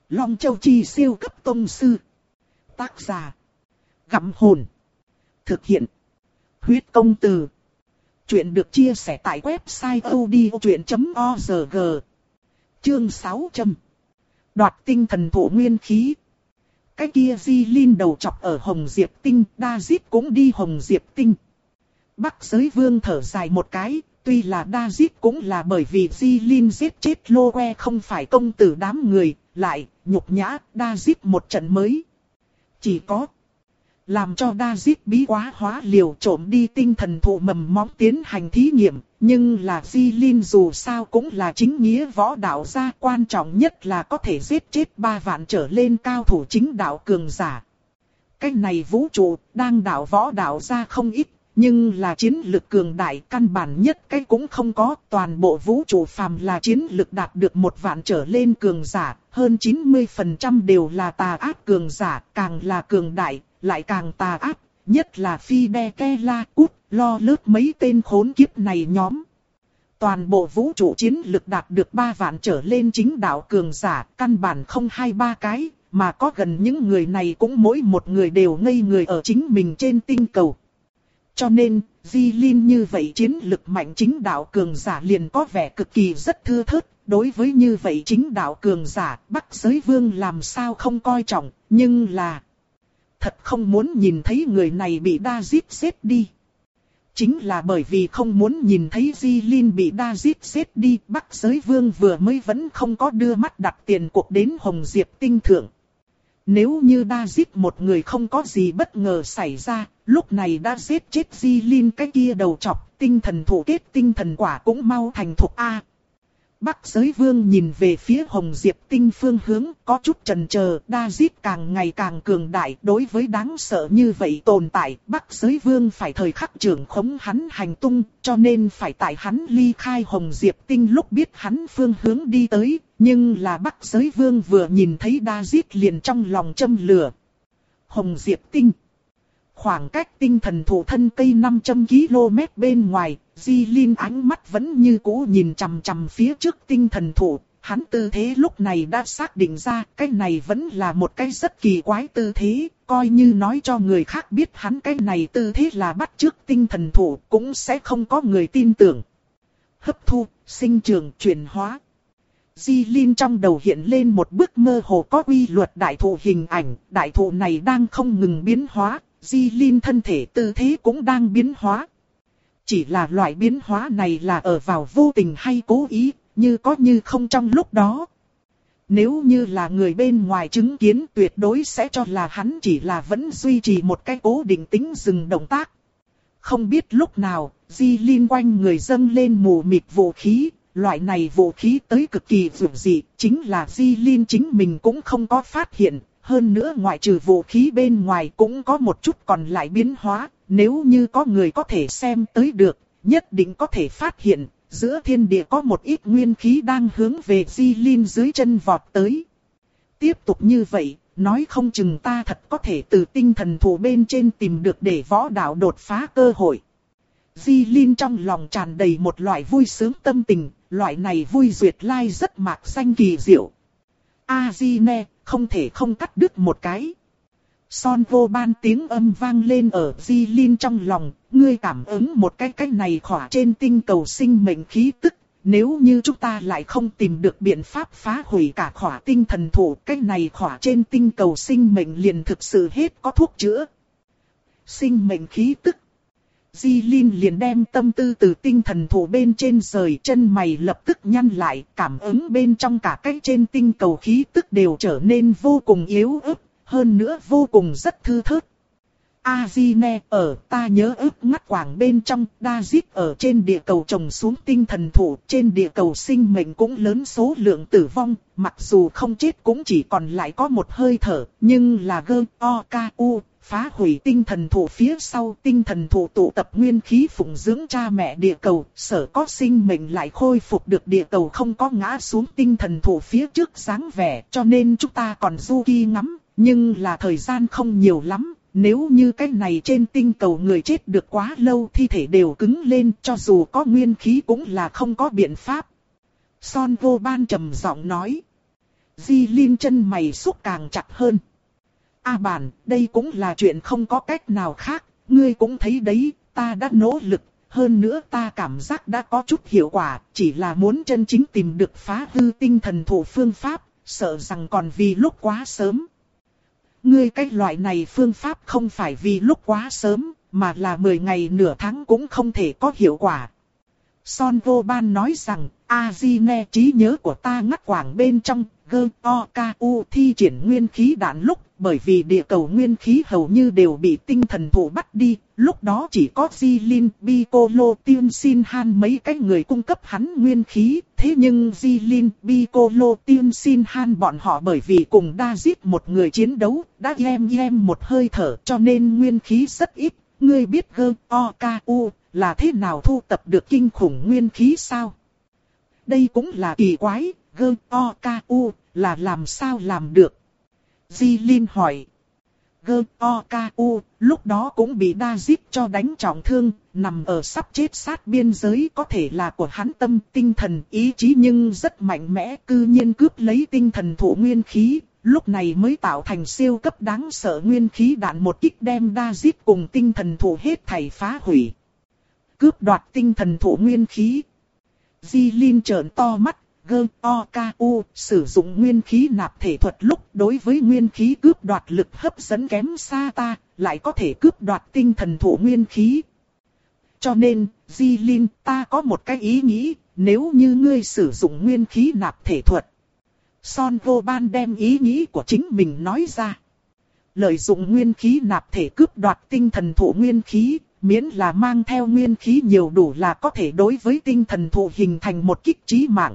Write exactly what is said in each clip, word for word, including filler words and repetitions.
Long Châu Chi siêu cấp tông sư. Tác giả. Gặm hồn. Thực hiện. Huyết công từ. Chuyện được chia sẻ tại website audiochuyện chấm org. Chương sáu trăm. Đoạt tinh thần thụ nguyên khí. Cái kia Di Linh đầu chọc ở Hồng Diệp Tinh, David cũng đi Hồng Diệp Tinh. Bắc Giới Vương thở dài một cái, tuy là David cũng là bởi vì Di Linh giết chết Lô Que không phải công tử đám người, lại nhục nhã David một trận mới. Chỉ có làm cho David bí quá hóa liều trộm đi tinh thần thụ mầm móng tiến hành thí nghiệm, nhưng là Di Linh dù sao cũng là chính nghĩa võ đạo gia, quan trọng nhất là có thể giết chết ba vạn trở lên cao thủ chính đạo cường giả. Cái này vũ trụ đang đạo võ đạo gia không ít, nhưng là chiến lực cường đại căn bản nhất cái cũng không có. Toàn bộ vũ trụ phàm là chiến lực đạt được một vạn trở lên cường giả, hơn chín mươi phần trăm đều là tà ác cường giả, càng là cường đại lại càng tà ác, nhất là Fide Kela Cút, lo lướt mấy tên khốn kiếp này nhóm. Toàn bộ vũ trụ chiến lực đạt được ba vạn trở lên chính đạo cường giả, căn bản không hai ba cái, mà có gần những người này cũng mỗi một người đều ngây người ở chính mình trên tinh cầu. Cho nên, Di Linh như vậy chiến lực mạnh chính đạo cường giả liền có vẻ cực kỳ rất thưa thớt. Đối với như vậy chính đạo cường giả, Bắc Giới Vương làm sao không coi trọng, nhưng là thật không muốn nhìn thấy người này bị David giết đi. Chính là bởi vì không muốn nhìn thấy Di Linh bị David giết đi, Bắc Giới Vương vừa mới vẫn không có đưa mắt đặt tiền cuộc đến Hồng Diệp Tinh thượng. Nếu như David một người không có gì bất ngờ xảy ra, lúc này đã giết chết Di Linh cái kia đầu chọc, tinh thần thụ kết tinh thần quả cũng mau thành thục A. Bắc Giới Vương nhìn về phía Hồng Diệp Tinh phương hướng, có chút chần chờ. David càng ngày càng cường đại, đối với đáng sợ như vậy tồn tại, Bắc Giới Vương phải thời khắc trưởng khống hắn hành tung, cho nên phải tại hắn ly khai Hồng Diệp Tinh lúc biết hắn phương hướng đi tới. Nhưng là Bắc Giới Vương vừa nhìn thấy David liền trong lòng châm lửa. Hồng Diệp Tinh, khoảng cách tinh thần thụ thân cây năm trăm ki lô mét bên ngoài, Di Linh ánh mắt vẫn như cũ nhìn chằm chằm phía trước tinh thần thụ. Hắn tư thế lúc này đã xác định ra, cái này vẫn là một cái rất kỳ quái tư thế, coi như nói cho người khác biết hắn cái này tư thế là bắt chước tinh thần thụ, cũng sẽ không có người tin tưởng. Hấp thu, sinh trưởng, chuyển hóa. Di Linh trong đầu hiện lên một bức mơ hồ có quy luật đại thụ hình ảnh, đại thụ này đang không ngừng biến hóa, Di Linh thân thể tư thế cũng đang biến hóa. Chỉ là loại biến hóa này là ở vào vô tình hay cố ý, như có như không trong lúc đó. Nếu như là người bên ngoài chứng kiến tuyệt đối sẽ cho là hắn chỉ là vẫn duy trì một cái cố định tính dừng động tác. Không biết lúc nào, Di Linh quanh người dâng lên mù mịt vũ khí. Loại này vũ khí tới cực kỳ dữ dị, chính là Di Linh chính mình cũng không có phát hiện. Hơn nữa ngoại trừ vũ khí bên ngoài cũng có một chút còn lại biến hóa. Nếu như có người có thể xem tới được, nhất định có thể phát hiện, giữa thiên địa có một ít nguyên khí đang hướng về Di Linh dưới chân vọt tới. Tiếp tục như vậy, nói không chừng ta thật có thể từ tinh thần thụ bên trên tìm được để võ đạo đột phá cơ hội. Di Linh trong lòng tràn đầy một loại vui sướng tâm tình, loại này vui duyệt lai rất mạc xanh kỳ diệu. A-di-ne, không thể không cắt đứt một cái. Son vô ban tiếng âm vang lên ở Di Linh trong lòng, ngươi cảm ứng một cái cái này khỏa trên tinh cầu sinh mệnh khí tức. Nếu như chúng ta lại không tìm được biện pháp phá hủy cả khỏa tinh thần thụ, cái này khỏa trên tinh cầu sinh mệnh liền thực sự hết có thuốc chữa. Sinh mệnh khí tức. Di Linh liền đem tâm tư từ tinh thần thụ bên trên rời, chân mày lập tức nhăn lại, cảm ứng bên trong cả cái trên tinh cầu khí tức đều trở nên vô cùng yếu ớt, hơn nữa vô cùng rất thư thớt. A-di-ne, ở ta nhớ ức ngắt quảng bên trong, David ở trên địa cầu trồng xuống tinh thần thụ, trên địa cầu sinh mệnh cũng lớn số lượng tử vong, mặc dù không chết cũng chỉ còn lại có một hơi thở, nhưng là gơ, o, ca, u, phá hủy tinh thần thụ phía sau, tinh thần thụ tụ tập nguyên khí phụng dưỡng cha mẹ địa cầu, sở có sinh mệnh lại khôi phục được địa cầu không có ngã xuống tinh thần thụ phía trước sáng vẻ, cho nên chúng ta còn du ki ngắm, nhưng là thời gian không nhiều lắm. Nếu như cái này trên tinh cầu người chết được quá lâu thi thể đều cứng lên, cho dù có nguyên khí cũng là không có biện pháp. Son vô ban trầm giọng nói. Di Linh chân mày xúc càng chặt hơn. A bản, đây cũng là chuyện không có cách nào khác, ngươi cũng thấy đấy, ta đã nỗ lực, hơn nữa ta cảm giác đã có chút hiệu quả, chỉ là muốn chân chính tìm được phá hư tinh thần thủ phương pháp, sợ rằng còn vì lúc quá sớm. Ngươi cái loại này phương pháp không phải vì lúc quá sớm, mà là mười ngày nửa tháng cũng không thể có hiệu quả. Son Vô Ban nói rằng, A-di-ne trí nhớ của ta ngắt quãng bên trong, gơ o ca u thi triển nguyên khí đạn lúc, bởi vì địa cầu nguyên khí hầu như đều bị tinh thần thủ bắt đi, lúc đó chỉ có Jilin, Piccolo, Tiên Sin Han mấy cái người cung cấp hắn nguyên khí, thế nhưng Jilin, Piccolo, Tiên Sin Han bọn họ bởi vì cùng David một người chiến đấu, đã em em một hơi thở cho nên nguyên khí rất ít, ngươi biết gơ o ca u là thế nào thu tập được kinh khủng nguyên khí sao? Đây cũng là kỳ quái, gơ o ca u là làm sao làm được? Di Linh hỏi. Gơ o ca u lúc đó cũng bị David cho đánh trọng thương, nằm ở sắp chết sát biên giới, có thể là của hắn tâm, tinh thần, ý chí nhưng rất mạnh mẽ, cư nhiên cướp lấy tinh thần thủ nguyên khí, lúc này mới tạo thành siêu cấp đáng sợ nguyên khí đạn một kích đem David cùng tinh thần thủ hết thảy phá hủy. Cướp đoạt tinh thần thủ nguyên khí. Di Linh trợn to mắt, gơ o ca u sử dụng nguyên khí nạp thể thuật lúc đối với nguyên khí cướp đoạt lực hấp dẫn kém xa ta, lại có thể cướp đoạt tinh thần thủ nguyên khí. Cho nên, Di Linh, ta có một cái ý nghĩ, nếu như ngươi sử dụng nguyên khí nạp thể thuật. Son Vô Ban đem ý nghĩ của chính mình nói ra. Lợi dụng nguyên khí nạp thể cướp đoạt tinh thần thủ nguyên khí, miễn là mang theo nguyên khí nhiều đủ là có thể đối với tinh thần thủ hình thành một kích chí mạng.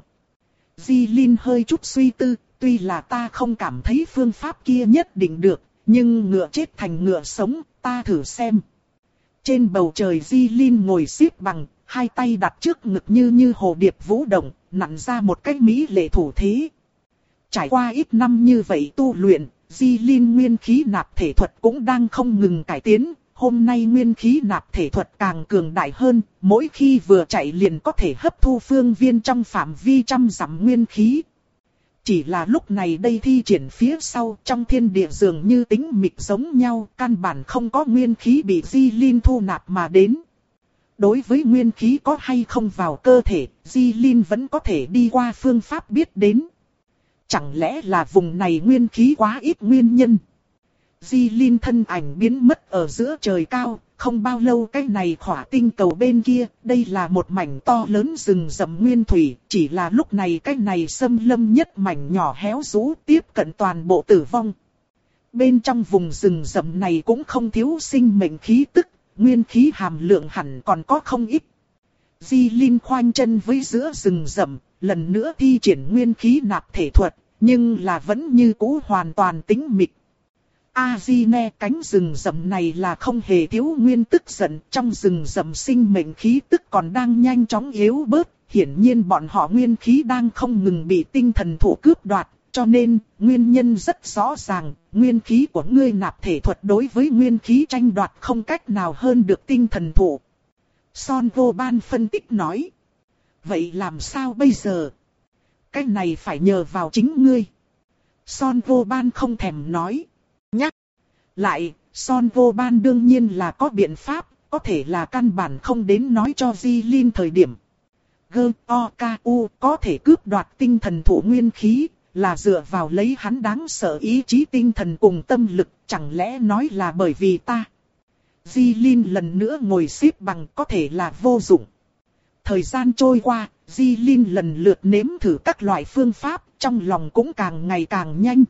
Di Linh hơi chút suy tư, tuy là ta không cảm thấy phương pháp kia nhất định được, nhưng ngựa chết thành ngựa sống, ta thử xem. Trên bầu trời Di Linh ngồi xếp bằng, hai tay đặt trước ngực như như hồ điệp vũ động, nặn ra một cách mỹ lệ thủ thế. Trải qua ít năm như vậy tu luyện, Di Linh nguyên khí nạp thể thuật cũng đang không ngừng cải tiến. Hôm nay nguyên khí nạp thể thuật càng cường đại hơn, mỗi khi vừa chạy liền có thể hấp thu phương viên trong phạm vi trăm dặm nguyên khí. Chỉ là lúc này đây thi triển phía sau trong thiên địa dường như tĩnh mịch giống nhau, căn bản không có nguyên khí bị Di Linh thu nạp mà đến. Đối với nguyên khí có hay không vào cơ thể, Di Linh vẫn có thể đi qua phương pháp biết đến. Chẳng lẽ là vùng này nguyên khí quá ít nguyên nhân? Di Linh thân ảnh biến mất ở giữa trời cao, không bao lâu cái này khỏa tinh cầu bên kia, đây là một mảnh to lớn rừng rậm nguyên thủy, chỉ là lúc này cái này xâm lâm nhất mảnh nhỏ héo rũ tiếp cận toàn bộ tử vong. Bên trong vùng rừng rậm này cũng không thiếu sinh mệnh khí tức, nguyên khí hàm lượng hẳn còn có không ít. Di Linh khoanh chân với giữa rừng rậm, lần nữa thi triển nguyên khí nạp thể thuật, nhưng là vẫn như cũ hoàn toàn tĩnh mịch. A-di-ne cánh rừng rậm này là không hề thiếu nguyên tức giận, trong rừng rậm sinh mệnh khí tức còn đang nhanh chóng yếu bớt, hiển nhiên bọn họ nguyên khí đang không ngừng bị tinh thần thủ cướp đoạt, cho nên nguyên nhân rất rõ ràng, nguyên khí của ngươi nạp thể thuật đối với nguyên khí tranh đoạt không cách nào hơn được tinh thần thủ. Son Vô Ban phân tích nói, vậy làm sao bây giờ? Cái này phải nhờ vào chính ngươi. Son Vô Ban không thèm nói. Nhắc lại, Son Vô Ban đương nhiên là có biện pháp, có thể là căn bản không đến nói cho Di Linh thời điểm. Gơ o ca u có thể cướp đoạt tinh thần thủ nguyên khí, là dựa vào lấy hắn đáng sợ ý chí tinh thần cùng tâm lực, chẳng lẽ nói là bởi vì ta. Di Linh lần nữa ngồi xếp bằng có thể là vô dụng. Thời gian trôi qua, Di Linh lần lượt nếm thử các loại phương pháp, trong lòng cũng càng ngày càng nhanh.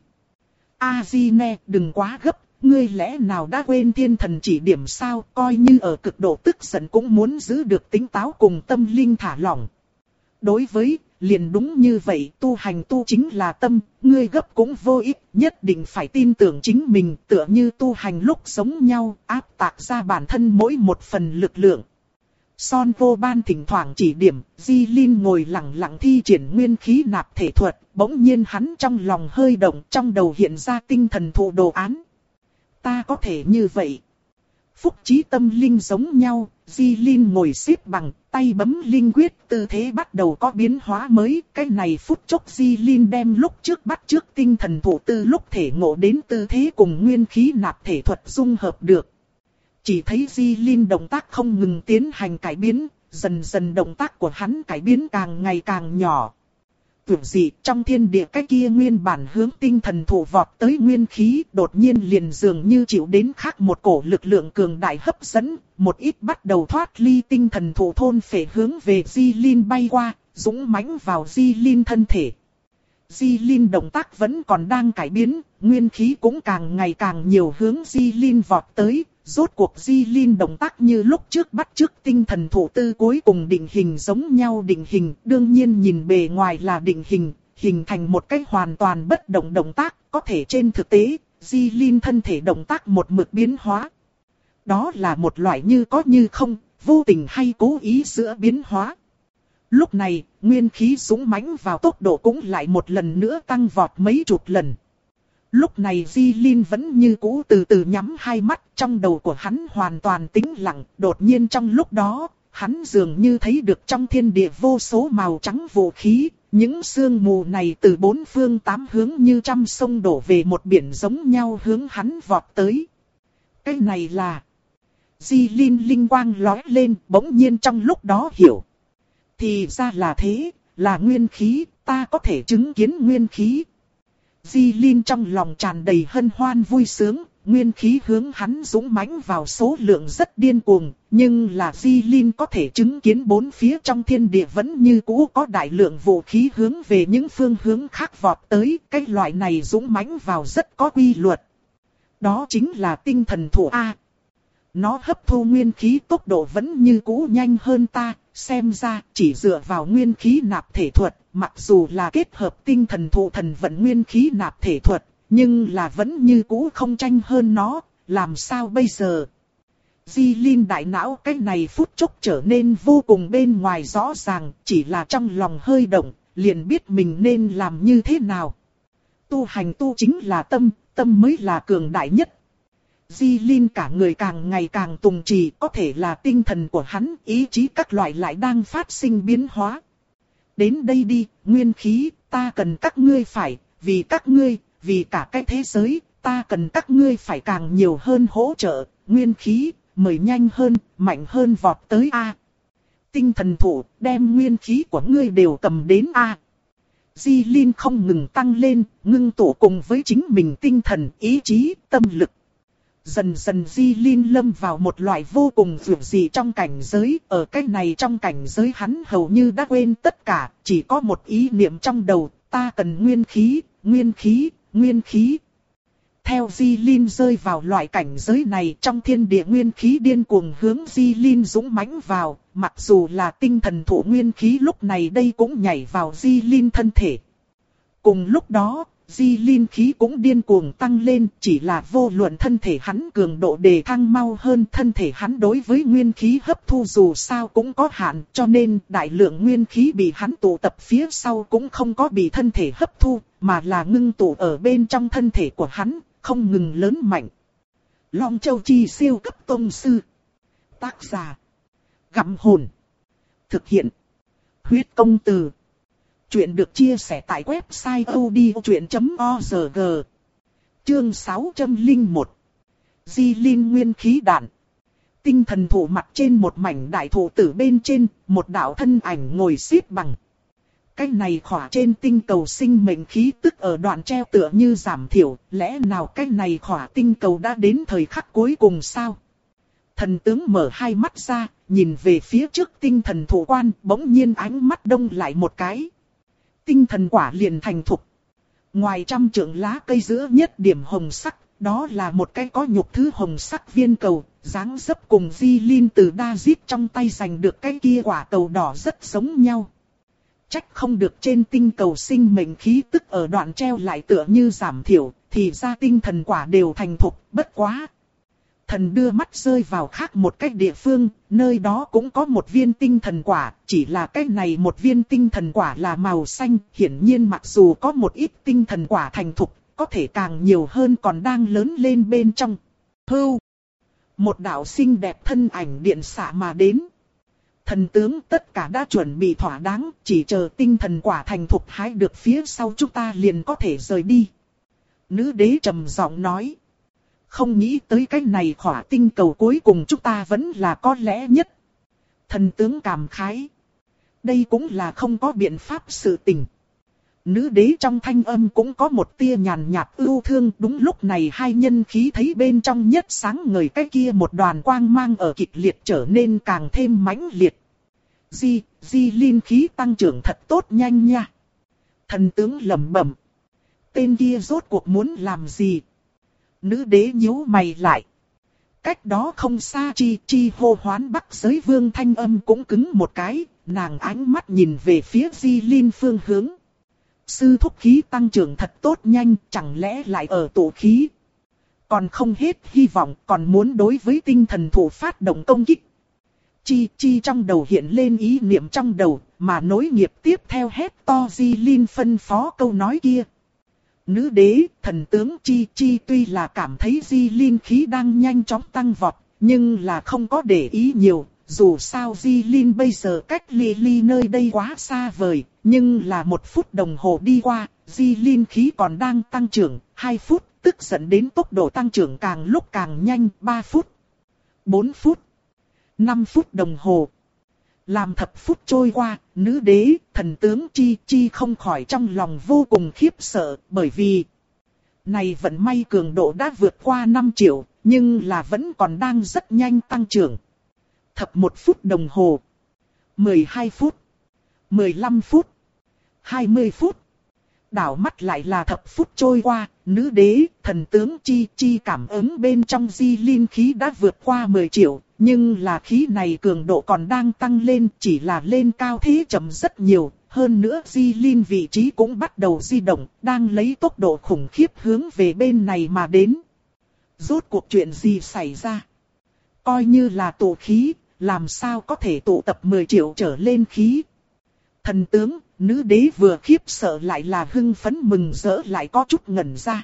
A-di-ne, đừng quá gấp, ngươi lẽ nào đã quên thiên thần chỉ điểm sao, coi như ở cực độ tức giận cũng muốn giữ được tính táo cùng tâm linh thả lỏng. Đối với, liền đúng như vậy, tu hành tu chính là tâm, ngươi gấp cũng vô ích, nhất định phải tin tưởng chính mình, tựa như tu hành lúc giống nhau, áp tạc ra bản thân mỗi một phần lực lượng. Son Vô Ban thỉnh thoảng chỉ điểm, Di Linh ngồi lặng lặng thi triển nguyên khí nạp thể thuật, bỗng nhiên hắn trong lòng hơi động, trong đầu hiện ra tinh thần thủ đồ án. Ta có thể như vậy. Phúc trí tâm linh giống nhau, Di Linh ngồi xếp bằng, tay bấm linh quyết, tư thế bắt đầu có biến hóa mới. Cái này phút chốc Di Linh đem lúc trước bắt trước tinh thần thủ tư lúc thể ngộ đến tư thế cùng nguyên khí nạp thể thuật dung hợp được. Chỉ thấy Di Linh động tác không ngừng tiến hành cải biến, dần dần động tác của hắn cải biến càng ngày càng nhỏ. Tưởng gì trong thiên địa cái kia nguyên bản hướng tinh thần thủ vọt tới nguyên khí đột nhiên liền dường như chịu đến khác một cổ lực lượng cường đại hấp dẫn, một ít bắt đầu thoát ly tinh thần thủ thôn phệ hướng về Di Linh bay qua, dũng mãnh vào Di Linh thân thể. Di Linh động tác vẫn còn đang cải biến, nguyên khí cũng càng ngày càng nhiều hướng Di Linh vọt tới. Rốt cuộc Di Linh động tác như lúc trước bắt trước tinh thần thủ tư cuối cùng định hình giống nhau định hình, đương nhiên nhìn bề ngoài là định hình, hình thành một cái hoàn toàn bất động động tác, có thể trên thực tế, Di Linh thân thể động tác một mực biến hóa. Đó là một loại như có như không, vô tình hay cố ý giữa biến hóa. Lúc này, nguyên khí dũng mãnh vào tốc độ cũng lại một lần nữa tăng vọt mấy chục lần. Lúc này Di Linh vẫn như cũ từ từ nhắm hai mắt, trong đầu của hắn hoàn toàn tĩnh lặng, đột nhiên trong lúc đó, hắn dường như thấy được trong thiên địa vô số màu trắng vũ khí, những sương mù này từ bốn phương tám hướng như trăm sông đổ về một biển giống nhau hướng hắn vọt tới. Cái này là... Di Linh linh quang lóe lên, bỗng nhiên trong lúc đó hiểu. Thì ra là thế, là nguyên khí, ta có thể chứng kiến nguyên khí. Di Linh trong lòng tràn đầy hân hoan vui sướng, nguyên khí hướng hắn dũng mãnh vào số lượng rất điên cuồng, nhưng là Di Linh có thể chứng kiến bốn phía trong thiên địa vẫn như cũ có đại lượng vũ khí hướng về những phương hướng khác vọt tới, cái loại này dũng mãnh vào rất có quy luật. Đó chính là tinh thần thủ A. Nó hấp thu nguyên khí tốc độ vẫn như cũ nhanh hơn ta, xem ra chỉ dựa vào nguyên khí nạp thể thuật, mặc dù là kết hợp tinh thần thụ thần vận nguyên khí nạp thể thuật, nhưng là vẫn như cũ không tranh hơn nó, làm sao bây giờ? Di Linh đại não cái này phút chốc trở nên vô cùng bên ngoài rõ ràng, chỉ là trong lòng hơi động, liền biết mình nên làm như thế nào. Tu hành tu chính là tâm, tâm mới là cường đại nhất. Di Linh cả người càng ngày càng tùng trì, có thể là tinh thần của hắn, ý chí các loại lại đang phát sinh biến hóa. Đến đây đi, nguyên khí, ta cần các ngươi phải, vì các ngươi, vì cả cái thế giới, ta cần các ngươi phải càng nhiều hơn hỗ trợ, nguyên khí, mời nhanh hơn, mạnh hơn vọt tới A. Tinh thần thủ, đem nguyên khí của ngươi đều cầm đến A. Di Linh không ngừng tăng lên, ngưng tụ cùng với chính mình tinh thần, ý chí, tâm lực. Dần dần Di Linh lâm vào một loại vô cùng vượt dị trong cảnh giới, ở cái này trong cảnh giới hắn hầu như đã quên tất cả, chỉ có một ý niệm trong đầu, ta cần nguyên khí, nguyên khí, nguyên khí. Theo Di Linh rơi vào loại cảnh giới này, trong thiên địa nguyên khí điên cuồng hướng Di Linh dũng mãnh vào, mặc dù là tinh thần thủ nguyên khí lúc này đây cũng nhảy vào Di Linh thân thể. Cùng lúc đó, Di Linh khí cũng điên cuồng tăng lên, chỉ là vô luận thân thể hắn cường độ đề thăng mau hơn, thân thể hắn đối với nguyên khí hấp thu dù sao cũng có hạn, cho nên đại lượng nguyên khí bị hắn tụ tập phía sau cũng không có bị thân thể hấp thu, mà là ngưng tụ ở bên trong thân thể của hắn, không ngừng lớn mạnh. Long Châu Chi siêu cấp tông sư. Tác giả: Gặm Hồn. Thực hiện: Huyết Công Từ. Chuyện được chia sẻ tại website odchuyện chấm org. Chương sáu trăm lẻ một. Di Linh nguyên khí đạn. Tinh thần thủ mặt trên một mảnh đại thụ tử bên trên, một đạo thân ảnh ngồi xếp bằng. Cái này khỏa trên tinh cầu sinh mệnh khí tức ở đoạn treo tựa như giảm thiểu, lẽ nào cái này khỏa tinh cầu đã đến thời khắc cuối cùng sao? Thần tướng mở hai mắt ra, nhìn về phía trước tinh thần thủ quan, bỗng nhiên ánh mắt đông lại một cái. Tinh thần quả liền thành thục. Ngoài trăm trượng lá cây giữa nhất điểm hồng sắc, đó là một cái có nhục thứ hồng sắc viên cầu, dáng dấp cùng Di Linh từ David trong tay giành được cái kia quả cầu đỏ rất giống nhau. Trách không được trên tinh cầu sinh mệnh khí tức ở đoạn treo lại tựa như giảm thiểu, thì ra tinh thần quả đều thành thục, bất quá. Thần đưa mắt rơi vào khác một cái địa phương, nơi đó cũng có một viên tinh thần quả, chỉ là cái này một viên tinh thần quả là màu xanh, hiển nhiên mặc dù có một ít tinh thần quả thành thục, có thể càng nhiều hơn còn đang lớn lên bên trong. Hưu! Một đạo xinh đẹp thân ảnh điện xạ mà đến. Thần tướng tất cả đã chuẩn bị thỏa đáng, chỉ chờ tinh thần quả thành thục hái được phía sau chúng ta liền có thể rời đi. Nữ đế trầm giọng nói. Không nghĩ tới cái này khỏa tinh cầu cuối cùng chúng ta vẫn là có lẽ nhất. Thần tướng cảm khái. Đây cũng là không có biện pháp sự tình. Nữ đế trong thanh âm cũng có một tia nhàn nhạt ưu thương. Đúng lúc này hai nhân khí thấy bên trong nhất sáng ngời cái kia một đoàn quang mang ở kịch liệt trở nên càng thêm mãnh liệt. Di, di linh khí tăng trưởng thật tốt nhanh nha. Thần tướng lẩm bẩm. Tên kia rốt cuộc muốn làm gì? Nữ đế nhíu mày lại. Cách đó không xa chi chi hô hoán Bắc Giới Vương thanh âm cũng cứng một cái. Nàng ánh mắt nhìn về phía di linh phương hướng. Sư thúc khí tăng trưởng thật tốt nhanh, chẳng lẽ lại ở tổ khí? Còn không hết hy vọng, còn muốn đối với tinh thần thủ phát động công kích. Chi chi trong đầu hiện lên ý niệm trong đầu, mà nối nghiệp tiếp theo hét to di linh phân phó câu nói kia. Nữ đế, thần tướng chi chi tuy là cảm thấy di linh khí đang nhanh chóng tăng vọt, nhưng là không có để ý nhiều. Dù sao di linh bây giờ cách ly ly nơi đây quá xa vời, nhưng là một phút đồng hồ đi qua, di linh khí còn đang tăng trưởng, hai phút, tức dẫn đến tốc độ tăng trưởng càng lúc càng nhanh, ba phút, bốn phút, năm phút đồng hồ. Làm thập phút trôi qua, nữ đế, thần tướng chi chi không khỏi trong lòng vô cùng khiếp sợ, bởi vì này vận may cường độ đã vượt qua năm triệu, nhưng là vẫn còn đang rất nhanh tăng trưởng. Thập một phút đồng hồ, mười hai phút, mười lăm phút, hai mươi phút. Đảo mắt lại là thập phút trôi qua, nữ đế, thần tướng chi chi cảm ứng bên trong di linh khí đã vượt qua mười triệu. Nhưng là khí này cường độ còn đang tăng lên, chỉ là lên cao thế chậm rất nhiều. Hơn nữa di linh vị trí cũng bắt đầu di động, đang lấy tốc độ khủng khiếp hướng về bên này mà đến. Rốt cuộc chuyện gì xảy ra? Coi như là tụ khí, làm sao có thể tụ tập mười triệu trở lên khí? Thần tướng, nữ đế vừa khiếp sợ lại là hưng phấn mừng rỡ lại có chút ngẩn ra.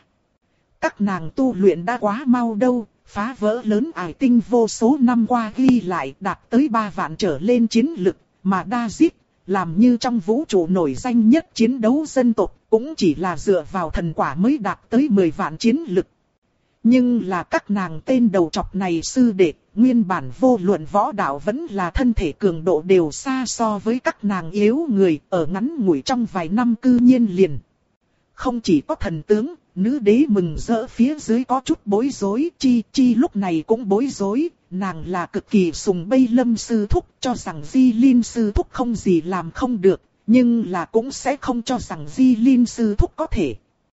Các nàng tu luyện đã quá mau đâu, phá vỡ lớn ải tinh vô số năm qua ghi lại đạt tới ba vạn trở lên chiến lực, mà David, làm như trong vũ trụ nổi danh nhất chiến đấu dân tộc, cũng chỉ là dựa vào thần quả mới đạt tới mười vạn chiến lực. Nhưng là các nàng tên đầu trọc này sư đệ, nguyên bản vô luận võ đạo vẫn là thân thể cường độ đều xa so với các nàng yếu người, ở ngắn ngủi trong vài năm cư nhiên liền. Không chỉ có thần tướng, nữ đế mừng rỡ phía dưới có chút bối rối, chi chi lúc này cũng bối rối, nàng là cực kỳ sùng bây Lâm sư thúc, cho rằng Di Linh sư thúc không gì làm không được, nhưng là cũng sẽ không cho rằng Di Linh sư thúc có thể.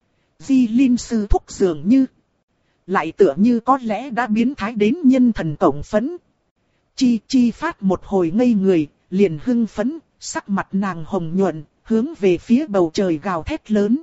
Di Linh sư thúc dường như lại tựa như có lẽ đã biến thái đến nhân thần tổng phấn. Chi chi phát một hồi ngây người, liền hưng phấn, sắc mặt nàng hồng nhuận, hướng về phía bầu trời gào thét lớn.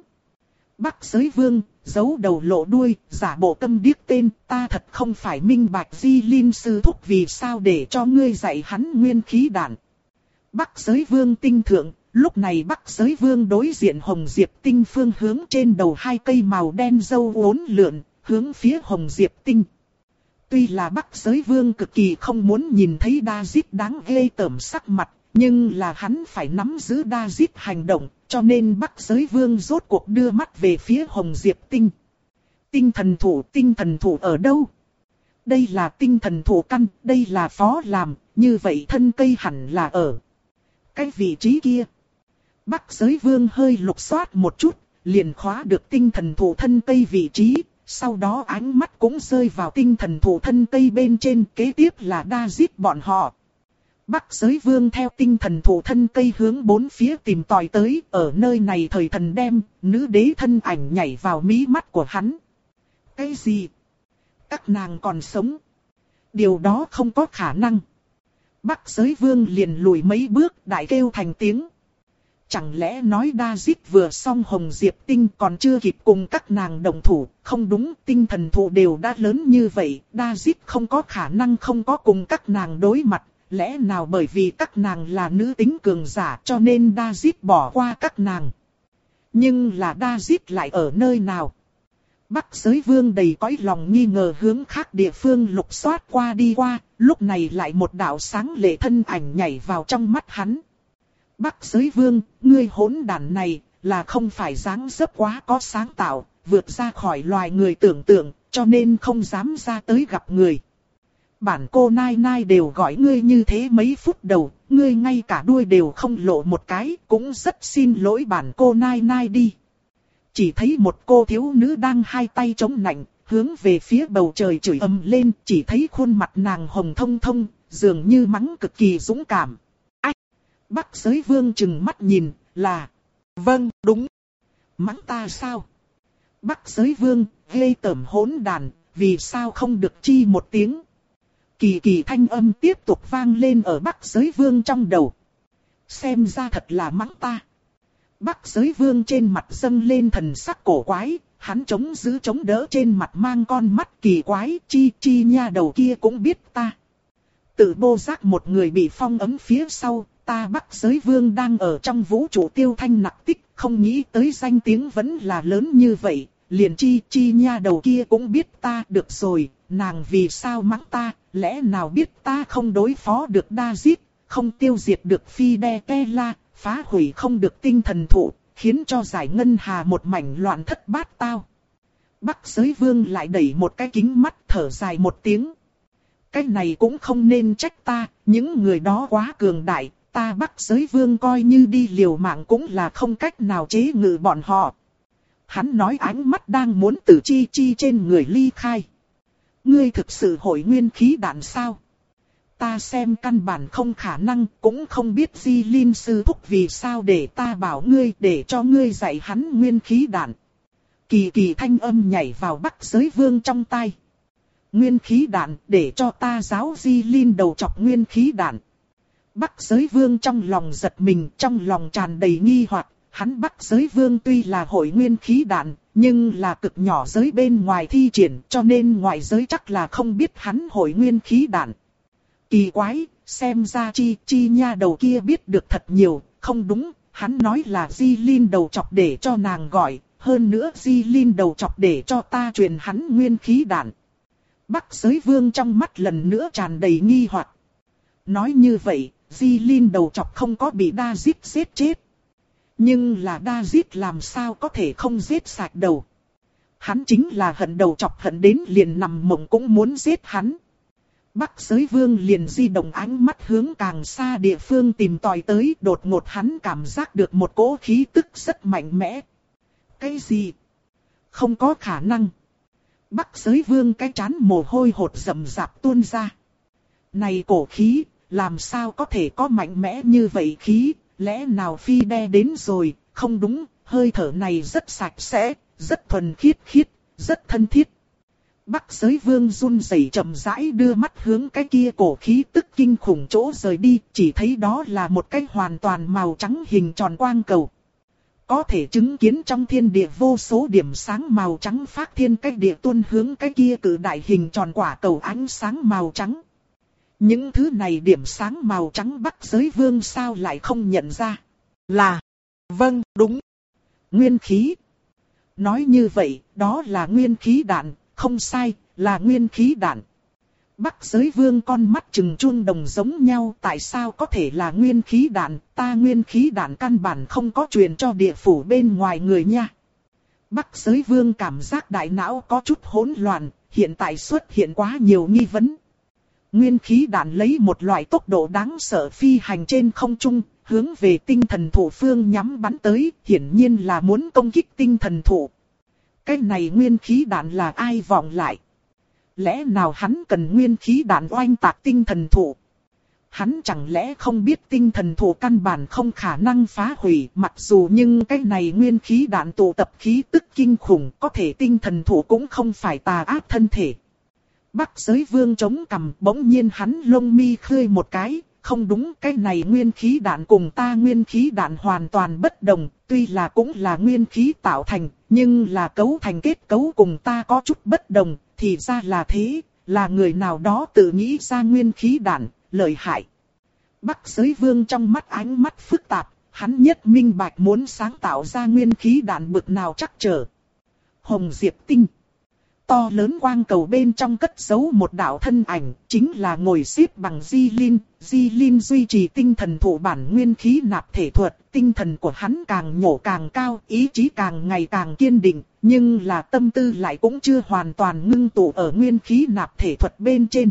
Bắc Giới Vương, giấu đầu lộ đuôi, giả bộ câm điếc tên, ta thật không phải minh bạch Di Linh sư thúc vì sao để cho ngươi dạy hắn nguyên khí đạn. Bắc Giới Vương tinh thượng, lúc này Bắc Giới Vương đối diện Hồng Diệp Tinh phương hướng trên đầu hai cây màu đen dâu uốn lượn, hướng phía Hồng Diệp Tinh. Tuy là Bắc Giới Vương cực kỳ không muốn nhìn thấy David đáng ghê tởm sắc mặt, nhưng là hắn phải nắm giữ David hành động, cho nên Bắc Giới Vương rốt cuộc đưa mắt về phía Hồng Diệp Tinh. Tinh thần thủ, tinh thần thủ ở đâu? Đây là tinh thần thủ căn, đây là phó làm, như vậy thân cây hẳn là ở cái vị trí kia. Bắc Giới Vương hơi lục soát một chút, liền khóa được tinh thần thủ thân cây vị trí. Sau đó ánh mắt cũng rơi vào tinh thần thủ thân cây bên trên, kế tiếp là David bọn họ. Bắc Giới Vương theo tinh thần thủ thân cây hướng bốn phía tìm tòi tới, ở nơi này thời thần đem, nữ đế thân ảnh nhảy vào mí mắt của hắn. Cái gì? Các nàng còn sống? Điều đó không có khả năng. Bắc Giới Vương liền lùi mấy bước, đại kêu thành tiếng. Chẳng lẽ nói David vừa xong Hồng Diệp Tinh còn chưa kịp cùng các nàng đồng thủ, không đúng, tinh thần thủ đều đã lớn như vậy, David không có khả năng không có cùng các nàng đối mặt, lẽ nào bởi vì các nàng là nữ tính cường giả cho nên David bỏ qua các nàng. Nhưng là David lại ở nơi nào? Bắc Giới Vương đầy cõi lòng nghi ngờ hướng khác địa phương lục soát qua đi qua, lúc này lại một đạo sáng lệ thân ảnh nhảy vào trong mắt hắn. Bắc Giới Vương, ngươi hỗn đản này, là không phải dáng dấp quá có sáng tạo, vượt ra khỏi loài người tưởng tượng, cho nên không dám ra tới gặp người. Bản cô Nai Nai đều gọi ngươi như thế mấy phút đầu, ngươi ngay cả đuôi đều không lộ một cái, cũng rất xin lỗi bản cô Nai Nai đi. Chỉ thấy một cô thiếu nữ đang hai tay chống nạnh, hướng về phía bầu trời chửi ầm lên, chỉ thấy khuôn mặt nàng hồng thông thông, dường như mắng cực kỳ dũng cảm. Ách! Bắc Giới Vương trừng mắt nhìn, là... Vâng, đúng. Mắng ta sao? Bắc Giới Vương, ghê tởm hỗn đàn, vì sao không được chi một tiếng? Kỳ kỳ thanh âm tiếp tục vang lên ở Bắc Giới Vương trong đầu. Xem ra thật là mắng ta. Bắc Giới Vương trên mặt dâng lên thần sắc cổ quái, hắn chống giữ chống đỡ trên mặt mang con mắt kỳ quái, chi chi nha đầu kia cũng biết ta. Tự bô giác một người bị phong ấm phía sau, ta Bắc Giới Vương đang ở trong vũ trụ tiêu thanh nặc tích, không nghĩ tới danh tiếng vẫn là lớn như vậy, liền chi chi nha đầu kia cũng biết ta. Được rồi, nàng vì sao mắng ta, lẽ nào biết ta không đối phó được David, không tiêu diệt được Fidel, phá hủy không được tinh thần thụ, khiến cho giải ngân hà một mảnh loạn thất bát tao. Bắc Giới Vương lại đẩy một cái kính mắt, thở dài một tiếng. Cái này cũng không nên trách ta, những người đó quá cường đại, ta Bắc Giới Vương coi như đi liều mạng cũng là không cách nào chế ngự bọn họ. Hắn nói ánh mắt đang muốn từ chi chi trên người ly khai. Ngươi thực sự hội nguyên khí đạn sao? Ta xem căn bản không khả năng, cũng không biết Di Linh sư thúc vì sao để ta bảo ngươi, để cho ngươi dạy hắn nguyên khí đạn. Kỳ kỳ thanh âm nhảy vào Bắc Giới Vương trong tai. Nguyên khí đạn, để cho ta giáo Di Linh đầu chọc nguyên khí đạn. Bắc Giới Vương trong lòng giật mình, trong lòng tràn đầy nghi hoặc. Hắn Bắc Giới Vương tuy là hội nguyên khí đạn, nhưng là cực nhỏ giới bên ngoài thi triển, cho nên ngoại giới chắc là không biết hắn hội nguyên khí đạn. Kỳ quái, xem ra chi chi nha đầu kia biết được thật nhiều, không đúng, hắn nói là Di Linh đầu chọc để cho nàng gọi, hơn nữa Di Linh đầu chọc để cho ta truyền hắn nguyên khí đạn. Bắc Giới Vương trong mắt lần nữa tràn đầy nghi hoặc. Nói như vậy, Di Linh đầu chọc không có bị David giết chết. Nhưng là David làm sao có thể không giết sạch đầu. Hắn chính là hận đầu chọc, hận đến liền nằm mộng cũng muốn giết hắn. Bắc Giới Vương liền di động ánh mắt hướng càng xa địa phương tìm tòi tới, đột ngột hắn cảm giác được một cỗ khí tức rất mạnh mẽ. Cái gì? Không có khả năng. Bắc Giới Vương cái trán mồ hôi hột rầm rạp tuôn ra. Này cổ khí, làm sao có thể có mạnh mẽ như vậy khí, lẽ nào Phi đe đến rồi, không đúng, hơi thở này rất sạch sẽ, rất thuần khiết khiết, rất thân thiết. Bắc Giới Vương run rẩy chậm rãi đưa mắt hướng cái kia cổ khí tức kinh khủng chỗ rời đi, chỉ thấy đó là một cái hoàn toàn màu trắng hình tròn quang cầu. Có thể chứng kiến trong thiên địa vô số điểm sáng màu trắng phát thiên cách địa tuôn hướng cái kia cử đại hình tròn quả cầu ánh sáng màu trắng. Những thứ này điểm sáng màu trắng Bắc Giới Vương sao lại không nhận ra? Là, vâng, đúng, nguyên khí. Nói như vậy, đó là nguyên khí đạn. Không sai, là nguyên khí đạn. Bắc Giới Vương con mắt trừng chuông đồng giống nhau, tại sao có thể là nguyên khí đạn, ta nguyên khí đạn căn bản không có truyền cho địa phủ bên ngoài người nha. Bắc Giới Vương cảm giác đại não có chút hỗn loạn, hiện tại xuất hiện quá nhiều nghi vấn. Nguyên khí đạn lấy một loại tốc độ đáng sợ phi hành trên không trung, hướng về tinh thần thụ phương nhắm bắn tới, hiển nhiên là muốn công kích tinh thần thụ. Cái này nguyên khí đạn là ai vọng lại? Lẽ nào hắn cần nguyên khí đạn oanh tạc tinh thần thụ? Hắn chẳng lẽ không biết tinh thần thụ căn bản không khả năng phá hủy, mặc dù nhưng cái này nguyên khí đạn tụ tập khí tức kinh khủng, có thể tinh thần thụ cũng không phải tà ác thân thể. Bắc Giới Vương chống cằm, bỗng nhiên hắn lông mi khơi một cái, không đúng, cái này nguyên khí đạn cùng ta nguyên khí đạn hoàn toàn bất đồng, tuy là cũng là nguyên khí tạo thành, nhưng là cấu thành kết cấu cùng ta có chút bất đồng, thì ra là thế, là người nào đó tự nghĩ ra nguyên khí đạn, lợi hại. Bắc Giới Vương trong mắt ánh mắt phức tạp, hắn nhất minh bạch muốn sáng tạo ra nguyên khí đạn bực nào chắc trở. Hồng Diệp Tinh. To lớn quang cầu bên trong cất giấu một đạo thân ảnh, chính là ngồi xếp bằng Di Linh. Di Linh duy trì tinh thần thụ bản nguyên khí nạp thể thuật, tinh thần của hắn càng nhổ càng cao, ý chí càng ngày càng kiên định, nhưng là tâm tư lại cũng chưa hoàn toàn ngưng tụ ở nguyên khí nạp thể thuật bên trên.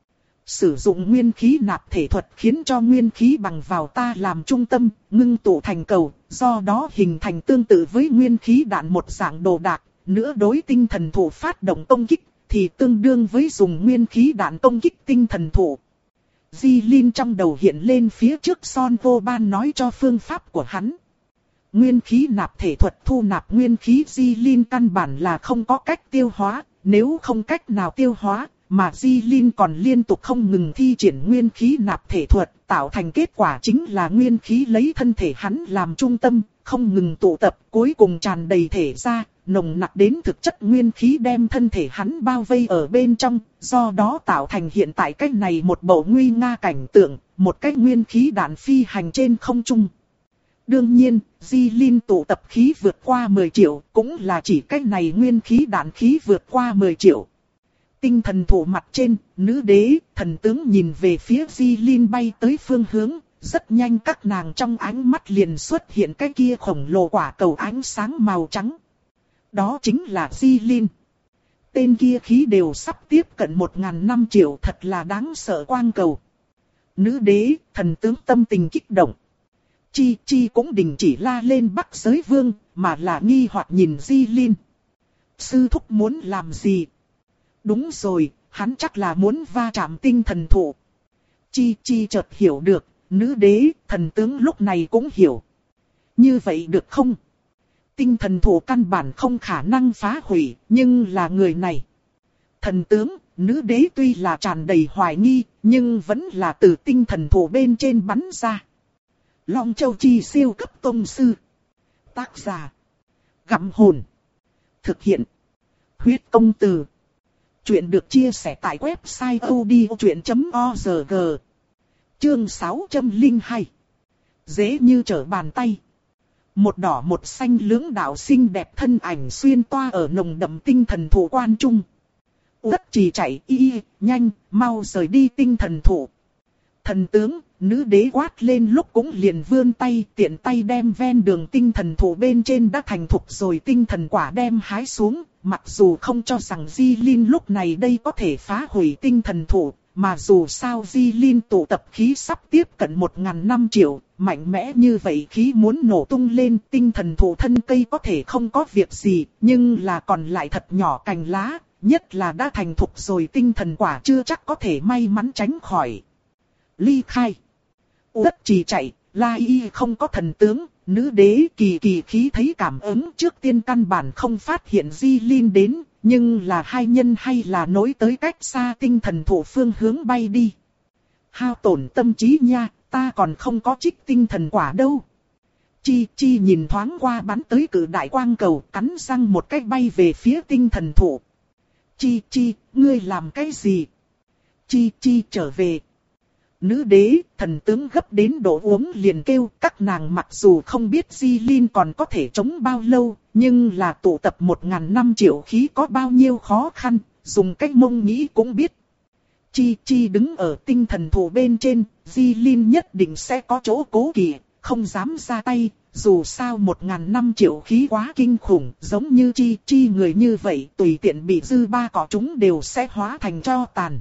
Sử dụng nguyên khí nạp thể thuật khiến cho nguyên khí bằng vào ta làm trung tâm, ngưng tụ thành cầu, do đó hình thành tương tự với nguyên khí đạn một dạng đồ đạc. Nữa đối tinh thần thụ phát động công kích, thì tương đương với dùng nguyên khí đạn công kích tinh thần thụ. Di Linh trong đầu hiện lên phía trước Son Vô Ban nói cho phương pháp của hắn. Nguyên khí nạp thể thuật thu nạp nguyên khí Di Linh căn bản là không có cách tiêu hóa, nếu không cách nào tiêu hóa, mà Di Linh còn liên tục không ngừng thi triển nguyên khí nạp thể thuật, tạo thành kết quả chính là nguyên khí lấy thân thể hắn làm trung tâm, không ngừng tụ tập, cuối cùng tràn đầy thể ra, nồng nặc đến thực chất nguyên khí đem thân thể hắn bao vây ở bên trong, do đó tạo thành hiện tại cách này một bộ nguy nga cảnh tượng, một cái nguyên khí đạn phi hành trên không trung. Đương nhiên, Di Linh tụ tập khí vượt qua mười triệu, cũng là chỉ cách này nguyên khí đạn khí vượt qua mười triệu. Tinh thần thụ mặt trên, nữ đế, thần tướng nhìn về phía Di Linh bay tới phương hướng, rất nhanh các nàng trong ánh mắt liền xuất hiện cái kia khổng lồ quả cầu ánh sáng màu trắng. Đó chính là Di Linh. Tên kia khí đều sắp tiếp cận một ngàn năm triệu, thật là đáng sợ quang cầu. Nữ đế, thần tướng tâm tình kích động. Chi Chi cũng đình chỉ la lên Bắc Giới Vương, mà là nghi hoặc nhìn Di Linh. Sư thúc muốn làm gì? Đúng rồi, hắn chắc là muốn va chạm tinh thần thụ. Chi Chi chợt hiểu được, nữ đế, thần tướng lúc này cũng hiểu. Như vậy được không? Tinh thần thụ căn bản không khả năng phá hủy, nhưng là người này. Thần tướng, nữ đế tuy là tràn đầy hoài nghi, nhưng vẫn là từ tinh thần thụ bên trên bắn ra. Long Châu Chi siêu cấp tông sư. Tác giả. Gặm hồn. Thực hiện. Huyết công từ. Chuyện được chia sẻ tại website odchuyện chấm org. Chương sáu trăm lẻ hai. Dễ như trở bàn tay. Một đỏ một xanh lưỡng đạo xinh đẹp thân ảnh xuyên toa ở nồng đậm tinh thần thụ quan trung. Đất trì chạy y, nhanh, mau rời đi tinh thần thụ. Thần tướng, nữ đế quát lên lúc cũng liền vươn tay, tiện tay đem ven đường tinh thần thụ bên trên đã thành thục rồi tinh thần quả đem hái xuống. Mặc dù không cho rằng Di Linh lúc này đây có thể phá hủy tinh thần thụ, mà dù sao Di Linh tụ tập khí sắp tiếp cận một ngàn năm triệu, mạnh mẽ như vậy khí muốn nổ tung lên, tinh thần thụ thân cây có thể không có việc gì, nhưng là còn lại thật nhỏ cành lá, nhất là đã thành thục rồi tinh thần quả chưa chắc có thể may mắn tránh khỏi. Ly khai. Đất trì chạy, La Y không có thần tướng, nữ đế kỳ kỳ khí thấy cảm ứng trước tiên căn bản không phát hiện Di Linh đến, nhưng là hai nhân hay là nối tới cách xa tinh thần thụ phương hướng bay đi. Hao tổn tâm trí nha, ta còn không có trích tinh thần quả đâu. Chi Chi nhìn thoáng qua bắn tới cử đại quang cầu, cắn răng một cái bay về phía tinh thần thụ. Chi Chi, ngươi làm cái gì? Chi Chi trở về. Nữ đế, thần tướng gấp đến độ uống liền kêu, các nàng mặc dù không biết Di Linh còn có thể chống bao lâu, nhưng là tụ tập một ngàn năm triệu khí có bao nhiêu khó khăn, dùng cách mông nghĩ cũng biết. Chi Chi đứng ở tinh thần thụ bên trên, Di Linh nhất định sẽ có chỗ cố kỵ, không dám ra tay, dù sao một ngàn năm triệu khí quá kinh khủng, giống như Chi Chi người như vậy, tùy tiện bị dư ba cỏ chúng đều sẽ hóa thành tro tàn.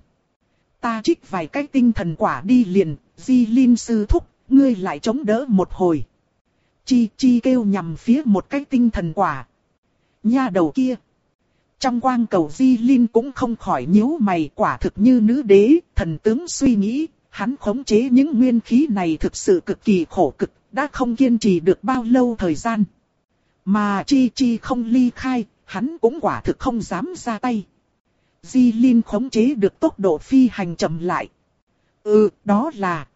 Ta trích vài cái tinh thần quả đi liền, Di Linh sư thúc, ngươi lại chống đỡ một hồi. Chi Chi kêu nhằm phía một cái tinh thần quả. Nha đầu kia. Trong quang cầu Di Linh cũng không khỏi nhíu mày, quả thực như nữ đế, thần tướng suy nghĩ, hắn khống chế những nguyên khí này thực sự cực kỳ khổ cực, đã không kiên trì được bao lâu thời gian. Mà Chi Chi không ly khai, hắn cũng quả thực không dám ra tay. Di Linh khống chế được tốc độ phi hành chậm lại. Ừ, đó là.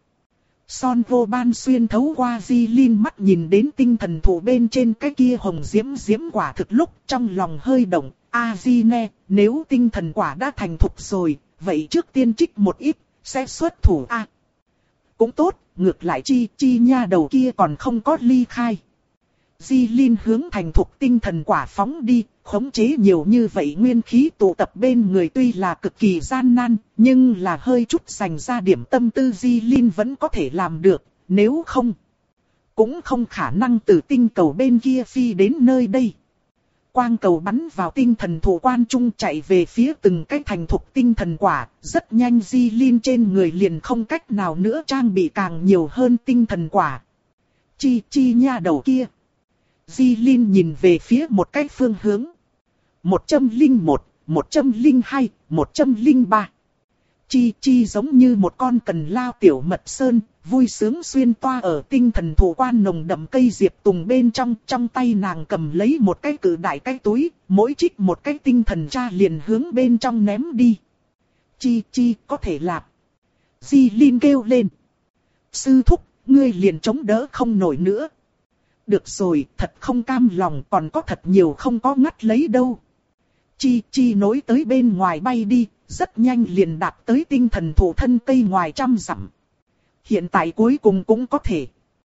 Son Vô Ban xuyên thấu qua Di Linh mắt nhìn đến tinh thần thụ bên trên cái kia hồng diễm diễm quả thực lúc trong lòng hơi động. A Di Ne, nếu tinh thần quả đã thành thục rồi, vậy trước tiên trích một ít, sẽ xuất thủ A. À, cũng tốt, ngược lại Chi Chi nha đầu kia còn không có ly khai. Di Linh hướng thành thục tinh thần quả phóng đi, khống chế nhiều như vậy nguyên khí tụ tập bên người tuy là cực kỳ gian nan, nhưng là hơi chút dành ra điểm tâm tư Di Linh vẫn có thể làm được, nếu không, cũng không khả năng từ tinh cầu bên kia phi đến nơi đây. Quang cầu bắn vào tinh thần thủ quan trung chạy về phía từng cái thành thục tinh thần quả, rất nhanh Di Linh trên người liền không cách nào nữa trang bị càng nhiều hơn tinh thần quả. Chi chi nha đầu kia. Di Linh nhìn về phía một cái phương hướng. một trăm lẻ một, một trăm lẻ hai, một trăm lẻ ba. Chi chi giống như một con cần lao tiểu mật sơn, vui sướng xuyên toa ở tinh thần thủ quan nồng đậm cây diệp tùng bên trong. Trong tay nàng cầm lấy một cái cự đại cái túi, mỗi trích một cái tinh thần tra liền hướng bên trong ném đi. Chi chi có thể làm. Di Linh kêu lên. Sư thúc, ngươi liền chống đỡ không nổi nữa. Được rồi, thật không cam lòng, còn có thật nhiều không có ngắt lấy đâu. Chi chi nối tới bên ngoài bay đi, rất nhanh liền đạt tới tinh thần thủ thân cây ngoài trăm dặm. Hiện tại cuối cùng cũng có thể.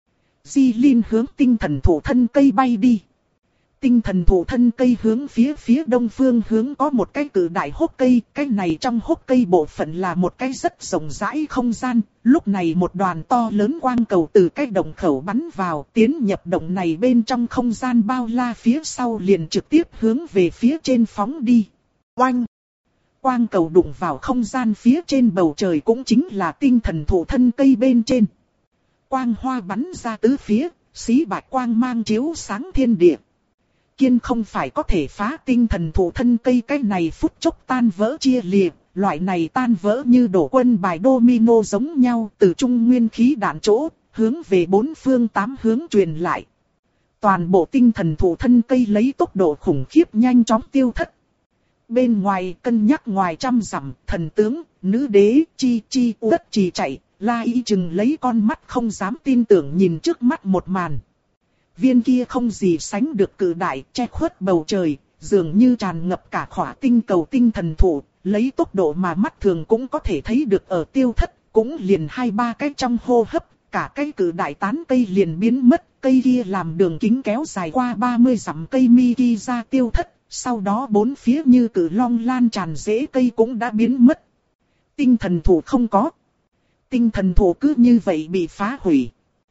Di Linh hướng tinh thần thủ thân cây bay đi. Tinh thần thủ thân cây hướng phía phía đông phương hướng có một cái cự đại hốc cây. Cái này trong hốc cây bộ phận là một cái rất rộng rãi không gian. Lúc này một đoàn to lớn quang cầu từ cái động khẩu bắn vào. Tiến nhập động này bên trong không gian bao la phía sau liền trực tiếp hướng về phía trên phóng đi. Oanh! Quang cầu đụng vào không gian phía trên bầu trời cũng chính là tinh thần thủ thân cây bên trên. Quang hoa bắn ra tứ phía, xí bạch quang mang chiếu sáng thiên địa. Kiên không phải có thể phá tinh thần thủ thân cây, cái này phút chốc tan vỡ chia liệt, loại này tan vỡ như đổ quân bài domino giống nhau từ trung nguyên khí đạn chỗ, hướng về bốn phương tám hướng truyền lại. Toàn bộ tinh thần thủ thân cây lấy tốc độ khủng khiếp nhanh chóng tiêu thất. Bên ngoài cân nhắc ngoài trăm dặm, thần tướng, nữ đế, chi chi uất trì chạy, La Y chừng lấy con mắt không dám tin tưởng nhìn trước mắt một màn. Viên kia không gì sánh được cự đại, che khuất bầu trời, dường như tràn ngập cả khỏa tinh cầu tinh thần thủ, lấy tốc độ mà mắt thường cũng có thể thấy được ở tiêu thất, cũng liền hai ba cái trong hô hấp, cả cái cự đại tán cây liền biến mất, cây kia làm đường kính kéo dài qua ba mươi dặm cây mi kia ra tiêu thất, sau đó bốn phía như cự long lan tràn rễ cây cũng đã biến mất. Tinh thần thủ không có. Tinh thần thủ cứ như vậy bị phá hủy.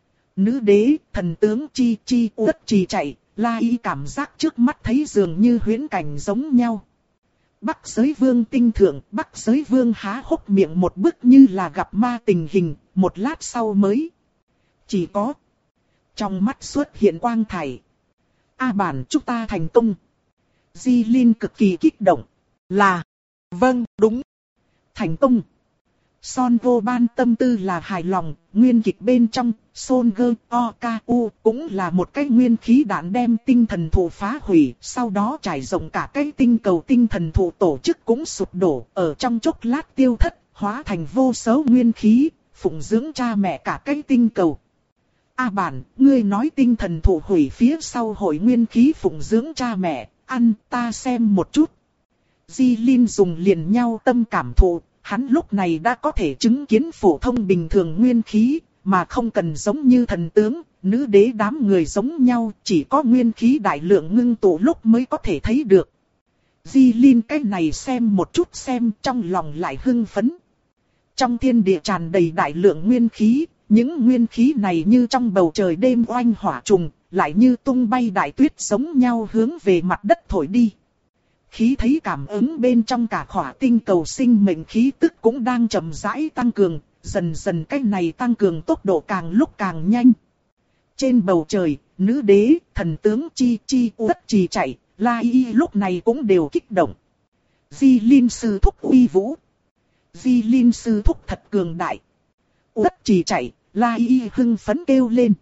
Nữ đế, thần tướng chi chi uất trì chạy, La Y cảm giác trước mắt thấy dường như huyễn cảnh giống nhau. Bắc giới vương tinh thượng, Bắc giới vương há hốc miệng một bức như là gặp ma tình hình, một lát sau mới. Chỉ có. Trong mắt xuất hiện quang thải. A bản chúng ta thành công. Di Linh cực kỳ kích động. Là. Vâng, đúng. Thành công. Son vô ban tâm tư là hài lòng, nguyên kịch bên trong, Son gơ o ca u cũng là một cái nguyên khí đạn đem tinh thần thủ phá hủy, sau đó trải rộng cả cái tinh cầu tinh thần thủ tổ chức cũng sụp đổ, ở trong chốc lát tiêu thất, hóa thành vô số nguyên khí, phụng dưỡng cha mẹ cả cái tinh cầu. A bản, ngươi nói tinh thần thủ hủy phía sau hội nguyên khí phụng dưỡng cha mẹ, ăn ta xem một chút. Di Linh dùng liền nhau tâm cảm thụ. Hắn lúc này đã có thể chứng kiến phổ thông bình thường nguyên khí, mà không cần giống như thần tướng, nữ đế đám người giống nhau, chỉ có nguyên khí đại lượng ngưng tụ lúc mới có thể thấy được. Di Linh cái này xem một chút xem trong lòng lại hưng phấn. Trong thiên địa tràn đầy đại lượng nguyên khí, những nguyên khí này như trong bầu trời đêm oanh hỏa trùng, lại như tung bay đại tuyết giống nhau hướng về mặt đất thổi đi. Khí thấy cảm ứng bên trong cả khỏa tinh cầu sinh mệnh khí tức cũng đang chậm rãi tăng cường, dần dần cái này tăng cường tốc độ càng lúc càng nhanh. Trên bầu trời, nữ đế, thần tướng chi chi uất trì chạy, La Y lúc này cũng đều kích động. Di Linh sư thúc uy vũ. Di Linh sư thúc thật cường đại. Uất trì chạy, La Y hưng phấn kêu lên.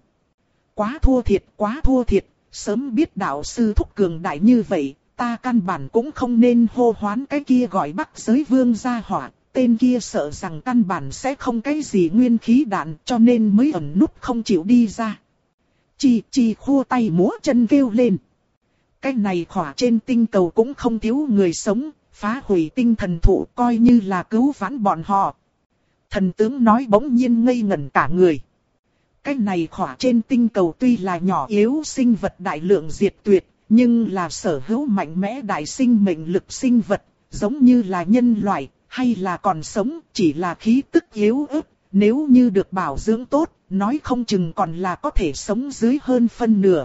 Quá thua thiệt, quá thua thiệt, sớm biết đạo sư thúc cường đại như vậy. Ta căn bản cũng không nên hô hoán cái kia gọi Bắc giới vương ra hỏa, tên kia sợ rằng căn bản sẽ không cái gì nguyên khí đạn cho nên mới ẩn núp không chịu đi ra. Chi chi khua tay múa chân kêu lên. Cái này khỏa trên tinh cầu cũng không thiếu người sống, phá hủy tinh thần thụ coi như là cứu vãn bọn họ. Thần tướng nói bỗng nhiên ngây ngẩn cả người. Cái này khỏa trên tinh cầu tuy là nhỏ yếu sinh vật đại lượng diệt tuyệt, nhưng là sở hữu mạnh mẽ đại sinh mệnh lực sinh vật, giống như là nhân loại, hay là còn sống, chỉ là khí tức yếu ớt, nếu như được bảo dưỡng tốt, nói không chừng còn là có thể sống dưới hơn phân nửa.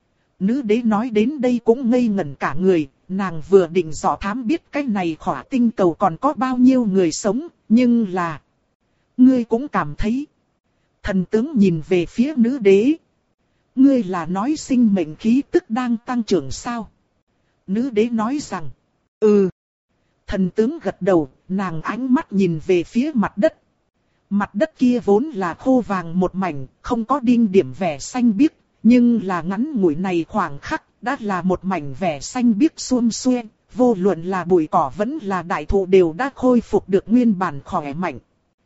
Nữ đế nói đến đây cũng ngây ngẩn cả người, nàng vừa định dò thám biết cái này khỏa tinh cầu còn có bao nhiêu người sống, nhưng là... Ngươi cũng cảm thấy... Thần tướng nhìn về phía nữ đế. Ngươi là nói sinh mệnh khí tức đang tăng trưởng sao? Nữ đế nói rằng, ừ. Thần tướng gật đầu, nàng ánh mắt nhìn về phía mặt đất. Mặt đất kia vốn là khô vàng một mảnh, không có đinh điểm vẻ xanh biếc, nhưng là ngắn ngủi này khoảng khắc, đã là một mảnh vẻ xanh biếc xuông xuê, vô luận là bụi cỏ vẫn là đại thụ đều đã khôi phục được nguyên bản khỏe mạnh.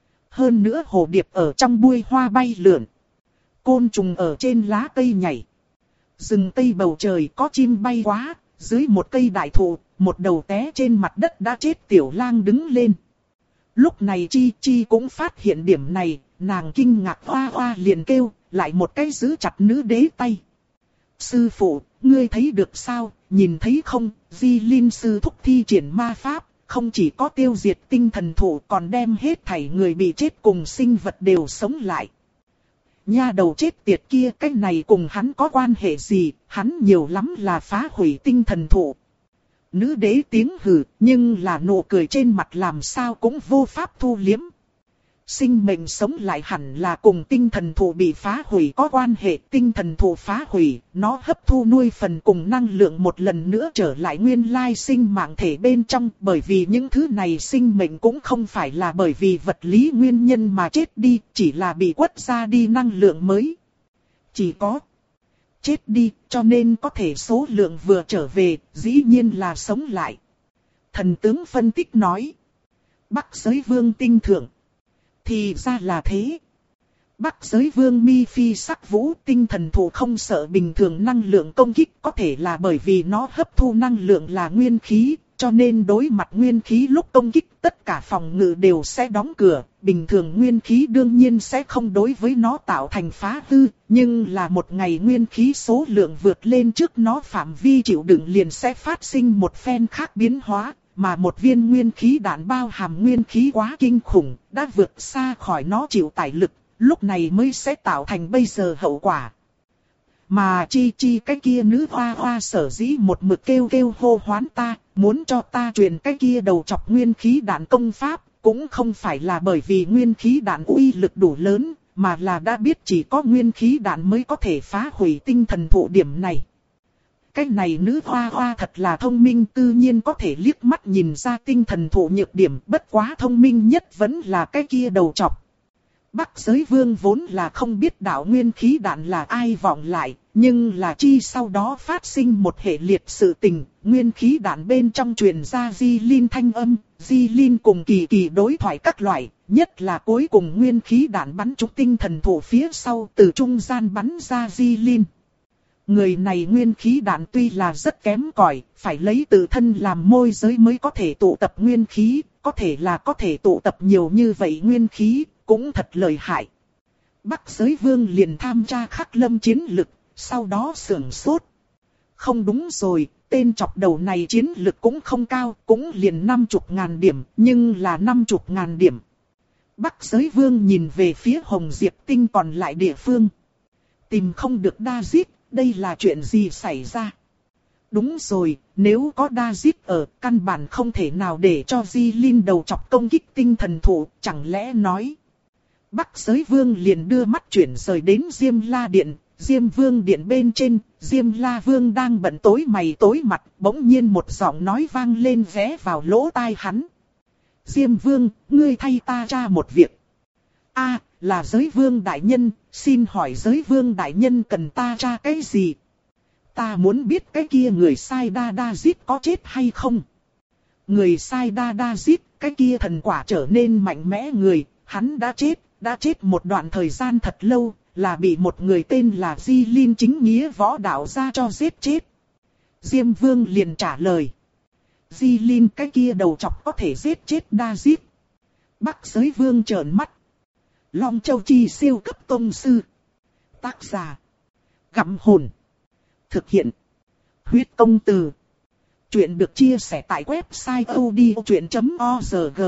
Hơn nữa hồ điệp ở trong bụi hoa bay lượn, côn trùng ở trên lá cây nhảy. Rừng tây bầu trời có chim bay quá, dưới một cây đại thụ, một đầu té trên mặt đất đã chết tiểu lang đứng lên. Lúc này Chi Chi cũng phát hiện điểm này, nàng kinh ngạc hoa hoa liền kêu, lại một cái giữ chặt nữ đế tay. Sư phụ, ngươi thấy được sao, nhìn thấy không, Di Linh sư thúc thi triển ma pháp, không chỉ có tiêu diệt tinh thần thụ còn đem hết thảy người bị chết cùng sinh vật đều sống lại. Nha đầu chết tiệt kia, cái này cùng hắn có quan hệ gì, hắn nhiều lắm là phá hủy tinh thần thụ. Nữ đế tiếng hừ, nhưng là nụ cười trên mặt làm sao cũng vô pháp thu liếm. Sinh mệnh sống lại hẳn là cùng tinh thần thụ bị phá hủy có quan hệ. Tinh thần thụ phá hủy, nó hấp thu nuôi phần cùng năng lượng một lần nữa trở lại nguyên lai sinh mạng thể bên trong. Bởi vì những thứ này sinh mệnh cũng không phải là bởi vì vật lý nguyên nhân mà chết đi, chỉ là bị quất ra đi năng lượng mới. Chỉ có chết đi, cho nên có thể số lượng vừa trở về, dĩ nhiên là sống lại. Thần tướng phân tích nói. Bắc giới vương tinh thượng. Thì ra là thế. Bắc giới vương mi phi sắc vũ, tinh thần thụ không sợ bình thường năng lượng công kích, có thể là bởi vì nó hấp thu năng lượng là nguyên khí, cho nên đối mặt nguyên khí lúc công kích tất cả phòng ngự đều sẽ đóng cửa. Bình thường nguyên khí đương nhiên sẽ không đối với nó tạo thành phá hư, nhưng là một ngày nguyên khí số lượng vượt lên trước nó phạm vi chịu đựng liền sẽ phát sinh một phen khác biến hóa. Mà một viên nguyên khí đạn bao hàm nguyên khí quá kinh khủng, đã vượt xa khỏi nó chịu tải lực, lúc này mới sẽ tạo thành bây giờ hậu quả. Mà Chi Chi cái kia nữ hoa hoa sở dĩ một mực kêu kêu hô hoán ta, muốn cho ta truyền cái kia đầu chọc nguyên khí đạn công pháp, cũng không phải là bởi vì nguyên khí đạn uy lực đủ lớn, mà là đã biết chỉ có nguyên khí đạn mới có thể phá hủy tinh thần thụ điểm này. Cái này nữ hoa hoa thật là thông minh, tự nhiên có thể liếc mắt nhìn ra tinh thần thụ nhược điểm, bất quá thông minh nhất vẫn là cái kia đầu chọc. Bắc giới vương vốn là không biết đạo nguyên khí đạn là ai vọng lại, nhưng là Chi sau đó phát sinh một hệ liệt sự tình, nguyên khí đạn bên trong truyền ra Di Linh thanh âm, Di Linh cùng kỳ kỳ đối thoại các loại, nhất là cuối cùng nguyên khí đạn bắn trúng tinh thần thụ phía sau, từ trung gian bắn ra Di Linh. Người này nguyên khí đạn tuy là rất kém cỏi, phải lấy tự thân làm môi giới mới có thể tụ tập nguyên khí, có thể là có thể tụ tập nhiều như vậy nguyên khí, cũng thật lợi hại. Bắc giới vương liền tham tra khắc lâm chiến lực, sau đó sưởng sốt. Không đúng rồi, tên chọc đầu này chiến lực cũng không cao, cũng liền năm chục ngàn điểm, nhưng là năm chục ngàn điểm. Bắc giới vương nhìn về phía Hồng Diệp Tinh còn lại địa phương. Tìm không được David, đây là chuyện gì xảy ra? Đúng rồi, nếu có David ở, căn bản không thể nào để cho Di Linh đầu chọc công kích tinh thần thụ, chẳng lẽ nói. Bắc giới vương liền đưa mắt chuyển rời đến Diêm La Điện, Diêm Vương Điện bên trên, Diêm La Vương đang bận tối mày tối mặt, bỗng nhiên một giọng nói vang lên ghé vào lỗ tai hắn. Diêm Vương, ngươi thay ta tra một việc. A, là giới vương đại nhân, xin hỏi giới vương đại nhân cần ta tra cái gì? Ta muốn biết cái kia người sai đa đa giết có chết hay không? Người sai đa đa giết, cái kia thần quả trở nên mạnh mẽ người, hắn đã chết, đã chết một đoạn thời gian thật lâu, là bị một người tên là Di Linh chính nghĩa võ đạo ra cho giết chết. Diêm Vương liền trả lời. Di Linh cái kia đầu chọc có thể giết chết đa giết. Bắc giới vương trợn mắt. Long Châu Chi siêu cấp tông sư. Tác giả. Gặm hồn. Thực hiện. Huyết công từ. Chuyện được chia sẻ tại website odchuyện chấm org.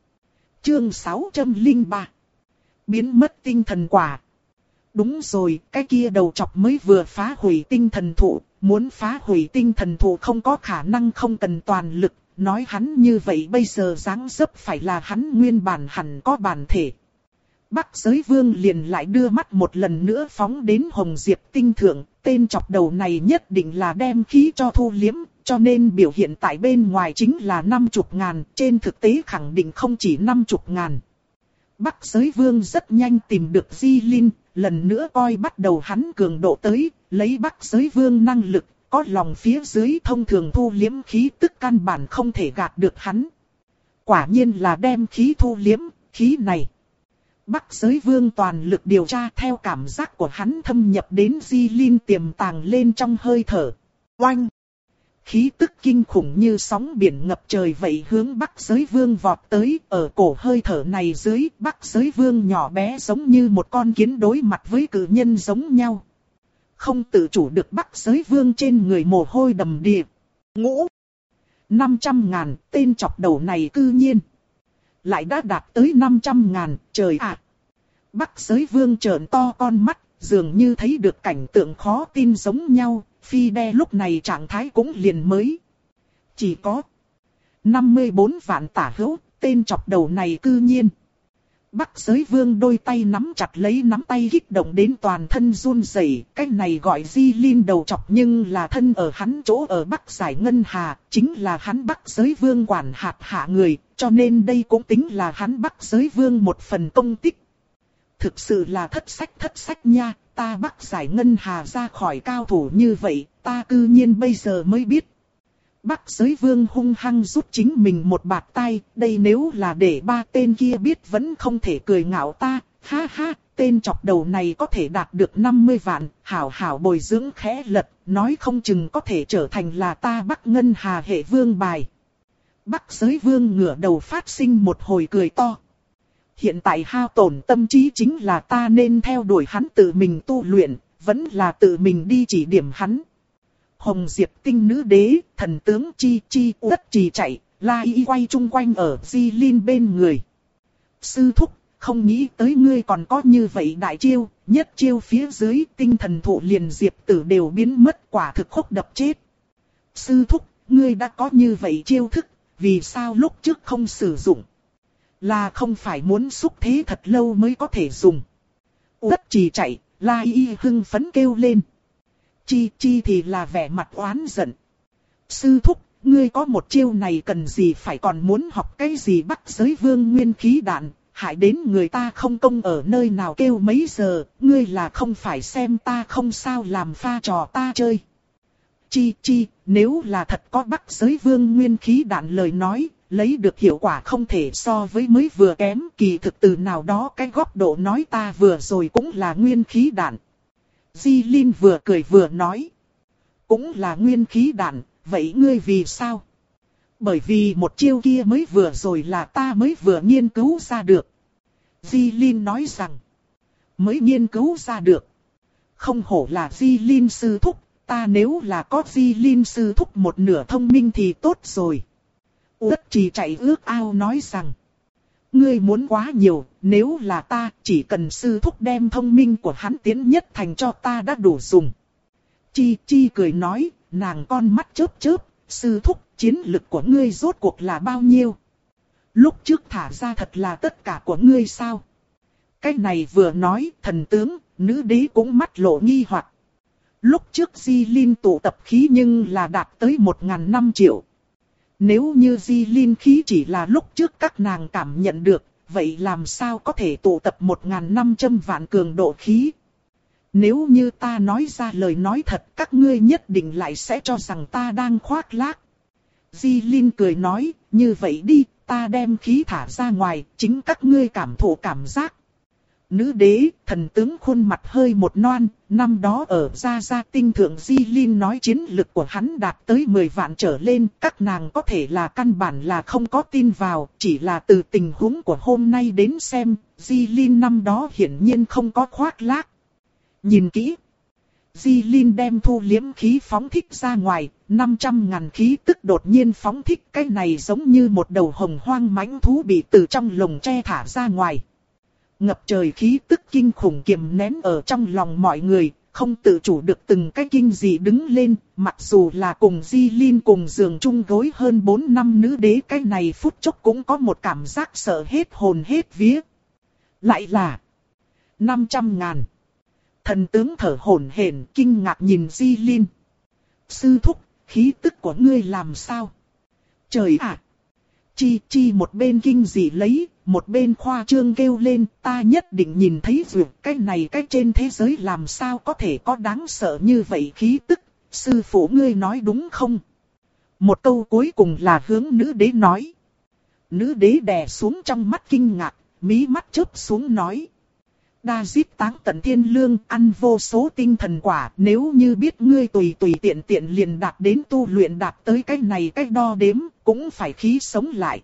Chương sáu trăm lẻ ba. Biến mất tinh thần quả. Đúng rồi, cái kia đầu chọc mới vừa phá hủy tinh thần thụ. Muốn phá hủy tinh thần thụ không có khả năng không cần toàn lực. Nói hắn như vậy bây giờ dáng dấp phải là hắn nguyên bản hẳn có bản thể. Bắc Giới Vương liền lại đưa mắt một lần nữa phóng đến Hồng Diệp Tinh Thượng. Tên chọc đầu này nhất định là đem khí cho thu liếm, cho nên biểu hiện tại bên ngoài chính là năm chục ngàn, trên thực tế khẳng định không chỉ năm chục ngàn. Bắc Giới Vương rất nhanh tìm được Di Linh, lần nữa coi bắt đầu hắn cường độ tới, lấy Bắc Giới Vương năng lực, có lòng phía dưới thông thường thu liếm khí tức căn bản không thể gạt được hắn. Quả nhiên là đem khí thu liếm, khí này. Bắc Giới Vương toàn lực điều tra theo cảm giác của hắn thâm nhập đến Di Linh tiềm tàng lên trong hơi thở. Oanh! Khí tức kinh khủng như sóng biển ngập trời vậy hướng Bắc Giới Vương vọt tới. Ở cổ hơi thở này dưới, Bắc Giới Vương nhỏ bé giống như một con kiến đối mặt với cự nhân giống nhau. Không tự chủ được Bắc Giới Vương trên người mồ hôi đầm đìa. Ngũ! năm trăm ngàn, tên chọc đầu này cư nhiên. Lại đã đạt tới năm trăm ngàn, trời ạ! À. Bắc Giới Vương trợn to con mắt, dường như thấy được cảnh tượng khó tin giống nhau, Phi Đe lúc này trạng thái cũng liền mới. Chỉ có năm mươi bốn vạn tả hữu, tên chọc đầu này cư nhiên. Bắc Giới Vương đôi tay nắm chặt lấy nắm tay kích động đến toàn thân run rẩy, cái này gọi Di Linh đầu chọc nhưng là thân ở hắn chỗ ở Bắc Giải Ngân Hà, chính là hắn Bắc Giới Vương quản hạt hạ người, cho nên đây cũng tính là hắn Bắc Giới Vương một phần công tích. Thực sự là thất sách thất sách nha, ta Bắc Giải Ngân Hà ra khỏi cao thủ như vậy, ta cư nhiên bây giờ mới biết. Bắc Giới Vương hung hăng rút chính mình một bạt tay, đây nếu là để ba tên kia biết vẫn không thể cười ngạo ta, ha ha, tên chọc đầu này có thể đạt được năm mươi vạn, hảo hảo bồi dưỡng khẽ lật, nói không chừng có thể trở thành là ta Bắc Ngân Hà hệ vương bài. Bắc Giới Vương ngửa đầu phát sinh một hồi cười to. Hiện tại hao tổn tâm trí chính là ta nên theo đuổi hắn tự mình tu luyện, vẫn là tự mình đi chỉ điểm hắn. Hồng Diệp Tinh Nữ Đế, thần tướng Chi Chi Uất Trì chạy, La Y quay chung quanh ở Di Linh bên người. Sư thúc, không nghĩ tới ngươi còn có như vậy đại chiêu, nhất chiêu phía dưới tinh thần thụ liền Diệp Tử đều biến mất, quả thực khốc đập chết. Sư thúc, ngươi đã có như vậy chiêu thức, vì sao lúc trước không sử dụng? Là không phải muốn xúc thế thật lâu mới có thể dùng. Uất Trì chạy, La Y hưng phấn kêu lên. Chi Chi thì là vẻ mặt oán giận. Sư thúc, ngươi có một chiêu này cần gì phải còn muốn học cái gì Bắc Giới Vương nguyên khí đạn, hại đến người ta không công ở nơi nào kêu mấy giờ, ngươi là không phải xem ta không sao làm pha trò ta chơi. Chi Chi, nếu là thật có Bắc Giới Vương nguyên khí đạn lời nói, lấy được hiệu quả không thể so với mới vừa kém, kỳ thực từ nào đó cái góc độ nói ta vừa rồi cũng là nguyên khí đạn. Di Linh vừa cười vừa nói. Cũng là nguyên khí đạn, vậy ngươi vì sao? Bởi vì một chiêu kia mới vừa rồi là ta mới vừa nghiên cứu ra được. Di Linh nói rằng. Mới nghiên cứu ra được. Không hổ là Di Linh sư thúc, ta nếu là có Di Linh sư thúc một nửa thông minh thì tốt rồi. Uất Trì chạy ước ao nói rằng. Ngươi muốn quá nhiều, nếu là ta, chỉ cần sư thúc đem thông minh của hắn tiến nhất thành cho ta đã đủ dùng. Chi Chi cười nói, nàng con mắt chớp chớp, sư thúc, chiến lực của ngươi rốt cuộc là bao nhiêu? Lúc trước thả ra thật là tất cả của ngươi sao? Cái này vừa nói, thần tướng, nữ đế cũng mắt lộ nghi hoặc. Lúc trước Di Linh tụ tập khí nhưng là đạt tới một ngàn năm triệu. Nếu như Di Linh khí chỉ là lúc trước các nàng cảm nhận được, vậy làm sao có thể tụ tập một ngàn năm trăm vạn cường độ khí? Nếu như ta nói ra lời nói thật, các ngươi nhất định lại sẽ cho rằng ta đang khoác lác. Di Linh cười nói, như vậy đi, ta đem khí thả ra ngoài, chính các ngươi cảm thụ cảm giác. Nữ đế, thần tướng khuôn mặt hơi một non, năm đó ở Gia Gia Tinh Thượng Di Linh nói chiến lực của hắn đạt tới mười vạn trở lên, các nàng có thể là căn bản là không có tin vào, chỉ là từ tình huống của hôm nay đến xem, Di Linh năm đó hiển nhiên không có khoác lác. Nhìn kỹ. Di Linh đem thu liếm khí phóng thích ra ngoài, năm trăm ngàn khí tức đột nhiên phóng thích, cái này giống như một đầu hồng hoang mãnh thú bị từ trong lồng tre thả ra ngoài. Ngập trời khí tức kinh khủng kiềm nén ở trong lòng mọi người, không tự chủ được từng cái kinh dị đứng lên, mặc dù là cùng Di Linh cùng giường chung gối hơn bốn năm nữ đế, cái này phút chốc cũng có một cảm giác sợ hết hồn hết vía. Lại là năm trăm ngàn. Thần tướng thở hổn hển kinh ngạc nhìn Di Linh. Sư thúc, khí tức của ngươi làm sao? Trời ạ! Chi Chi một bên kinh dị lấy, một bên khoa trương kêu lên, ta nhất định nhìn thấy rồi, cái này cái trên thế giới làm sao có thể có đáng sợ như vậy khí tức, sư phụ ngươi nói đúng không? Một câu cuối cùng là hướng nữ đế nói. Nữ đế đè xuống trong mắt kinh ngạc, mí mắt chớp xuống nói. Đa giết táng tận thiên lương, ăn vô số tinh thần quả, nếu như biết ngươi tùy tùy tiện tiện liền đạt đến tu luyện đạt tới cái này cái đo đếm, cũng phải khí sống lại.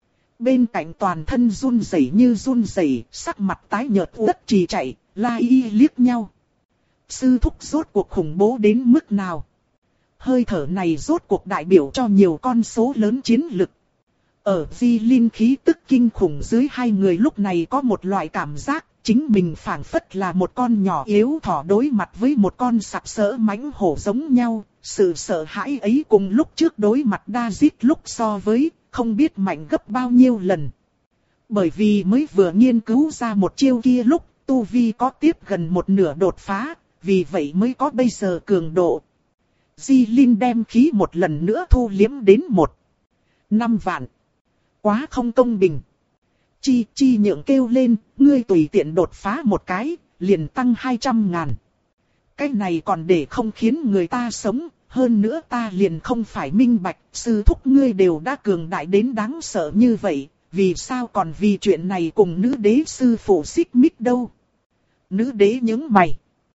Bên cạnh toàn thân run rẩy như run rẩy, sắc mặt tái nhợt đất trì chạy, la y liếc nhau. Sư thúc rốt cuộc khủng bố đến mức nào? Hơi thở này rốt cuộc đại biểu cho nhiều con số lớn chiến lực. Ở Di Linh khí tức kinh khủng dưới hai người lúc này có một loại cảm giác, chính mình phảng phất là một con nhỏ yếu thỏ đối mặt với một con sặc sỡ mãnh hổ giống nhau, sự sợ hãi ấy cùng lúc trước đối mặt David lúc so với, không biết mạnh gấp bao nhiêu lần. Bởi vì mới vừa nghiên cứu ra một chiêu kia lúc, tu vi có tiếp gần một nửa đột phá, vì vậy mới có bây giờ cường độ. Di Linh đem khí một lần nữa thu liếm đến một năm vạn. Quá không công bình. Chi Chi nhượng kêu lên, ngươi tùy tiện đột phá một cái, liền tăng hai trăm ngàn. Cái này còn để không khiến người ta sống, hơn nữa ta liền không phải minh bạch, sư thúc ngươi đều đã cường đại đến đáng sợ như vậy, vì sao còn vì chuyện này cùng nữ đế sư phụ xích mích đâu? Nữ đế nhướng mày.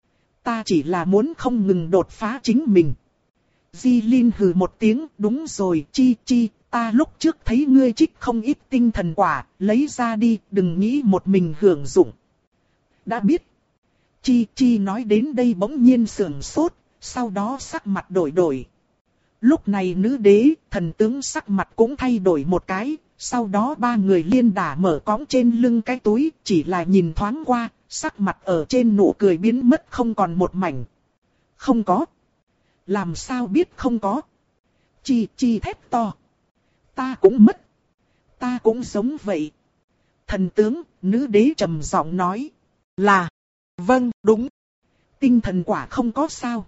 Ta chỉ là muốn không ngừng đột phá chính mình. Di Linh hừ một tiếng, đúng rồi, Chi Chi. Ta lúc trước thấy ngươi trích không ít tinh thần quả, lấy ra đi, đừng nghĩ một mình hưởng dụng. Đã biết. Chi Chi nói đến đây bỗng nhiên sườn sốt, sau đó sắc mặt đổi đổi. Lúc này nữ đế, thần tướng sắc mặt cũng thay đổi một cái, sau đó ba người liên đả mở cõng trên lưng cái túi, chỉ là nhìn thoáng qua, sắc mặt ở trên nụ cười biến mất không còn một mảnh. Không có. Làm sao biết không có? Chi Chi thét to. Ta cũng mất. Ta cũng giống vậy. Thần tướng, nữ đế trầm giọng nói. Là. Vâng, đúng. Tinh thần quả không có sao.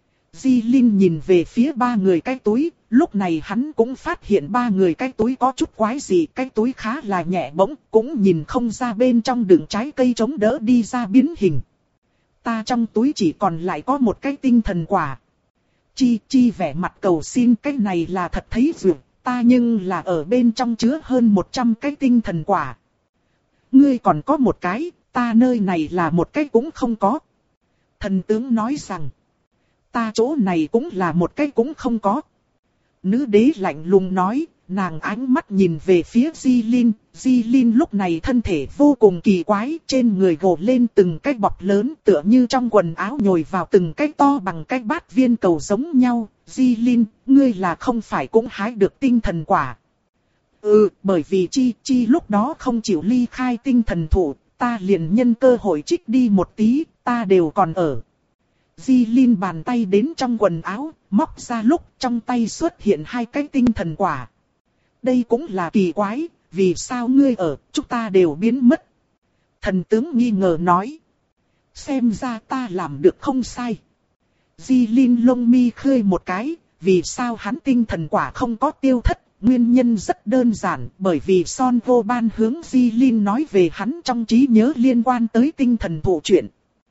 Di Linh nhìn về phía ba người cái túi. Lúc này hắn cũng phát hiện ba người cái túi có chút quái gì. Cái túi khá là nhẹ bỗng. Cũng nhìn không ra bên trong đựng trái cây chống đỡ đi ra biến hình. Ta trong túi chỉ còn lại có một cái tinh thần quả. Chi Chi vẻ mặt cầu xin, cái này là thật thấy dường. Ta nhưng là ở bên trong chứa hơn một trăm cái tinh thần quả. Ngươi còn có một cái, ta nơi này là một cái cũng không có. Thần tướng nói rằng, ta chỗ này cũng là một cái cũng không có. Nữ đế lạnh lùng nói, nàng ánh mắt nhìn về phía Di Linh. Di Linh lúc này thân thể vô cùng kỳ quái, trên người gồ lên từng cái bọt lớn tựa như trong quần áo nhồi vào từng cái to bằng cái bát viên cầu giống nhau. Di Linh, ngươi là không phải cũng hái được tinh thần quả? Ừ, bởi vì Chi Chi lúc đó không chịu ly khai tinh thần thụ, ta liền nhân cơ hội trích đi một tí, ta đều còn ở. Di Linh bàn tay đến trong quần áo, móc ra lúc trong tay xuất hiện hai cái tinh thần quả. Đây cũng là kỳ quái, vì sao ngươi ở, chúng ta đều biến mất. Thần tướng nghi ngờ nói. Xem ra ta làm được không sai. Di Linh lông mi khơi một cái, vì sao hắn tinh thần quả không có tiêu thất, nguyên nhân rất đơn giản, bởi vì Son Vô Ban hướng Di Linh nói về hắn trong trí nhớ liên quan tới tinh thần thụ chuyện.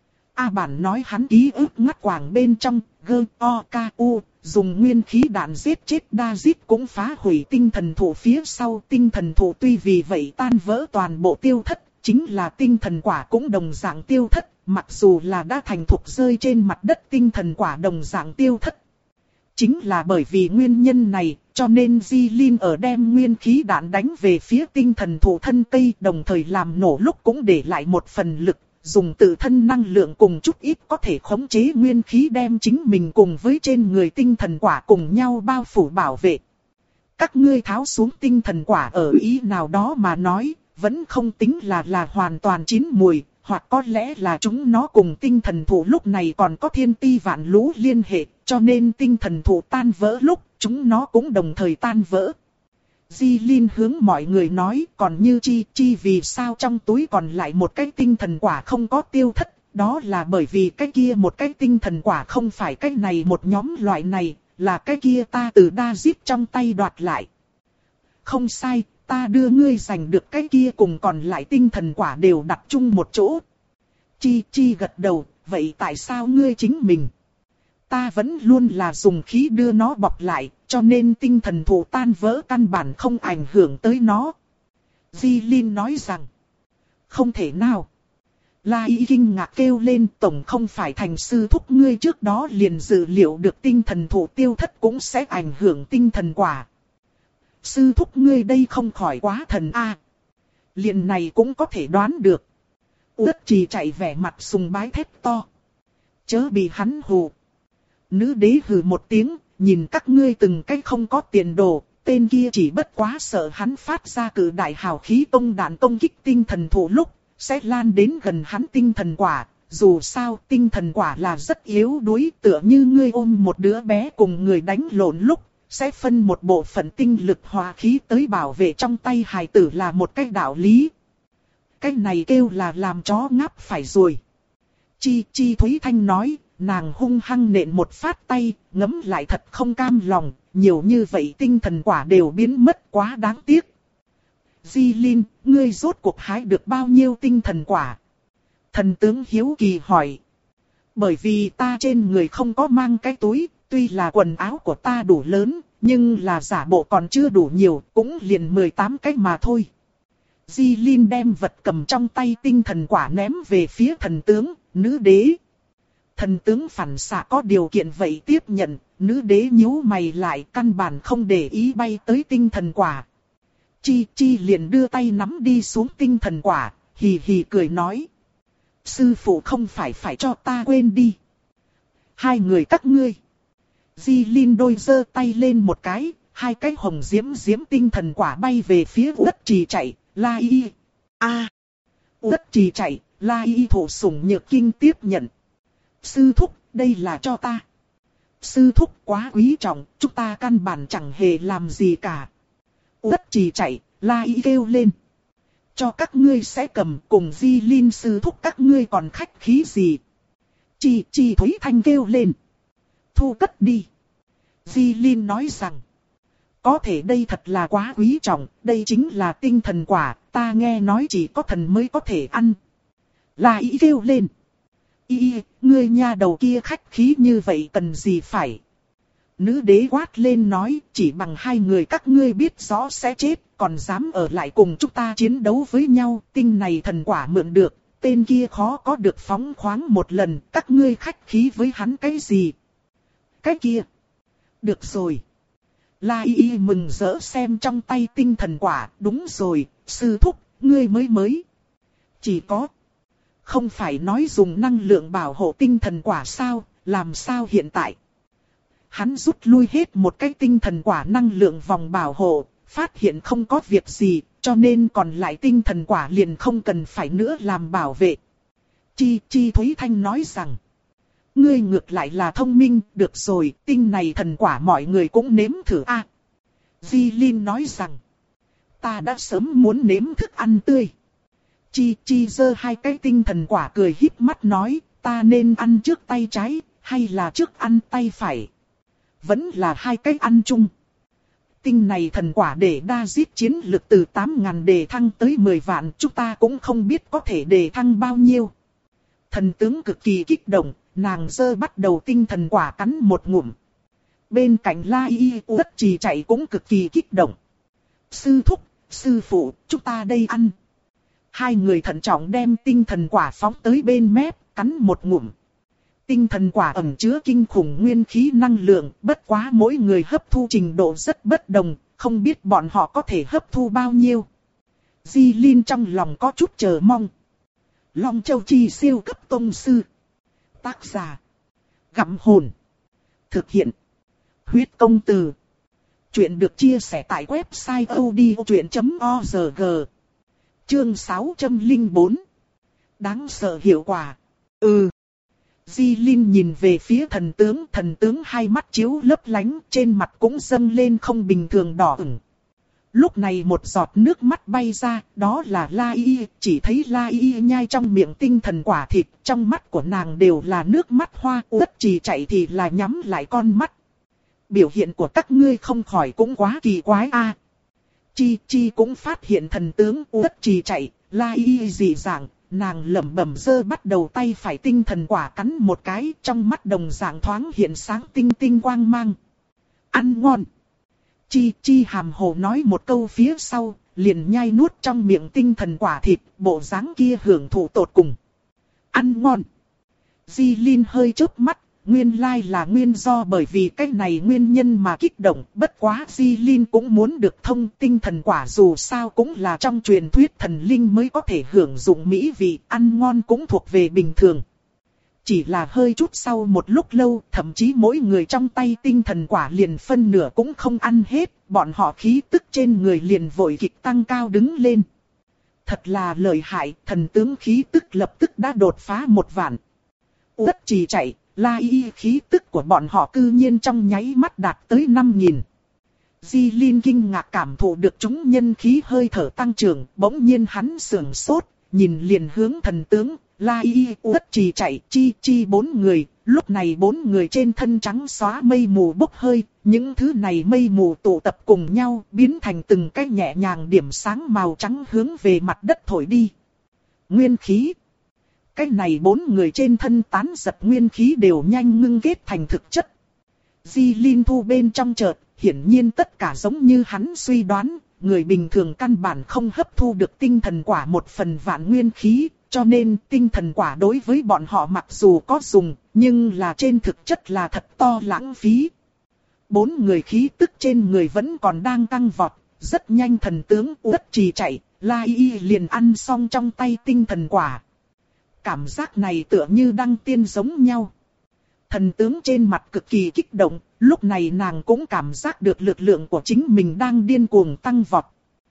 A bản nói hắn ký ức ngắt quãng bên trong, gơ o ca u, dùng nguyên khí đạn giết chết David cũng phá hủy tinh thần thụ phía sau. Tinh thần thụ tuy vì vậy tan vỡ toàn bộ tiêu thất, chính là tinh thần quả cũng đồng dạng tiêu thất, mặc dù là đã thành thục rơi trên mặt đất tinh thần quả đồng dạng tiêu thất. Chính là bởi vì nguyên nhân này, cho nên Di Linh ở đem nguyên khí đạn đánh về phía tinh thần thụ thân cây, đồng thời làm nổ lúc cũng để lại một phần lực, dùng tự thân năng lượng cùng chút ít có thể khống chế nguyên khí đem chính mình cùng với trên người tinh thần quả cùng nhau bao phủ bảo vệ. Các ngươi tháo xuống tinh thần quả ở ý nào đó mà nói, vẫn không tính là là hoàn toàn chín mùi, hoặc có lẽ là chúng nó cùng tinh thần thụ lúc này còn có thiên ti vạn lũ liên hệ, cho nên tinh thần thụ tan vỡ lúc, chúng nó cũng đồng thời tan vỡ. Di Linh hướng mọi người nói, còn như chi, chi vì sao trong túi còn lại một cái tinh thần quả không có tiêu thất, đó là bởi vì cái kia một cái tinh thần quả không phải cái này một nhóm loại này, là cái kia ta từ David trong tay đoạt lại. Không sai, ta đưa ngươi giành được cái kia cùng còn lại tinh thần quả đều đặt chung một chỗ. Chi chi gật đầu, vậy tại sao ngươi chính mình? Ta vẫn luôn là dùng khí đưa nó bọc lại, cho nên tinh thần thụ tan vỡ căn bản không ảnh hưởng tới nó. Di Linh nói rằng, không thể nào. La Y kinh ngạc kêu lên, tổng không phải thành sư thúc ngươi trước đó liền dự liệu được tinh thần thụ tiêu thất cũng sẽ ảnh hưởng tinh thần quả. Sư thúc ngươi đây không khỏi quá thần a. Liền này cũng có thể đoán được. Uất Trì chạy vẻ mặt sùng bái thét to. Chớ bị hắn hù. Nữ đế hừ một tiếng, nhìn các ngươi từng cái không có tiền đồ, tên kia chỉ bất quá sợ hắn phát ra cử đại hào khí tông đạn công kích tinh thần thụ lúc, sẽ lan đến gần hắn tinh thần quả. Dù sao tinh thần quả là rất yếu đuối, tựa như ngươi ôm một đứa bé cùng người đánh lộn lúc, sẽ phân một bộ phận tinh lực hòa khí tới bảo vệ trong tay hài tử là một cái đạo lý. Cái này kêu là làm chó ngáp phải rồi. Chi Chi Thúy Thanh nói, nàng hung hăng nện một phát tay, ngấm lại thật không cam lòng, nhiều như vậy tinh thần quả đều biến mất quá đáng tiếc. Di Linh, ngươi rốt cuộc hái được bao nhiêu tinh thần quả? Thần tướng hiếu kỳ hỏi. Bởi vì ta trên người không có mang cái túi, tuy là quần áo của ta đủ lớn, nhưng là giả bộ còn chưa đủ nhiều, cũng liền mười tám cái mà thôi. Di Linh đem vật cầm trong tay tinh thần quả ném về phía thần tướng, nữ đế. Thần tướng phản xạ có điều kiện vậy tiếp nhận, nữ đế nhíu mày lại căn bản không để ý bay tới tinh thần quả. Chi Chi liền đưa tay nắm đi xuống tinh thần quả, hì hì cười nói. Sư phụ không phải phải cho ta quên đi. Hai người các ngươi. Di Linh đôi giơ tay lên một cái, hai cái hồng diễm diễm tinh thần quả bay về phía Uất Trì chạy, La Y. A. Uất Trì chạy, La Y thổ sủng nhược kinh tiếp nhận. Sư thúc, đây là cho ta. Sư thúc quá quý trọng, chúng ta căn bản chẳng hề làm gì cả. Uất Trì chạy, La Y kêu lên. Cho các ngươi sẽ cầm cùng Di Linh sư thúc các ngươi còn khách khí gì. Chi Chi Thúy Thanh kêu lên. Thu cất đi. Di Linh nói rằng. Có thể đây thật là quá quý trọng, đây chính là tinh thần quả, ta nghe nói chỉ có thần mới có thể ăn. La Y kêu lên. Y, ngươi nha đầu kia khách khí như vậy cần gì phải. Nữ đế quát lên nói, chỉ bằng hai người các ngươi biết rõ sẽ chết, còn dám ở lại cùng chúng ta chiến đấu với nhau, tinh này thần quả mượn được, tên kia khó có được phóng khoáng một lần, các ngươi khách khí với hắn cái gì? Cái kia. Được rồi. La Y mừng rỡ xem trong tay tinh thần quả, đúng rồi, sư thúc, ngươi mới mới. Chỉ có. Không phải nói dùng năng lượng bảo hộ tinh thần quả sao, làm sao hiện tại? Hắn rút lui hết một cái tinh thần quả năng lượng vòng bảo hộ, phát hiện không có việc gì, cho nên còn lại tinh thần quả liền không cần phải nữa làm bảo vệ. Chi Chi Thúy Thanh nói rằng, ngươi ngược lại là thông minh, được rồi, tinh này thần quả mọi người cũng nếm thử a. À, Di Linh nói rằng, ta đã sớm muốn nếm thức ăn tươi. Chi Chi giơ hai cái tinh thần quả cười híp mắt nói, ta nên ăn trước tay trái, hay là trước ăn tay phải? Vẫn là hai cái ăn chung. Tinh này thần quả để đa giết chiến lực từ tám ngàn đề thăng tới mười vạn, chúng ta cũng không biết có thể đề thăng bao nhiêu. Thần tướng cực kỳ kích động, nàng giơ bắt đầu tinh thần quả cắn một ngụm. Bên cạnh La Y Uất Trì chạy cũng cực kỳ kích động. Sư thúc, sư phụ, chúng ta đây ăn. Hai người thận trọng đem tinh thần quả phóng tới bên mép, cắn một ngụm. Tinh thần quả ẩn chứa kinh khủng nguyên khí năng lượng, bất quá mỗi người hấp thu trình độ rất bất đồng, không biết bọn họ có thể hấp thu bao nhiêu. Di Linh trong lòng có chút chờ mong. Long Châu Chi siêu cấp tông sư. Tác giả. Gặm hồn. Thực hiện. Huyết công từ. Chuyện được chia sẻ tại website odchuyện chấm org. Chương sáu trăm lẻ bốn. Đáng sợ hiệu quả. Ừ. Di Linh nhìn về phía thần tướng, thần tướng hai mắt chiếu lấp lánh, trên mặt cũng dâng lên không bình thường đỏ ửng. Lúc này một giọt nước mắt bay ra, đó là La Y, chỉ thấy La Y nhai trong miệng tinh thần quả thịt, trong mắt của nàng đều là nước mắt hoa, Uất Trì chạy thì là nhắm lại con mắt. Biểu hiện của các ngươi không khỏi cũng quá kỳ quái a. Chi Chi cũng phát hiện thần tướng Uất Trì chạy, La Y dị dạng, nàng lẩm bẩm giơ bắt đầu tay phải tinh thần quả cắn một cái, trong mắt đồng dạng thoáng hiện sáng tinh tinh quang mang. Ăn ngon. Chi Chi hàm hồ nói một câu phía sau, liền nhai nuốt trong miệng tinh thần quả thịt, bộ dáng kia hưởng thụ tột cùng. Ăn ngon. Di Linh hơi chớp mắt, nguyên lai là nguyên do bởi vì cái này nguyên nhân mà kích động, bất quá Di Linh cũng muốn được thông tinh thần quả dù sao cũng là trong truyền thuyết thần linh mới có thể hưởng dụng mỹ vị, ăn ngon cũng thuộc về bình thường. Chỉ là hơi chút sau một lúc lâu, thậm chí mỗi người trong tay tinh thần quả liền phân nửa cũng không ăn hết, bọn họ khí tức trên người liền vội kịch tăng cao đứng lên. Thật là lợi hại, thần tướng khí tức lập tức đã đột phá một vạn. Uất Trì chạy, La Y khí tức của bọn họ cư nhiên trong nháy mắt đạt tới năm nghìn. Di Linh kinh ngạc cảm thụ được chúng nhân khí hơi thở tăng trưởng, bỗng nhiên hắn sườn sốt, nhìn liền hướng thần tướng. La Y, Uất Trì chạy, Chi Chi bốn người, lúc này bốn người trên thân trắng xóa mây mù bốc hơi, những thứ này mây mù tụ tập cùng nhau, biến thành từng cái nhẹ nhàng điểm sáng màu trắng hướng về mặt đất thổi đi. Nguyên khí. Cái này bốn người trên thân tán giật nguyên khí đều nhanh ngưng kết thành thực chất. Di Linh thu bên trong chợt, hiển nhiên tất cả giống như hắn suy đoán, người bình thường căn bản không hấp thu được tinh thần quả một phần vạn nguyên khí. Cho nên tinh thần quả đối với bọn họ mặc dù có dùng, nhưng là trên thực chất là thật to lãng phí. Bốn người khí tức trên người vẫn còn đang tăng vọt, rất nhanh thần tướng Uất Trì chạy, La Y liền ăn xong trong tay tinh thần quả. Cảm giác này tựa như đăng tiên giống nhau. Thần tướng trên mặt cực kỳ kích động, lúc này nàng cũng cảm giác được lực lượng của chính mình đang điên cuồng tăng vọt.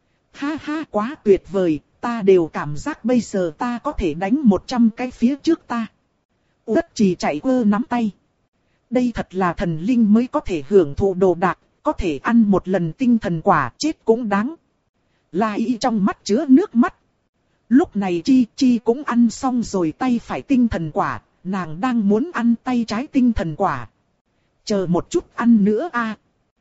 Ha ha, quá tuyệt vời. Ta đều cảm giác bây giờ ta có thể đánh một trăm cái phía trước ta. Uất Trì chạy quơ nắm tay. Đây thật là thần linh mới có thể hưởng thụ đồ đạc, có thể ăn một lần tinh thần quả chết cũng đáng. La Y trong mắt chứa nước mắt. Lúc này Chi Chi cũng ăn xong rồi tay phải tinh thần quả, nàng đang muốn ăn tay trái tinh thần quả. Chờ một chút ăn nữa a.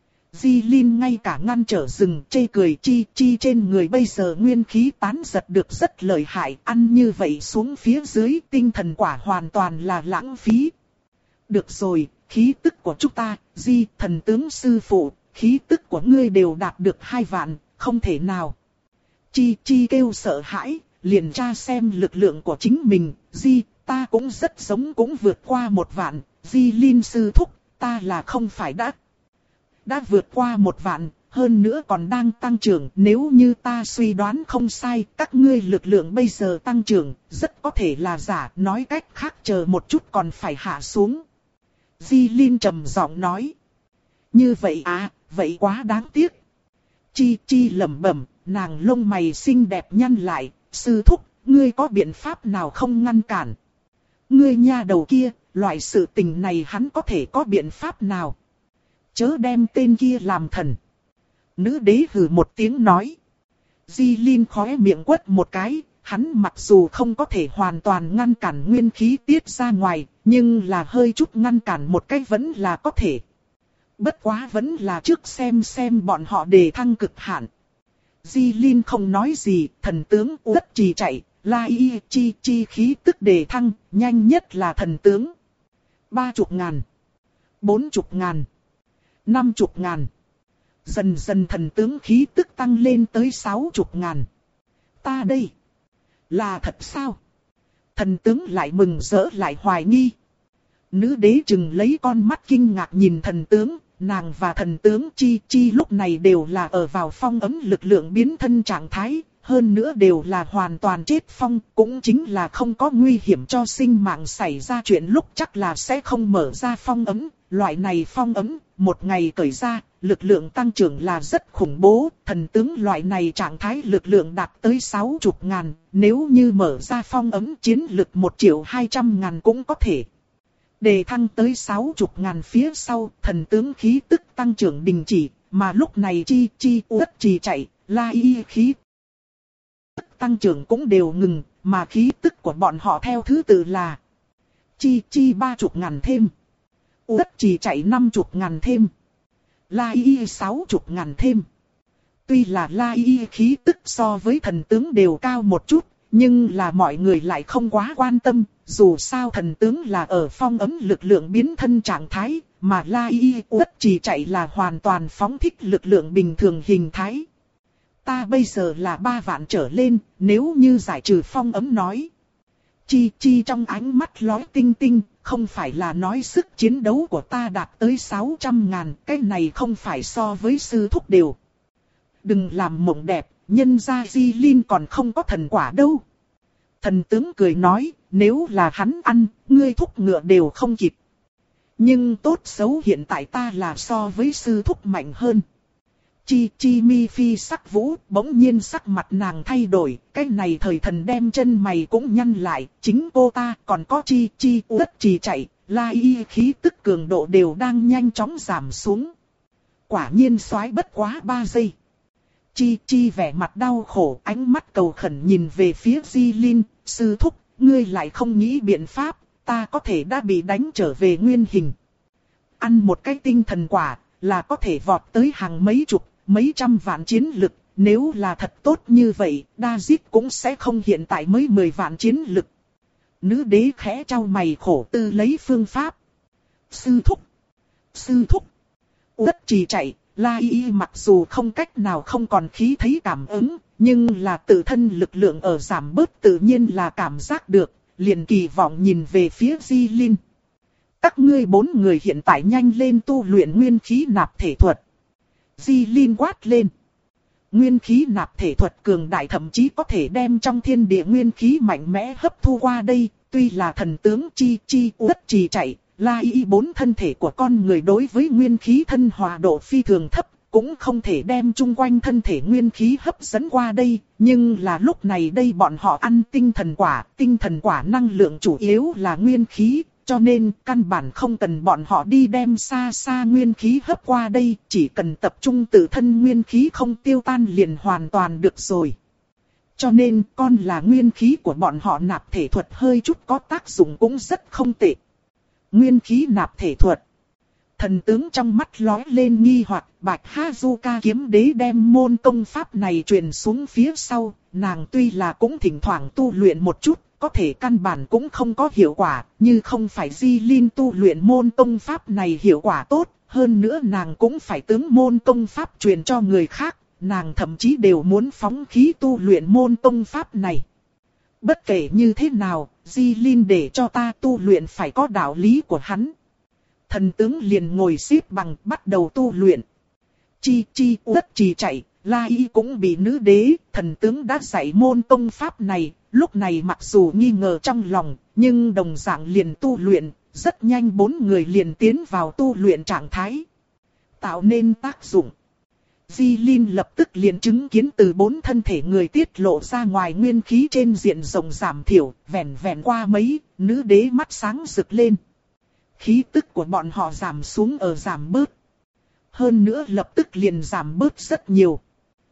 Di Linh ngay cả ngăn trở rừng chê cười Chi Chi trên người bây giờ nguyên khí tán giật được rất lợi hại, ăn như vậy xuống phía dưới tinh thần quả hoàn toàn là lãng phí. Được rồi, khí tức của chúng ta, Di thần tướng sư phụ, khí tức của ngươi đều đạt được hai vạn, không thể nào. Chi Chi kêu sợ hãi, liền tra xem lực lượng của chính mình, Di, ta cũng rất giống cũng vượt qua một vạn, Di Linh sư thúc, ta là không phải đã... Đã vượt qua một vạn, hơn nữa còn đang tăng trưởng. Nếu như ta suy đoán không sai, các ngươi lực lượng bây giờ tăng trưởng, rất có thể là giả. Nói cách khác chờ một chút còn phải hạ xuống. Di Linh trầm giọng nói. Như vậy à, vậy quá đáng tiếc. Chi Chi lẩm bẩm, nàng lông mày xinh đẹp nhăn lại. Sư thúc, ngươi có biện pháp nào không ngăn cản? Ngươi nha đầu kia, loại sự tình này hắn có thể có biện pháp nào? Chớ đem tên kia làm thần. Nữ đế hừ một tiếng nói. Di Linh khóe miệng quất một cái, hắn mặc dù không có thể hoàn toàn ngăn cản nguyên khí tiết ra ngoài, nhưng là hơi chút ngăn cản một cái vẫn là có thể. Bất quá vẫn là trước xem xem bọn họ đề thăng cực hạn. Di Linh không nói gì, thần tướng Uất Trì chạy, La Y Chi Chi khí tức đề thăng, nhanh nhất là thần tướng. Ba chục ngàn. Bốn chục ngàn. Năm chục ngàn. Dần dần thần tướng khí tức tăng lên tới sáu chục ngàn. Ta đây. Là thật sao? Thần tướng lại mừng rỡ lại hoài nghi. Nữ đế chừng lấy con mắt kinh ngạc nhìn thần tướng. Nàng và thần tướng Chi Chi lúc này đều là ở vào phong ấm lực lượng biến thân trạng thái. hơn nữa đều là hoàn toàn chết phong, cũng chính là không có nguy hiểm cho sinh mạng xảy ra chuyện lúc chắc là sẽ không mở ra phong ấm. Loại này phong ấm, một ngày cởi ra, lực lượng tăng trưởng là rất khủng bố, thần tướng loại này trạng thái lực lượng đạt tới sáu chục ngàn, nếu như mở ra phong ấm chiến lực một triệu hai trăm ngàn cũng có thể. Đề thăng tới sáu chục ngàn phía sau, thần tướng khí tức tăng trưởng đình chỉ, mà lúc này chi chi uất trì chạy, la y khí tức tăng trưởng cũng đều ngừng, mà khí tức của bọn họ theo thứ tự là chi chi ba chục ngàn thêm, uất trì chạy năm chục ngàn thêm, la y sáu chục ngàn thêm. Tuy là la y khí tức so với thần tướng đều cao một chút, nhưng là mọi người lại không quá quan tâm, dù sao thần tướng là ở phong ấm lực lượng biến thân trạng thái, mà la y uất trì chạy là hoàn toàn phóng thích lực lượng bình thường hình thái. Ta bây giờ là ba vạn trở lên, nếu như giải trừ phong ấm nói. Chi chi trong ánh mắt lóe tinh tinh, không phải là nói sức chiến đấu của ta đạt tới sáu trăm ngàn, cái này không phải so với sư thúc đều. Đừng làm mộng đẹp, nhân gia Di Linh còn không có thần quả đâu. Thần tướng cười nói, nếu là hắn ăn, ngươi thúc ngựa đều không kịp. Nhưng tốt xấu hiện tại ta là so với sư thúc mạnh hơn. Chi chi mi phi sắc vũ, bỗng nhiên sắc mặt nàng thay đổi, cái này thời thần đem chân mày cũng nhăn lại, chính cô ta còn có chi chi uất trì chạy, la y khí tức cường độ đều đang nhanh chóng giảm xuống. Quả nhiên soái bất quá ba giây. Chi chi vẻ mặt đau khổ, ánh mắt cầu khẩn nhìn về phía Di Linh, sư thúc, ngươi lại không nghĩ biện pháp, ta có thể đã bị đánh trở về nguyên hình. Ăn một cái tinh thần quả, là có thể vọt tới hàng mấy chục, mấy trăm vạn chiến lực, nếu là thật tốt như vậy, David cũng sẽ không hiện tại mới mười vạn chiến lực. Nữ đế khẽ trao mày khổ tư lấy phương pháp. Sư thúc, sư thúc, uất trì chạy. La Y mặc dù không cách nào không còn khí thấy cảm ứng, nhưng là tự thân lực lượng ở giảm bớt tự nhiên là cảm giác được, liền kỳ vọng nhìn về phía Di Linh. Các ngươi bốn người hiện tại nhanh lên tu luyện nguyên khí nạp thể thuật. Di Linh quát lên. Nguyên khí nạp thể thuật cường đại thậm chí có thể đem trong thiên địa nguyên khí mạnh mẽ hấp thu qua đây, tuy là thần tướng chi chi uất trì chạy. La y bốn thân thể của con người đối với nguyên khí thân hòa độ phi thường thấp, cũng không thể đem chung quanh thân thể nguyên khí hấp dẫn qua đây, nhưng là lúc này đây bọn họ ăn tinh thần quả, tinh thần quả năng lượng chủ yếu là nguyên khí, cho nên căn bản không cần bọn họ đi đem xa xa nguyên khí hấp qua đây, chỉ cần tập trung tự thân nguyên khí không tiêu tan liền hoàn toàn được rồi. Cho nên con là nguyên khí của bọn họ nạp thể thuật hơi chút có tác dụng cũng rất không tệ. Nguyên khí nạp thể thuật. Thần tướng trong mắt lóe lên nghi hoặc, Bạch Hazuka kiếm đế đem môn công pháp này truyền xuống phía sau, nàng tuy là cũng thỉnh thoảng tu luyện một chút, có thể căn bản cũng không có hiệu quả, như không phải Di Linh tu luyện môn công pháp này hiệu quả tốt, hơn nữa nàng cũng phải tướng môn công pháp truyền cho người khác, nàng thậm chí đều muốn phóng khí tu luyện môn công pháp này. Bất kể như thế nào, Di Linh để cho ta tu luyện phải có đạo lý của hắn. Thần tướng liền ngồi xếp bằng bắt đầu tu luyện. Chi chi uất trì chạy, La Y cũng bị nữ đế, thần tướng đã dạy môn công pháp này. Lúc này mặc dù nghi ngờ trong lòng, nhưng đồng dạng liền tu luyện, rất nhanh bốn người liền tiến vào tu luyện trạng thái. Tạo nên tác dụng. Di Linh lập tức liền chứng kiến từ bốn thân thể người tiết lộ ra ngoài nguyên khí trên diện rộng giảm thiểu, vẹn vẹn qua mấy, nữ đế mắt sáng rực lên. Khí tức của bọn họ giảm xuống ở giảm bớt. Hơn nữa lập tức liền giảm bớt rất nhiều.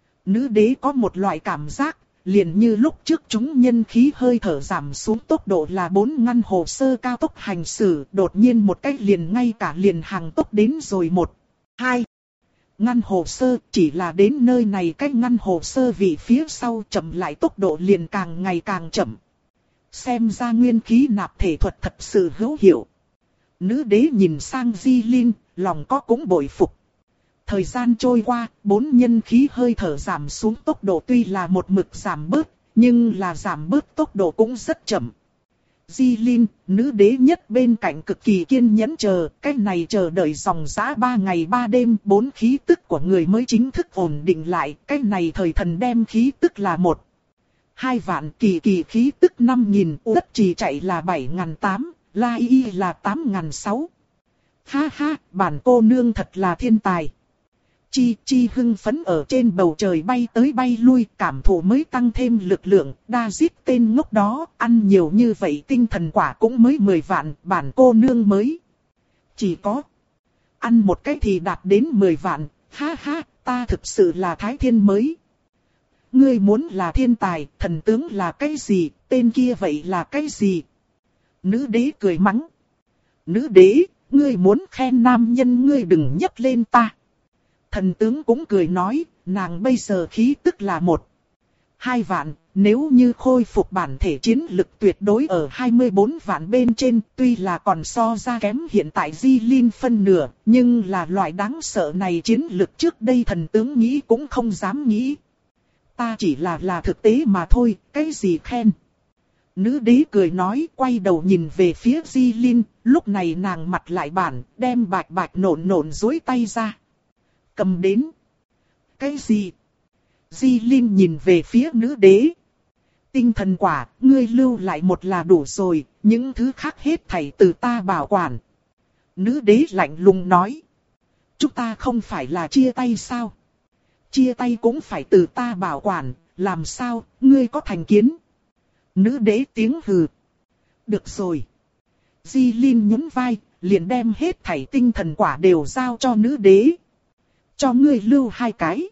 Nữ đế có một loại cảm giác, liền như lúc trước chúng nhân khí hơi thở giảm xuống tốc độ là bốn ngăn hồ sơ cao tốc hành xử, đột nhiên một cách liền ngay cả liền hàng tốc đến rồi một, hai. Ngăn hồ sơ chỉ là đến nơi này cách ngăn hồ sơ vì phía sau chậm lại tốc độ liền càng ngày càng chậm. Xem ra nguyên khí nạp thể thuật thật sự hữu hiệu. Nữ đế nhìn sang Di Linh, lòng có cũng bội phục. Thời gian trôi qua, bốn nhân khí hơi thở giảm xuống tốc độ tuy là một mực giảm bớt, nhưng là giảm bớt tốc độ cũng rất chậm. Di Linh, nữ đế nhất bên cạnh cực kỳ kiên nhẫn chờ, cái này chờ đợi dòng dã ba ngày ba đêm, bốn khí tức của người mới chính thức ổn định lại, cái này thời thần đem khí tức là một. Hai vạn, kỳ kỳ khí tức năm nghìn, đất trì chạy là bảy ngàn tám, la y là tám ngàn sáu. Ha ha, bản cô nương thật là thiên tài. Chi Chi hưng phấn ở trên bầu trời bay tới bay lui, cảm thụ mới tăng thêm lực lượng, đa giết tên ngốc đó, ăn nhiều như vậy tinh thần quả cũng mới mười vạn, bản cô nương mới. Chỉ có ăn một cái thì đạt đến mười vạn, ha ha, ta thực sự là thái thiên mới. Ngươi muốn là thiên tài, thần tướng là cái gì, tên kia vậy là cái gì? Nữ đế cười mắng. Nữ đế, ngươi muốn khen nam nhân ngươi đừng nhấc lên ta. Thần tướng cũng cười nói, nàng bây giờ khí tức là một. Hai vạn, nếu như khôi phục bản thể chiến lực tuyệt đối ở hai mươi bốn vạn bên trên, tuy là còn so ra kém hiện tại Di Linh phân nửa, nhưng là loại đáng sợ này chiến lực trước đây thần tướng nghĩ cũng không dám nghĩ. Ta chỉ là là thực tế mà thôi, cái gì khen. Nữ đế cười nói, quay đầu nhìn về phía Di Linh, lúc này nàng mặt lại bản, đem bạch bạch nổn nổn duỗi tay ra. Cầm đến. Cái gì? Di Linh nhìn về phía nữ đế. Tinh thần quả, ngươi lưu lại một là đủ rồi, những thứ khác hết thảy từ ta bảo quản. Nữ đế lạnh lùng nói. Chúng ta không phải là chia tay sao? Chia tay cũng phải từ ta bảo quản, làm sao, ngươi có thành kiến? Nữ đế tiếng hừ. Được rồi. Di Linh nhún vai, liền đem hết thảy tinh thần quả đều giao cho nữ đế. Cho ngươi lưu hai cái.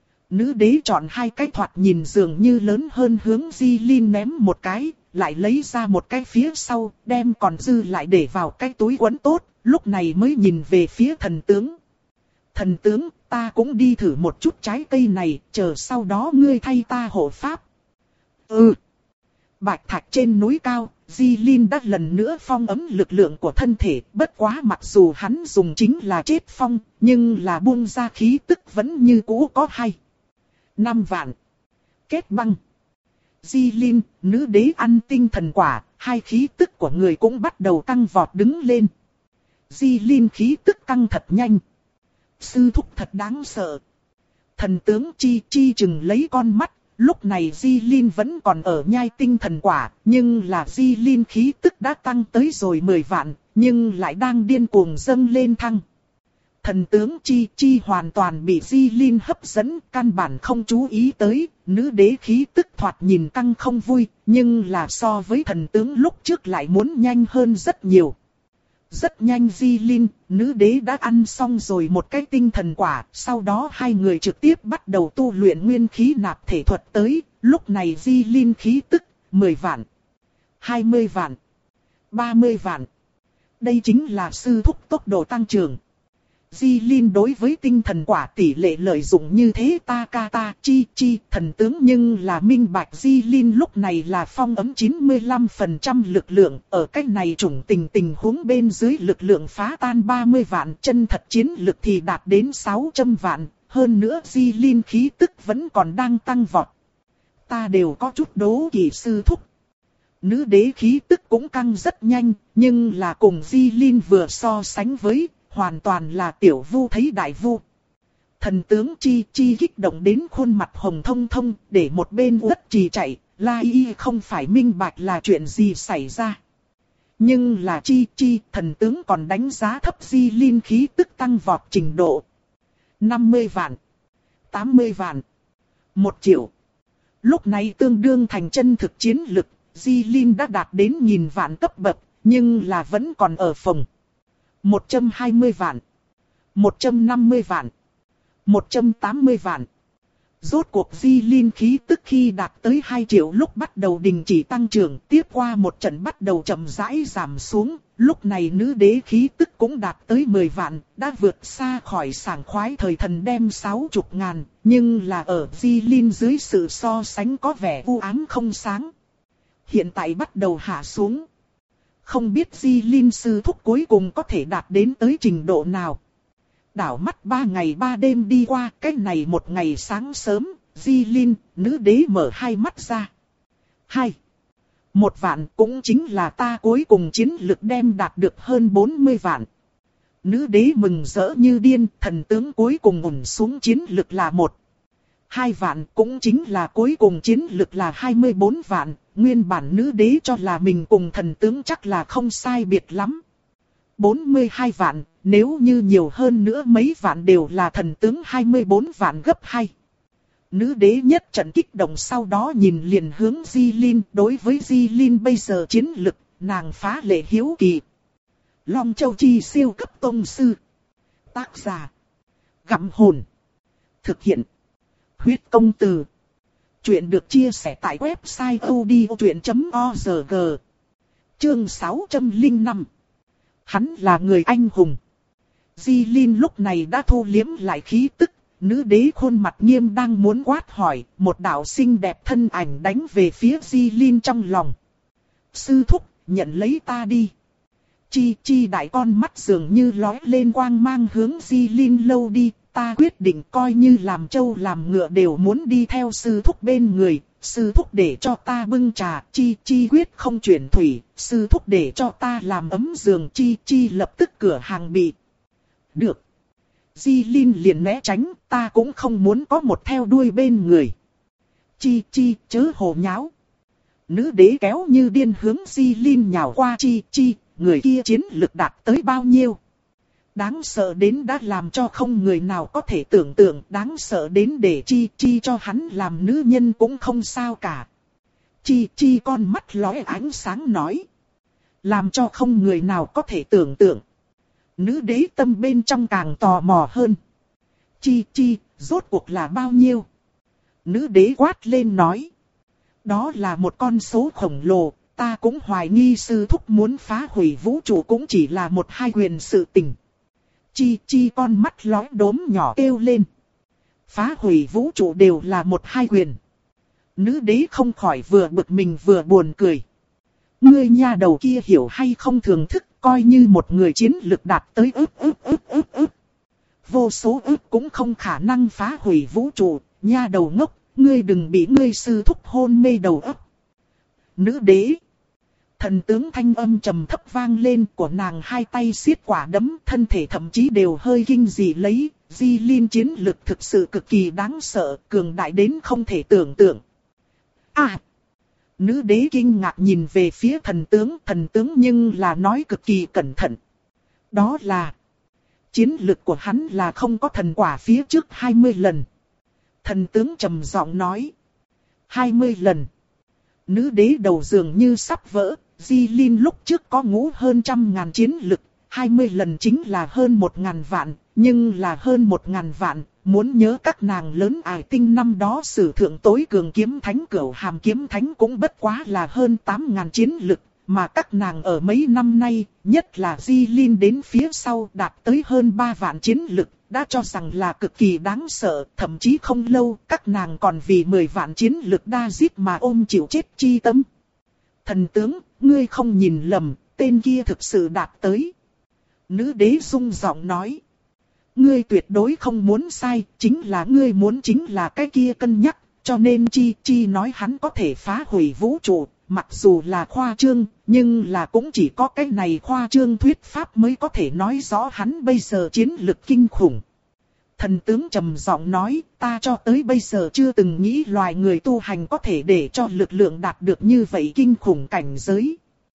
Nữ đế chọn hai cái thoạt nhìn dường như lớn hơn hướng Di Linh ném một cái, lại lấy ra một cái phía sau, đem còn dư lại để vào cái túi quấn tốt, lúc này mới nhìn về phía thần tướng. Thần tướng, ta cũng đi thử một chút trái cây này, chờ sau đó ngươi thay ta hộ pháp. Ừ. Bạch thạch trên núi cao, Di Linh đã lần nữa phong ấm lực lượng của thân thể, bất quá mặc dù hắn dùng chính là chết phong, nhưng là buông ra khí tức vẫn như cũ có hay. Năm vạn. Kết băng. Di Linh, nữ đế ăn tinh thần quả, hai khí tức của người cũng bắt đầu căng vọt đứng lên. Di Linh khí tức căng thật nhanh. Sư thúc thật đáng sợ. Thần tướng Chi Chi chừng lấy con mắt. Lúc này Di Linh vẫn còn ở nhai tinh thần quả, nhưng là Di Linh khí tức đã tăng tới rồi mười vạn, nhưng lại đang điên cuồng dâng lên thăng. Thần tướng Chi Chi hoàn toàn bị Di Linh hấp dẫn, căn bản không chú ý tới, nữ đế khí tức thoạt nhìn căng không vui, nhưng là so với thần tướng lúc trước lại muốn nhanh hơn rất nhiều. Rất nhanh Di Linh, nữ đế đã ăn xong rồi một cái tinh thần quả, sau đó hai người trực tiếp bắt đầu tu luyện nguyên khí nạp thể thuật tới, lúc này Di Linh khí tức, mười vạn, hai mươi vạn, ba mươi vạn. Đây chính là sư thúc tốc độ tăng trưởng. Di Linh đối với tinh thần quả tỷ lệ lợi dụng như thế ta ca ta chi chi thần tướng nhưng là minh bạch Di Linh lúc này là phong ấm chín mươi lăm phần trăm lực lượng, ở cách này chủng tình tình huống bên dưới lực lượng phá tan ba mươi vạn, chân thật chiến lực thì đạt đến sáu trăm vạn, hơn nữa Di Linh khí tức vẫn còn đang tăng vọt. Ta đều có chút đố kỵ sư thúc. Nữ đế khí tức cũng căng rất nhanh, nhưng là cùng Di Linh vừa so sánh với, hoàn toàn là tiểu vu thấy đại vu. Thần tướng Chi Chi kích động đến khuôn mặt hồng thông thông, để một bên đất trì chạy, La Y không phải minh bạch là chuyện gì xảy ra. Nhưng là Chi Chi, thần tướng còn đánh giá thấp Di Linh khí tức tăng vọt trình độ. năm mươi vạn, tám mươi vạn, một triệu. Lúc này tương đương thành chân thực chiến lực, Di Linh đã đạt đến nghìn vạn cấp bậc, nhưng là vẫn còn ở phòng. một trăm hai mươi vạn, một trăm năm mươi vạn, một trăm tám mươi vạn. Rốt cuộc Di Linh khí tức khi đạt tới hai triệu lúc bắt đầu đình chỉ tăng trưởng, tiếp qua một trận bắt đầu chậm rãi giảm xuống, lúc này nữ đế khí tức cũng đạt tới mười vạn, đã vượt xa khỏi sảng khoái thời thần đem sáu chục ngàn, nhưng là ở Di Linh dưới sự so sánh có vẻ u ám không sáng. Hiện tại bắt đầu hạ xuống. Không biết Di Linh sư thúc cuối cùng có thể đạt đến tới trình độ nào. Đảo mắt ba ngày ba đêm đi qua, cái này một ngày sáng sớm, Di Linh, nữ đế mở hai mắt ra. Hai. Một vạn cũng chính là ta cuối cùng chiến lực đem đạt được hơn bốn mươi vạn. Nữ đế mừng rỡ như điên, thần tướng cuối cùng ổn xuống chiến lực là một. hai vạn, cũng chính là cuối cùng chiến lực là hai mươi bốn vạn, nguyên bản nữ đế cho là mình cùng thần tướng chắc là không sai biệt lắm. bốn mươi hai vạn, nếu như nhiều hơn nữa mấy vạn đều là thần tướng hai mươi bốn vạn gấp hai. Nữ đế nhất trận kích động, sau đó nhìn liền hướng Di Linh, đối với Di Linh bây giờ chiến lực, nàng phá lệ hiếu kỳ. Long Châu Chi siêu cấp tông sư. Tác giả. Gặm hồn. Thực hiện. Huyết công từ. Chuyện được chia sẻ tại website odchuyện chấm org. Chương sáu trăm lẻ năm. Hắn là người anh hùng. Di Linh lúc này đã thu liếm lại khí tức. Nữ đế khuôn mặt nghiêm đang muốn quát hỏi, một đạo xinh đẹp thân ảnh đánh về phía Di Linh trong lòng. Sư thúc, nhận lấy ta đi. Chi chi đại con mắt dường như lóe lên quang mang hướng Di Linh lâu đi. Ta quyết định coi như làm trâu làm ngựa đều muốn đi theo sư thúc bên người. Sư thúc để cho ta bưng trà, chi chi quyết không chuyển thủy. Sư thúc để cho ta làm ấm giường, chi chi lập tức cửa hàng bị. Được. Di Linh liền né tránh, ta cũng không muốn có một theo đuôi bên người. Chi chi chớ hồ nháo. Nữ đế kéo như điên hướng Di Linh nhào qua. Chi chi, người kia chiến lực đạt tới bao nhiêu? Đáng sợ đến đã làm cho không người nào có thể tưởng tượng, đáng sợ đến để chi chi cho hắn làm nữ nhân cũng không sao cả. Chi chi con mắt lóe ánh sáng nói. Làm cho không người nào có thể tưởng tượng. Nữ đế tâm bên trong càng tò mò hơn. Chi chi, rốt cuộc là bao nhiêu? Nữ đế quát lên nói. Đó là một con số khổng lồ, ta cũng hoài nghi sư thúc muốn phá hủy vũ trụ cũng chỉ là một hai quyền sự tình. Chi chi con mắt lóe đốm nhỏ kêu lên. Phá hủy vũ trụ đều là một hai quyền. Nữ đế không khỏi vừa bực mình vừa buồn cười. Ngươi nha đầu kia hiểu hay không thường thức, coi như một người chiến lực đạt tới ức ức ức ức ức. Vô số ức cũng không khả năng phá hủy vũ trụ, nha đầu ngốc, ngươi đừng bị ngươi sư thúc hôn mê đầu óc. Nữ đế. Thần tướng thanh âm trầm thấp vang lên, của nàng hai tay siết quả đấm, thân thể thậm chí đều hơi kinh dị lấy. Di Linh chiến lực thực sự cực kỳ đáng sợ, cường đại đến không thể tưởng tượng. À! Nữ đế kinh ngạc nhìn về phía thần tướng, thần tướng nhưng là nói cực kỳ cẩn thận. Đó là, chiến lực của hắn là không có thần quả phía trước hai mươi lần. Thần tướng trầm giọng nói, hai mươi lần. Nữ đế đầu dường như sắp vỡ, Di Linh lúc trước có ngũ hơn trăm ngàn chiến lực, hai mươi lần chính là hơn một ngàn vạn, nhưng là hơn một ngàn vạn, muốn nhớ các nàng lớn ải tinh năm đó sử thượng tối cường kiếm thánh Cửu Hàm kiếm thánh cũng bất quá là hơn tám ngàn chiến lực, mà các nàng ở mấy năm nay, nhất là Di Linh đến phía sau đạt tới hơn ba vạn chiến lực, đã cho rằng là cực kỳ đáng sợ, thậm chí không lâu các nàng còn vì mười vạn chiến lực đa giết mà ôm chịu chết chi tâm. Thần tướng, ngươi không nhìn lầm, tên kia thực sự đạt tới. Nữ đế rung giọng nói. Ngươi tuyệt đối không muốn sai, chính là ngươi muốn chính là cái kia cân nhắc, cho nên chi chi nói hắn có thể phá hủy vũ trụ, mặc dù là khoa trương, nhưng là cũng chỉ có cái này khoa trương thuyết pháp mới có thể nói rõ hắn bây giờ chiến lực kinh khủng. Thần tướng trầm giọng nói, ta cho tới bây giờ chưa từng nghĩ loài người tu hành có thể để cho lực lượng đạt được như vậy kinh khủng cảnh giới.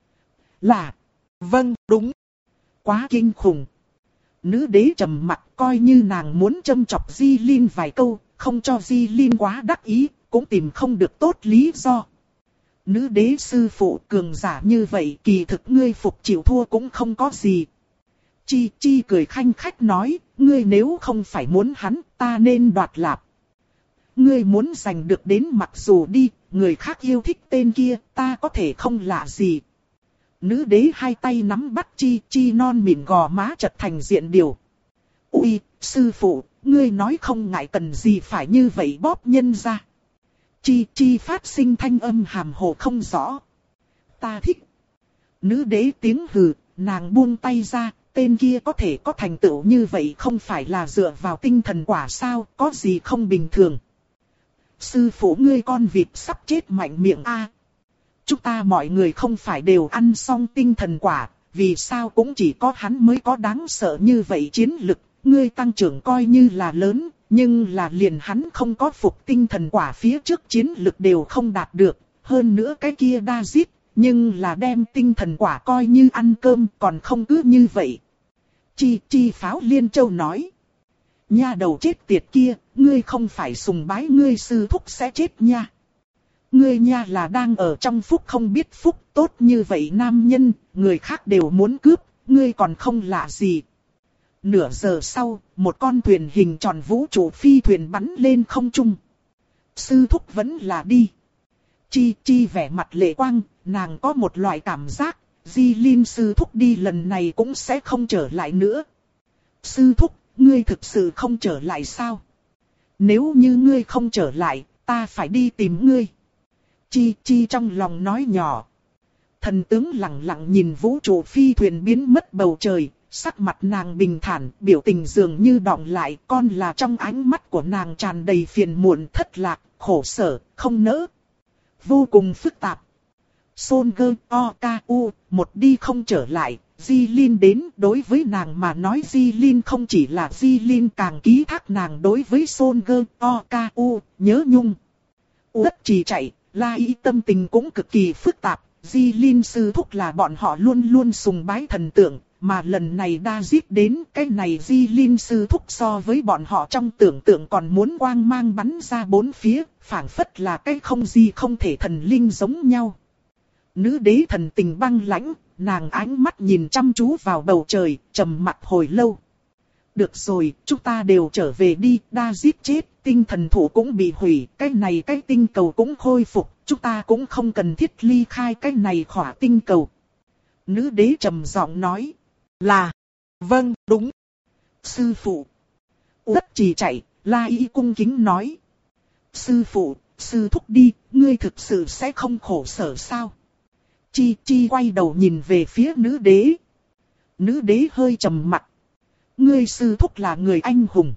Là, vâng, đúng, quá kinh khủng. Nữ đế trầm mặt coi như nàng muốn châm chọc Di Linh vài câu, không cho Di Linh quá đắc ý, cũng tìm không được tốt lý do. Nữ đế sư phụ cường giả như vậy kỳ thực ngươi phục chịu thua cũng không có gì. Chi chi cười khanh khách nói, ngươi nếu không phải muốn hắn, ta nên đoạt lạp. Ngươi muốn giành được đến mặc dù đi, người khác yêu thích tên kia, ta có thể không lạ gì. Nữ đế hai tay nắm bắt chi chi non mịn gò má chật thành diện điều. Ui, sư phụ, ngươi nói không ngại cần gì phải như vậy bóp nhân ra. Chi chi phát sinh thanh âm hàm hồ không rõ. Ta thích. Nữ đế tiếng hừ, nàng buông tay ra, tên kia có thể có thành tựu như vậy không phải là dựa vào tinh thần quả sao, có gì không bình thường. Sư phụ ngươi con vịt sắp chết mạnh miệng a. Chúng ta mọi người không phải đều ăn xong tinh thần quả, vì sao cũng chỉ có hắn mới có đáng sợ như vậy chiến lực, ngươi tăng trưởng coi như là lớn, nhưng là liền hắn không có phục tinh thần quả phía trước chiến lực đều không đạt được, hơn nữa cái kia David, nhưng là đem tinh thần quả coi như ăn cơm còn không cứ như vậy. Chi Chi Pháo Liên Châu nói. Nha đầu chết tiệt kia, ngươi không phải sùng bái ngươi sư thúc sẽ chết nha. Ngươi nha là đang ở trong phúc không biết phúc, tốt như vậy nam nhân, người khác đều muốn cướp, ngươi còn không lạ gì. Nửa giờ sau, một con thuyền hình tròn vũ trụ phi thuyền bắn lên không trung. Sư thúc vẫn là đi. Chi Chi vẻ mặt lệ quang, nàng có một loại cảm giác, Di Linh sư thúc đi lần này cũng sẽ không trở lại nữa. Sư thúc, ngươi thực sự không trở lại sao? Nếu như ngươi không trở lại, ta phải đi tìm ngươi. Chi Chi trong lòng nói nhỏ. Thần tướng lặng lặng nhìn vũ trụ phi thuyền biến mất bầu trời, sắc mặt nàng bình thản, biểu tình dường như đọng lại, con là trong ánh mắt của nàng tràn đầy phiền muộn, thất lạc, khổ sở, không nỡ. Vô cùng phức tạp. Son Gơ O K U, một đi không trở lại, Di Linh đến, đối với nàng mà nói Di Linh không chỉ là Di Linh, càng ký thác nàng đối với Son Gơ O K U, nhớ nhung. Đất trì chạy, La Y tâm tình cũng cực kỳ phức tạp, Di Linh sư thúc là bọn họ luôn luôn sùng bái thần tượng, mà lần này David đến, cái này Di Linh sư thúc so với bọn họ trong tưởng tượng còn muốn quang mang bắn ra bốn phía, phảng phất là cái không gì không thể thần linh giống nhau. Nữ đế thần tình băng lãnh, nàng ánh mắt nhìn chăm chú vào bầu trời, trầm mặt hồi lâu. Được rồi, chúng ta đều trở về đi, David chết, tinh thần thủ cũng bị hủy, cái này cái tinh cầu cũng khôi phục, chúng ta cũng không cần thiết ly khai cái này khỏa tinh cầu. Nữ đế trầm giọng nói, là, vâng, đúng. Sư phụ. Đất trì chạy, La Y cung kính nói. Sư phụ, sư thúc đi, ngươi thực sự sẽ không khổ sở sao? Chi Chi quay đầu nhìn về phía nữ đế. Nữ đế hơi trầm mặt. Ngươi sư thúc là người anh hùng.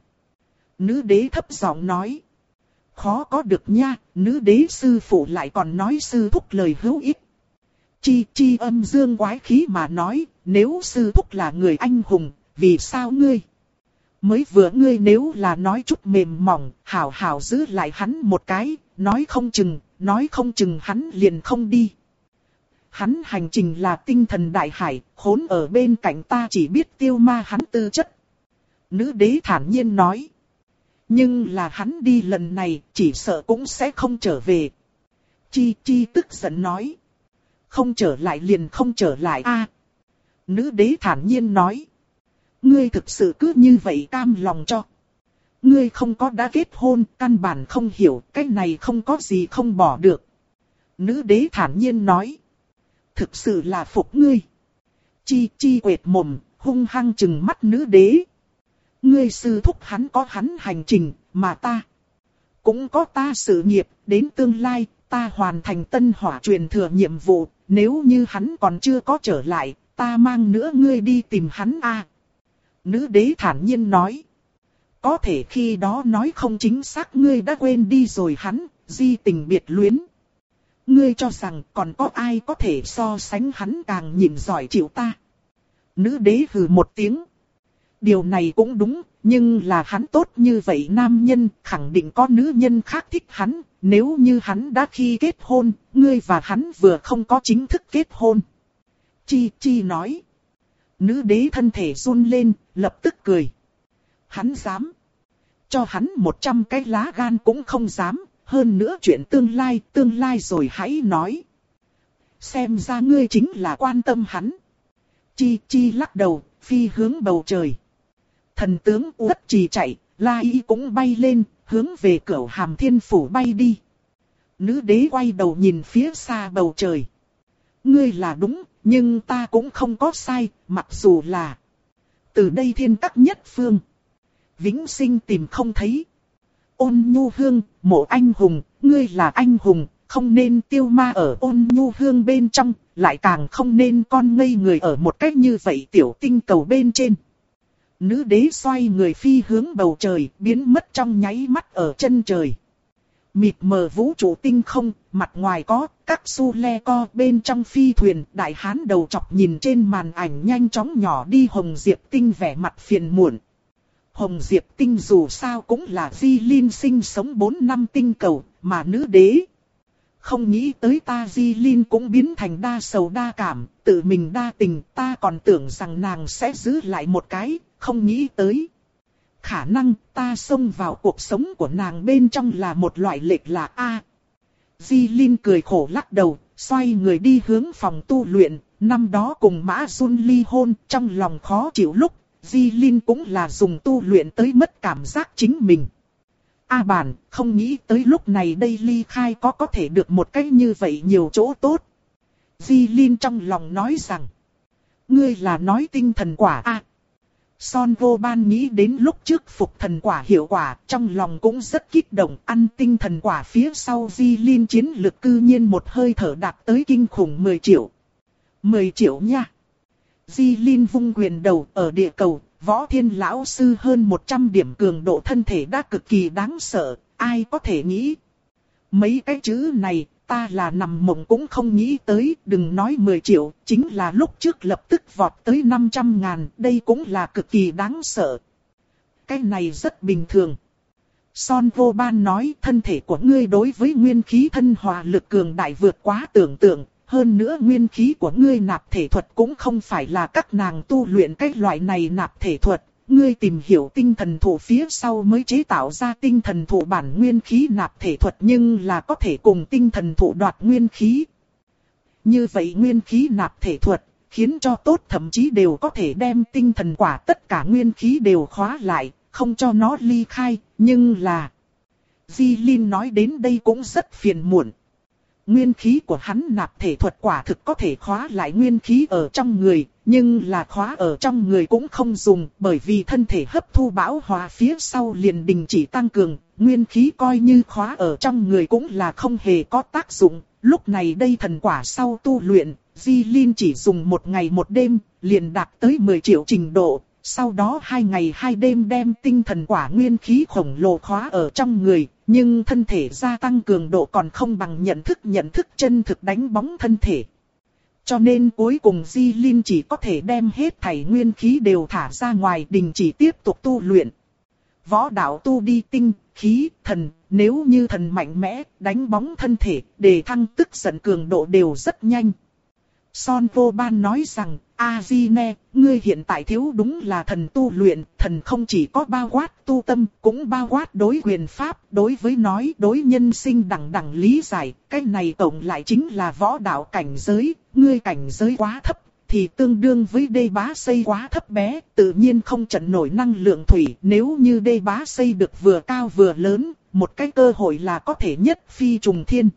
Nữ đế thấp giọng nói. Khó có được nha, nữ đế sư phụ lại còn nói sư thúc lời hữu ích. Chi Chi âm dương quái khí mà nói, nếu sư thúc là người anh hùng, vì sao ngươi? Mới vừa ngươi nếu là nói chút mềm mỏng, hảo hảo giữ lại hắn một cái, nói không chừng, nói không chừng hắn liền không đi. Hắn hành trình là tinh thần đại hải, khốn ở bên cạnh ta chỉ biết tiêu ma hắn tư chất. Nữ đế thản nhiên nói. Nhưng là hắn đi lần này, chỉ sợ cũng sẽ không trở về. Chi Chi tức giận nói. Không trở lại liền không trở lại a. À, nữ đế thản nhiên nói. Ngươi thực sự cứ như vậy cam lòng cho. Ngươi không có đã kết hôn, căn bản không hiểu, cái này không có gì không bỏ được. Nữ đế thản nhiên nói. Thực sự là phục ngươi. Chi Chi quệt mồm, hung hăng trừng mắt nữ đế. Ngươi sư thúc hắn có hắn hành trình, mà ta cũng có ta sự nghiệp, đến tương lai, ta hoàn thành tân hỏa truyền thừa nhiệm vụ, nếu như hắn còn chưa có trở lại, ta mang nữa ngươi đi tìm hắn a. À, nữ đế thản nhiên nói. Có thể khi đó nói không chính xác ngươi đã quên đi rồi hắn, di tình biệt luyến. Ngươi cho rằng còn có ai có thể so sánh hắn càng nhìn giỏi chịu ta. Nữ đế hừ một tiếng. Điều này cũng đúng, nhưng là hắn tốt như vậy nam nhân, khẳng định có nữ nhân khác thích hắn, nếu như hắn đã khi kết hôn, ngươi và hắn vừa không có chính thức kết hôn. Chi Chi nói. Nữ đế thân thể run lên, lập tức cười. Hắn dám. Cho hắn một trăm cái lá gan cũng không dám, hơn nữa chuyện tương lai, tương lai rồi hãy nói. Xem ra ngươi chính là quan tâm hắn. Chi Chi lắc đầu, phi hướng bầu trời. Thần tướng Uất Trì chạy, La Y cũng bay lên, hướng về Cửu Hàm Thiên Phủ bay đi. Nữ đế quay đầu nhìn phía xa bầu trời. Ngươi là đúng, nhưng ta cũng không có sai, mặc dù là từ đây thiên các nhất phương. Vĩnh sinh tìm không thấy. Ôn Nhu Hương, mộ anh hùng, ngươi là anh hùng, không nên tiêu ma ở Ôn Nhu Hương bên trong, lại càng không nên con ngây người ở một cách như vậy tiểu tinh cầu bên trên. Nữ đế xoay người phi hướng bầu trời, biến mất trong nháy mắt ở chân trời. Mịt mờ vũ trụ tinh không, mặt ngoài có các su le co bên trong phi thuyền, đại hán đầu chọc nhìn trên màn ảnh nhanh chóng nhỏ đi Hồng Diệp Tinh vẻ mặt phiền muộn. Hồng Diệp tinh dù sao cũng là Di Linh sinh sống bốn năm tinh cầu, mà nữ đế. Không nghĩ tới ta Di Linh cũng biến thành đa sầu đa cảm, tự mình đa tình, ta còn tưởng rằng nàng sẽ giữ lại một cái, không nghĩ tới. Khả năng ta xông vào cuộc sống của nàng bên trong là một loại lệch lạc a. Di Linh cười khổ lắc đầu, xoay người đi hướng phòng tu luyện, năm đó cùng Mã Jun ly hôn, trong lòng khó chịu lúc, Di Linh cũng là dùng tu luyện tới mất cảm giác chính mình. A bản, không nghĩ tới lúc này đây ly khai có có thể được một cách như vậy nhiều chỗ tốt. Di Linh trong lòng nói rằng, ngươi là nói tinh thần quả a. Son Vô Ban nghĩ đến lúc trước phục thần quả hiệu quả, trong lòng cũng rất kích động, ăn tinh thần quả phía sau Di Linh chiến lực cư nhiên một hơi thở đạt tới kinh khủng mười triệu. mười triệu nha. Di Linh vung quyền đầu ở địa cầu, Võ Thiên lão sư hơn một trăm điểm cường độ thân thể đã cực kỳ đáng sợ, ai có thể nghĩ. Mấy cái chữ này, ta là nằm mộng cũng không nghĩ tới, đừng nói mười triệu, chính là lúc trước lập tức vọt tới năm trăm ngàn, đây cũng là cực kỳ đáng sợ. Cái này rất bình thường. Son Vô Ban nói thân thể của ngươi đối với nguyên khí thân hòa lực cường đại vượt quá tưởng tượng. Hơn nữa nguyên khí của ngươi nạp thể thuật cũng không phải là các nàng tu luyện cái loại này nạp thể thuật. Ngươi tìm hiểu tinh thần thụ phía sau mới chế tạo ra tinh thần thụ bản nguyên khí nạp thể thuật nhưng là có thể cùng tinh thần thụ đoạt nguyên khí. Như vậy nguyên khí nạp thể thuật khiến cho tốt thậm chí đều có thể đem tinh thần quả tất cả nguyên khí đều khóa lại, không cho nó ly khai, nhưng là... Di Linh nói đến đây cũng rất phiền muộn. Nguyên khí của hắn nạp thể thuật quả thực có thể khóa lại nguyên khí ở trong người, nhưng là khóa ở trong người cũng không dùng, bởi vì thân thể hấp thu bão hòa phía sau liền đình chỉ tăng cường, nguyên khí coi như khóa ở trong người cũng là không hề có tác dụng. Lúc này đây thần quả sau tu luyện, Di Linh chỉ dùng một ngày một đêm, liền đạt tới mười triệu trình độ. Sau đó hai ngày hai đêm đem tinh thần quả nguyên khí khổng lồ khóa ở trong người, nhưng thân thể gia tăng cường độ còn không bằng nhận thức nhận thức chân thực đánh bóng thân thể. Cho nên cuối cùng Di Linh chỉ có thể đem hết thảy nguyên khí đều thả ra ngoài đình chỉ tiếp tục tu luyện. Võ đạo tu đi tinh, khí, thần, nếu như thần mạnh mẽ, đánh bóng thân thể, để thăng tức giận cường độ đều rất nhanh. Son Vô Ban nói rằng, A-di-ne, ngươi hiện tại thiếu đúng là thần tu luyện, thần không chỉ có bao quát tu tâm, cũng bao quát đối quyền pháp, đối với nói, đối nhân sinh đẳng đẳng lý giải, cái này tổng lại chính là võ đạo cảnh giới, ngươi cảnh giới quá thấp, thì tương đương với đê bá xây quá thấp bé, tự nhiên không trận nổi năng lượng thủy, nếu như đê bá xây được vừa cao vừa lớn, một cái cơ hội là có thể nhất phi trùng thiên.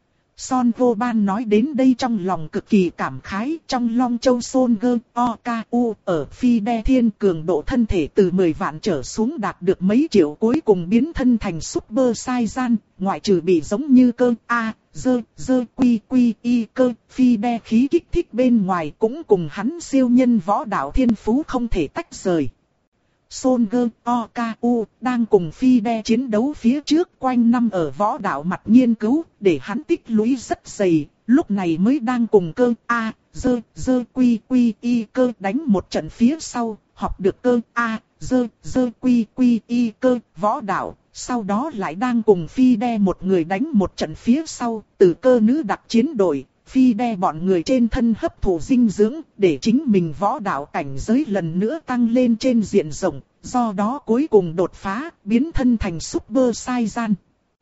Son Vô Ban nói đến đây trong lòng cực kỳ cảm khái, trong Long Châu Son Gơ, O K U, ở Phi Đe Thiên cường độ thân thể từ mười vạn trở xuống đạt được mấy triệu cuối cùng biến thân thành Super Saiyan, ngoại trừ bị giống như cơ A, dơ, dơ quy quy y cơ, Phi Đe khí kích thích bên ngoài cũng cùng hắn siêu nhân võ đạo thiên phú không thể tách rời. Son Gơ, O K U, đang cùng Phi Đe chiến đấu phía trước quanh năm ở võ đạo mặt nghiên cứu, để hắn tích lũy rất dày, lúc này mới đang cùng cơ A, dơ, dơ quy quy y cơ đánh một trận phía sau, học được cơ A, dơ, dơ quy quy y cơ võ đạo, sau đó lại đang cùng Phi Đe một người đánh một trận phía sau, từ cơ nữ đặc chiến đội. Phi Đe bọn người trên thân hấp thụ dinh dưỡng, để chính mình võ đạo cảnh giới lần nữa tăng lên trên diện rộng, do đó cuối cùng đột phá, biến thân thành Super Saiyan.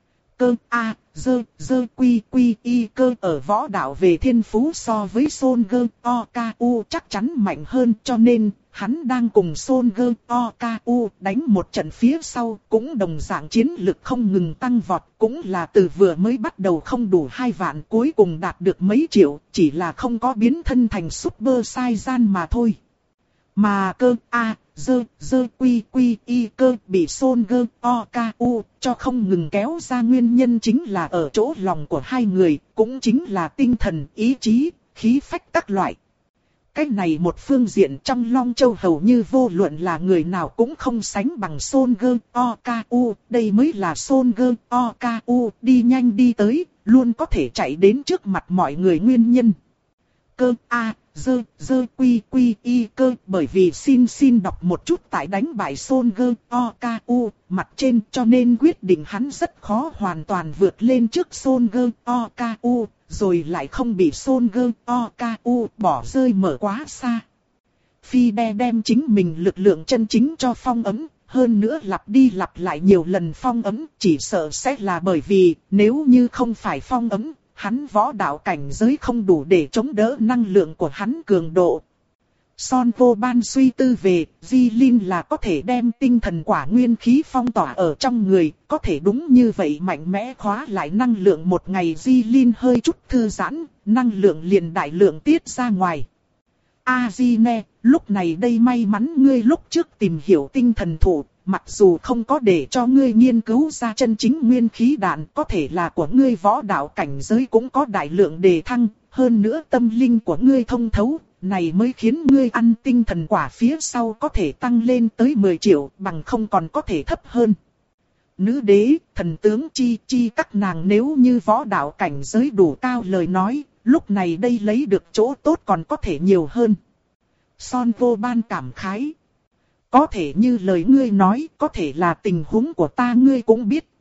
Cơ A, dơ, dơ quy quy y cơ ở võ đạo về thiên phú so với Son Gơ, O K U chắc chắn mạnh hơn, cho nên hắn đang cùng Son Gơ, O K U đánh một trận phía sau, cũng đồng dạng chiến lực không ngừng tăng vọt, cũng là từ vừa mới bắt đầu không đủ hai vạn cuối cùng đạt được mấy triệu, chỉ là không có biến thân thành Super Saiyan mà thôi. Mà cơ A, dơ, dơ quy quy y cơ bị Son Gơ, O K U cho không ngừng kéo ra nguyên nhân chính là ở chỗ lòng của hai người, cũng chính là tinh thần, ý chí, khí phách các loại. Cái này một phương diện trong Long Châu hầu như vô luận là người nào cũng không sánh bằng Son Gơ, O K U, đây mới là Son Gơ, O K U đi nhanh đi tới, luôn có thể chạy đến trước mặt mọi người nguyên nhân. Cơ A, dơ, dơ quy quy y cơ, bởi vì xin xin đọc một chút tại đánh bại Son Gơ O K U mặt trên, cho nên quyết định hắn rất khó hoàn toàn vượt lên trước Son Gơ O K U, rồi lại không bị Son Gơ O K U bỏ rơi mở quá xa. Phi đe đem chính mình lực lượng chân chính cho phong ấm, hơn nữa lặp đi lặp lại nhiều lần phong ấm, chỉ sợ sẽ là bởi vì nếu như không phải phong ấm, hắn võ đạo cảnh giới không đủ để chống đỡ năng lượng của hắn cường độ. Son Vô Ban suy tư về, Di Linh là có thể đem tinh thần quả nguyên khí phong tỏa ở trong người, có thể đúng như vậy mạnh mẽ khóa lại năng lượng một ngày. Di Linh hơi chút thư giãn, năng lượng liền đại lượng tiết ra ngoài. A Di Ne, lúc này đây may mắn ngươi lúc trước tìm hiểu tinh thần thụ, mặc dù không có để cho ngươi nghiên cứu ra chân chính nguyên khí đạn, có thể là của ngươi võ đạo cảnh giới cũng có đại lượng đề thăng, hơn nữa tâm linh của ngươi thông thấu, này mới khiến ngươi ăn tinh thần quả phía sau có thể tăng lên tới mười triệu, bằng không còn có thể thấp hơn. Nữ đế, thần tướng chi chi các nàng nếu như võ đạo cảnh giới đủ cao lời nói, lúc này đây lấy được chỗ tốt còn có thể nhiều hơn. Son Vô Ban cảm khái. Có thể như lời ngươi nói, có thể là tình huống của ta ngươi cũng biết.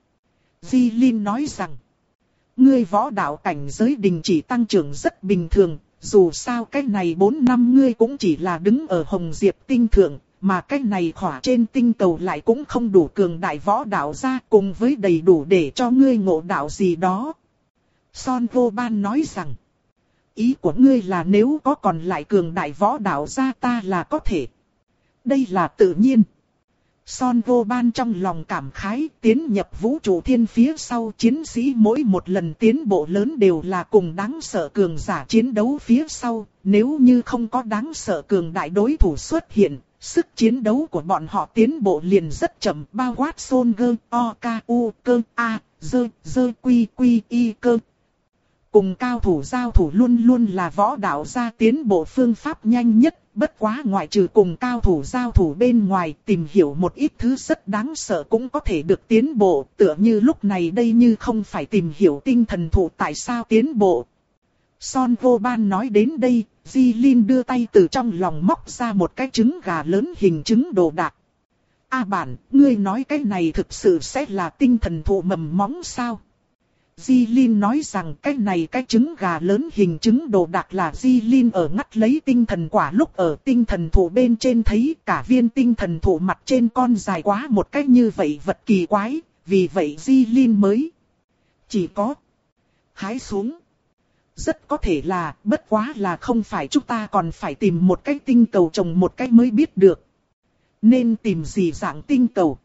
Di Linh nói rằng, ngươi võ đạo cảnh giới đình chỉ tăng trưởng rất bình thường, dù sao cái này bốn năm ngươi cũng chỉ là đứng ở Hồng Diệp tinh thượng, mà cái này khỏa trên tinh cầu lại cũng không đủ cường đại võ đạo ra cùng với đầy đủ để cho ngươi ngộ đạo gì đó. Son Vô Ban nói rằng, ý của ngươi là nếu có còn lại cường đại võ đạo ra ta là có thể. Đây là tự nhiên. Son Vô Ban trong lòng cảm khái, tiến nhập vũ trụ thiên phía sau chiến sĩ mỗi một lần tiến bộ lớn đều là cùng đáng sợ cường giả chiến đấu phía sau, nếu như không có đáng sợ cường đại đối thủ xuất hiện, sức chiến đấu của bọn họ tiến bộ liền rất chậm, bao quát Son Gơ O K U cơ A, dơ, dơ quy quy y cơ. Cùng cao thủ giao thủ luôn luôn là võ đạo gia tiến bộ phương pháp nhanh nhất, bất quá ngoại trừ cùng cao thủ giao thủ bên ngoài tìm hiểu một ít thứ rất đáng sợ cũng có thể được tiến bộ, tựa như lúc này đây như không phải tìm hiểu tinh thần thụ tại sao tiến bộ. Son Vô Ban nói đến đây, Di Linh đưa tay từ trong lòng móc ra một cái trứng gà lớn hình trứng đồ đạc. A bản, ngươi nói cái này thực sự sẽ là tinh thần thụ mầm móng sao? Di Linh nói rằng cái này cái trứng gà lớn hình trứng đồ đạc là Di Linh ở ngắt lấy tinh thần quả lúc ở tinh thần thụ bên trên thấy cả viên tinh thần thụ mặt trên con dài quá một cách như vậy vật kỳ quái, vì vậy Di Linh mới chỉ có hái xuống. Rất có thể là, bất quá là không phải chúng ta còn phải tìm một cái tinh cầu trồng một cái mới biết được. Nên tìm gì dạng tinh cầu?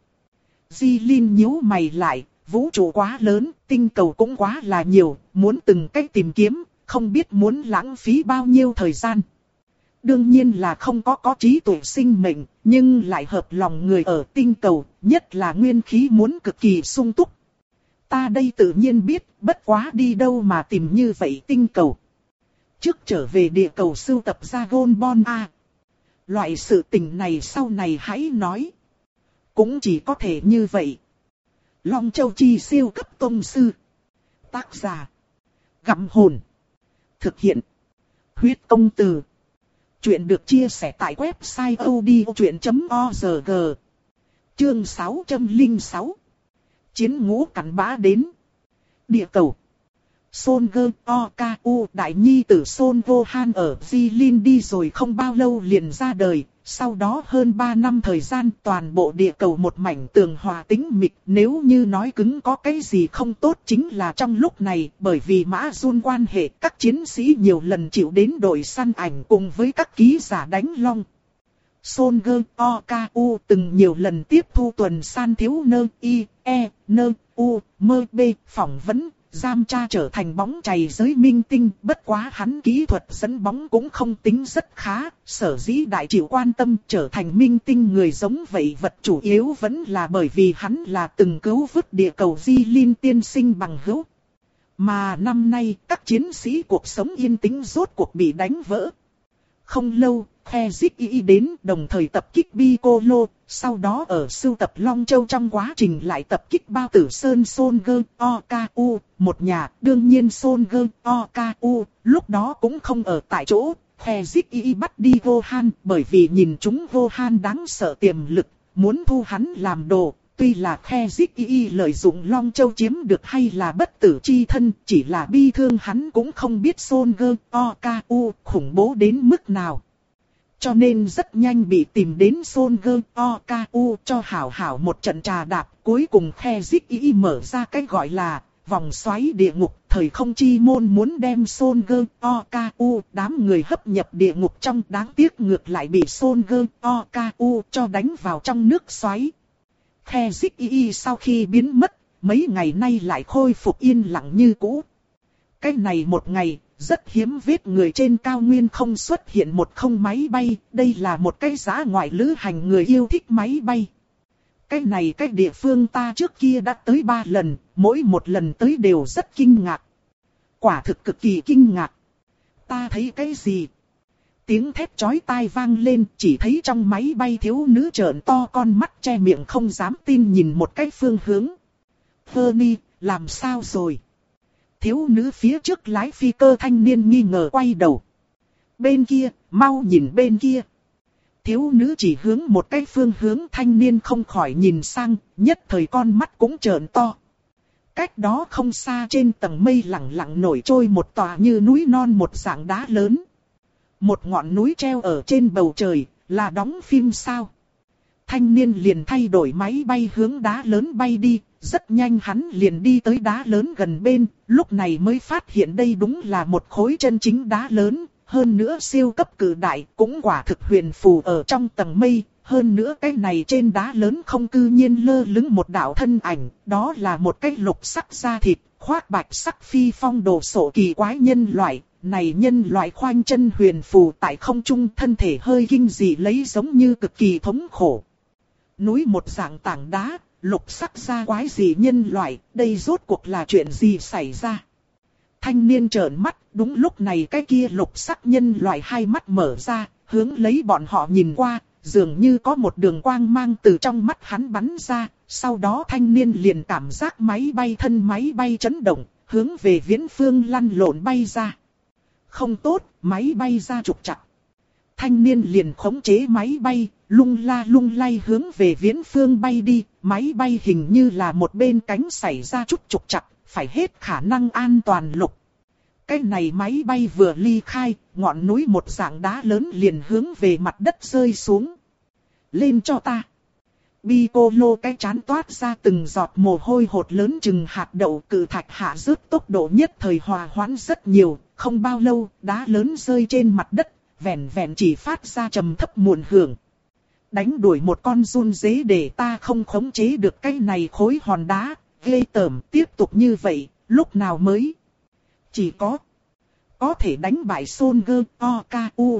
Di Linh nhíu mày lại. Vũ trụ quá lớn, tinh cầu cũng quá là nhiều, muốn từng cách tìm kiếm, không biết muốn lãng phí bao nhiêu thời gian. Đương nhiên là không có có trí tuệ sinh mệnh, nhưng lại hợp lòng người ở tinh cầu, nhất là nguyên khí muốn cực kỳ sung túc. Ta đây tự nhiên biết, bất quá đi đâu mà tìm như vậy tinh cầu. Trước trở về địa cầu sưu tập ra Goldbon A. Loại sự tình này sau này hãy nói. Cũng chỉ có thể như vậy. Long Châu Chi siêu cấp tông sư. Tác giả. Gặm hồn. Thực hiện. Huyết công từ. Chuyện được chia sẻ tại website odchuyện chấm org. Chương sáu trăm lẻ sáu. Chiến ngũ cắn bã đến. Địa cầu. Son Gơ O K U đại nhi tử Son Vô Han ở Di Linh đi rồi không bao lâu liền ra đời. Sau đó hơn ba năm thời gian toàn bộ địa cầu một mảnh tường hòa tĩnh mịch, nếu như nói cứng có cái gì không tốt chính là trong lúc này, bởi vì Mã Jun quan hệ các chiến sĩ nhiều lần chịu đến đội săn ảnh cùng với các ký giả đánh long. Son Gơ O K U từng nhiều lần tiếp thu tuần san thiếu nơ y, e, nơ, u, mơ b phỏng vấn. Giam tra trở thành bóng chày giới minh tinh, bất quá hắn kỹ thuật dẫn bóng cũng không tính rất khá, sở dĩ đại chịu quan tâm trở thành minh tinh người giống vậy vật chủ yếu vẫn là bởi vì hắn là từng cứu vớt địa cầu Di Linh tiên sinh bằng hữu. Mà năm nay các chiến sĩ cuộc sống yên tĩnh rốt cuộc bị đánh vỡ. Không lâu, Khe Zik Y đến đồng thời tập kích Piccolo, sau đó ở sưu tập Long Châu trong quá trình lại tập kích Bao Tử Sơn Son Gơ O K U, một nhà, đương nhiên Son Gơ O K U, lúc đó cũng không ở tại chỗ, Khe Zik Y bắt đi Gohan bởi vì nhìn chúng Gohan đáng sợ tiềm lực, muốn thu hắn làm đồ. Tuy là Khe Zik Y lợi dụng Long Châu chiếm được hay là bất tử chi thân, chỉ là bi thương hắn cũng không biết Son Goku Oku khủng bố đến mức nào. Cho nên rất nhanh bị tìm đến Son Goku Oku cho hảo hảo một trận trà đạp. Cuối cùng Khe Zik Y mở ra cái gọi là vòng xoáy địa ngục. Thời không chi môn muốn đem Son Goku Oku đám người hấp nhập địa ngục trong, đáng tiếc ngược lại bị Son Goku Oku cho đánh vào trong nước xoáy. Khe Zik Y sau khi biến mất, mấy ngày nay lại khôi phục yên lặng như cũ. Cái này một ngày, rất hiếm vết người trên cao nguyên không xuất hiện một không máy bay, đây là một cái dã ngoại lữ hành người yêu thích máy bay. Cái này cái địa phương ta trước kia đã tới ba lần, mỗi một lần tới đều rất kinh ngạc. Quả thực cực kỳ kinh ngạc. Ta thấy cái gì? Tiếng thét chói tai vang lên, chỉ thấy trong máy bay thiếu nữ trợn to con mắt che miệng không dám tin nhìn một cái phương hướng. Fernie, làm sao rồi? Thiếu nữ phía trước lái phi cơ thanh niên nghi ngờ quay đầu. Bên kia, mau nhìn bên kia. Thiếu nữ chỉ hướng một cái phương hướng, thanh niên không khỏi nhìn sang, nhất thời con mắt cũng trợn to. Cách đó không xa trên tầng mây lẳng lặng nổi trôi một tòa như núi non một dạng đá lớn. Một ngọn núi treo ở trên bầu trời, là đóng phim sao? Thanh niên liền thay đổi máy bay hướng đá lớn bay đi, rất nhanh hắn liền đi tới đá lớn gần bên, lúc này mới phát hiện đây đúng là một khối chân chính đá lớn, hơn nữa siêu cấp cự đại, cũng quả thực huyền phù ở trong tầng mây, hơn nữa cái này trên đá lớn không cư nhiên lơ lửng một đạo thân ảnh, đó là một cái lục sắc da thịt, khoác bạch sắc phi phong đồ sộ kỳ quái nhân loại. Này nhân loại khoanh chân huyền phù tại không trung, thân thể hơi kinh dị lấy giống như cực kỳ thống khổ. Núi một dạng tảng đá, lục sắc da quái gì nhân loại, đây rốt cuộc là chuyện gì xảy ra? Thanh niên trợn mắt, đúng lúc này cái kia lục sắc nhân loại hai mắt mở ra, hướng lấy bọn họ nhìn qua, dường như có một đường quang mang từ trong mắt hắn bắn ra, sau đó thanh niên liền cảm giác máy bay thân máy bay chấn động, hướng về viễn phương lăn lộn bay ra. Không tốt, máy bay ra trục trặc. Thanh niên liền khống chế máy bay, lung la lung lay hướng về viễn phương bay đi, máy bay hình như là một bên cánh xảy ra chút trục trặc, phải hết khả năng an toàn lục. Cái này máy bay vừa ly khai, ngọn núi một dạng đá lớn liền hướng về mặt đất rơi xuống. Lên cho ta. Piccolo cái chán toát ra từng giọt mồ hôi hột lớn chừng hạt đậu, cự thạch hạ rớt tốc độ nhất thời hòa hoãn rất nhiều, không bao lâu, đá lớn rơi trên mặt đất, vẹn vẹn chỉ phát ra trầm thấp muộn hưởng. Đánh đuổi một con giun dế để ta không khống chế được cái này khối hòn đá, ghê tởm, tiếp tục như vậy, lúc nào mới? Chỉ có, có thể đánh bại Son Goku.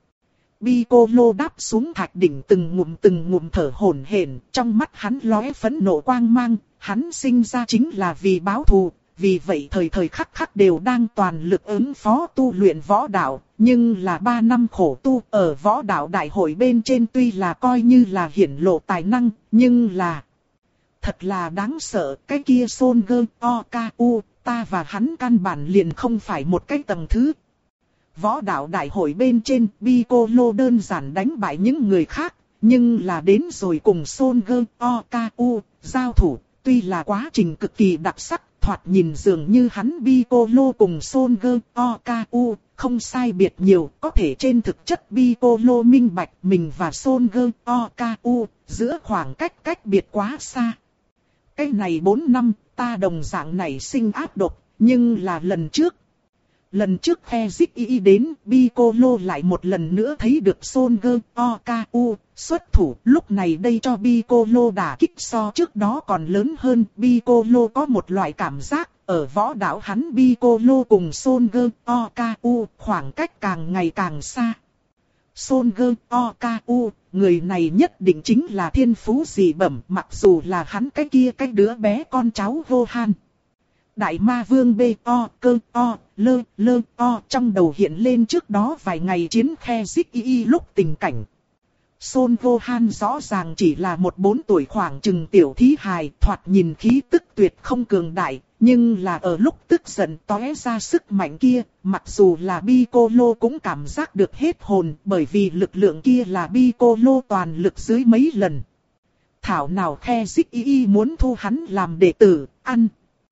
Piccolo đáp xuống thạch đỉnh từng ngụm từng ngụm thở hổn hển, trong mắt hắn lóe phẫn nộ quang mang, hắn sinh ra chính là vì báo thù, vì vậy thời thời khắc khắc đều đang toàn lực ứng phó tu luyện võ đạo, nhưng là ba năm khổ tu ở võ đạo đại hội bên trên tuy là coi như là hiển lộ tài năng, nhưng là thật là đáng sợ, cái kia Son Goku, ta và hắn căn bản liền không phải một cái tầng thứ. Võ đạo đại hội bên trên, Piccolo đơn giản đánh bại những người khác, nhưng là đến rồi cùng Son Goku giao thủ, tuy là quá trình cực kỳ đặc sắc, thoạt nhìn dường như hắn Piccolo cùng Son Goku không sai biệt nhiều, có thể trên thực chất Piccolo minh bạch mình và Son Goku giữa khoảng cách cách biệt quá xa. Cái này bốn năm, ta đồng dạng này sinh áp độc, nhưng là lần trước. Lần trước Khe Zik Y đến, Piccolo lại một lần nữa thấy được Son Goku xuất thủ. Lúc này đây cho Piccolo đả kích so trước đó còn lớn hơn. Piccolo có một loại cảm giác, ở võ đạo hắn Piccolo cùng Son Goku khoảng cách càng ngày càng xa. Son Goku, người này nhất định chính là thiên phú dị bẩm, mặc dù là hắn cái kia cái đứa bé con cháu Gohan. Đại ma vương bê o cơ o lơ lơ o trong đầu hiện lên trước đó vài ngày chiến Khe Zik Y lúc tình cảnh. Son Gohan rõ ràng chỉ là một bốn tuổi khoảng chừng tiểu thí hài, thoạt nhìn khí tức tuyệt không cường đại, Nhưng là ở lúc tức giận tóe ra sức mạnh kia, mặc dù là Piccolo cũng cảm giác được hết hồn, bởi vì lực lượng kia là Piccolo toàn lực dưới mấy lần. Thảo nào khe xích y y muốn thu hắn làm đệ tử, ăn.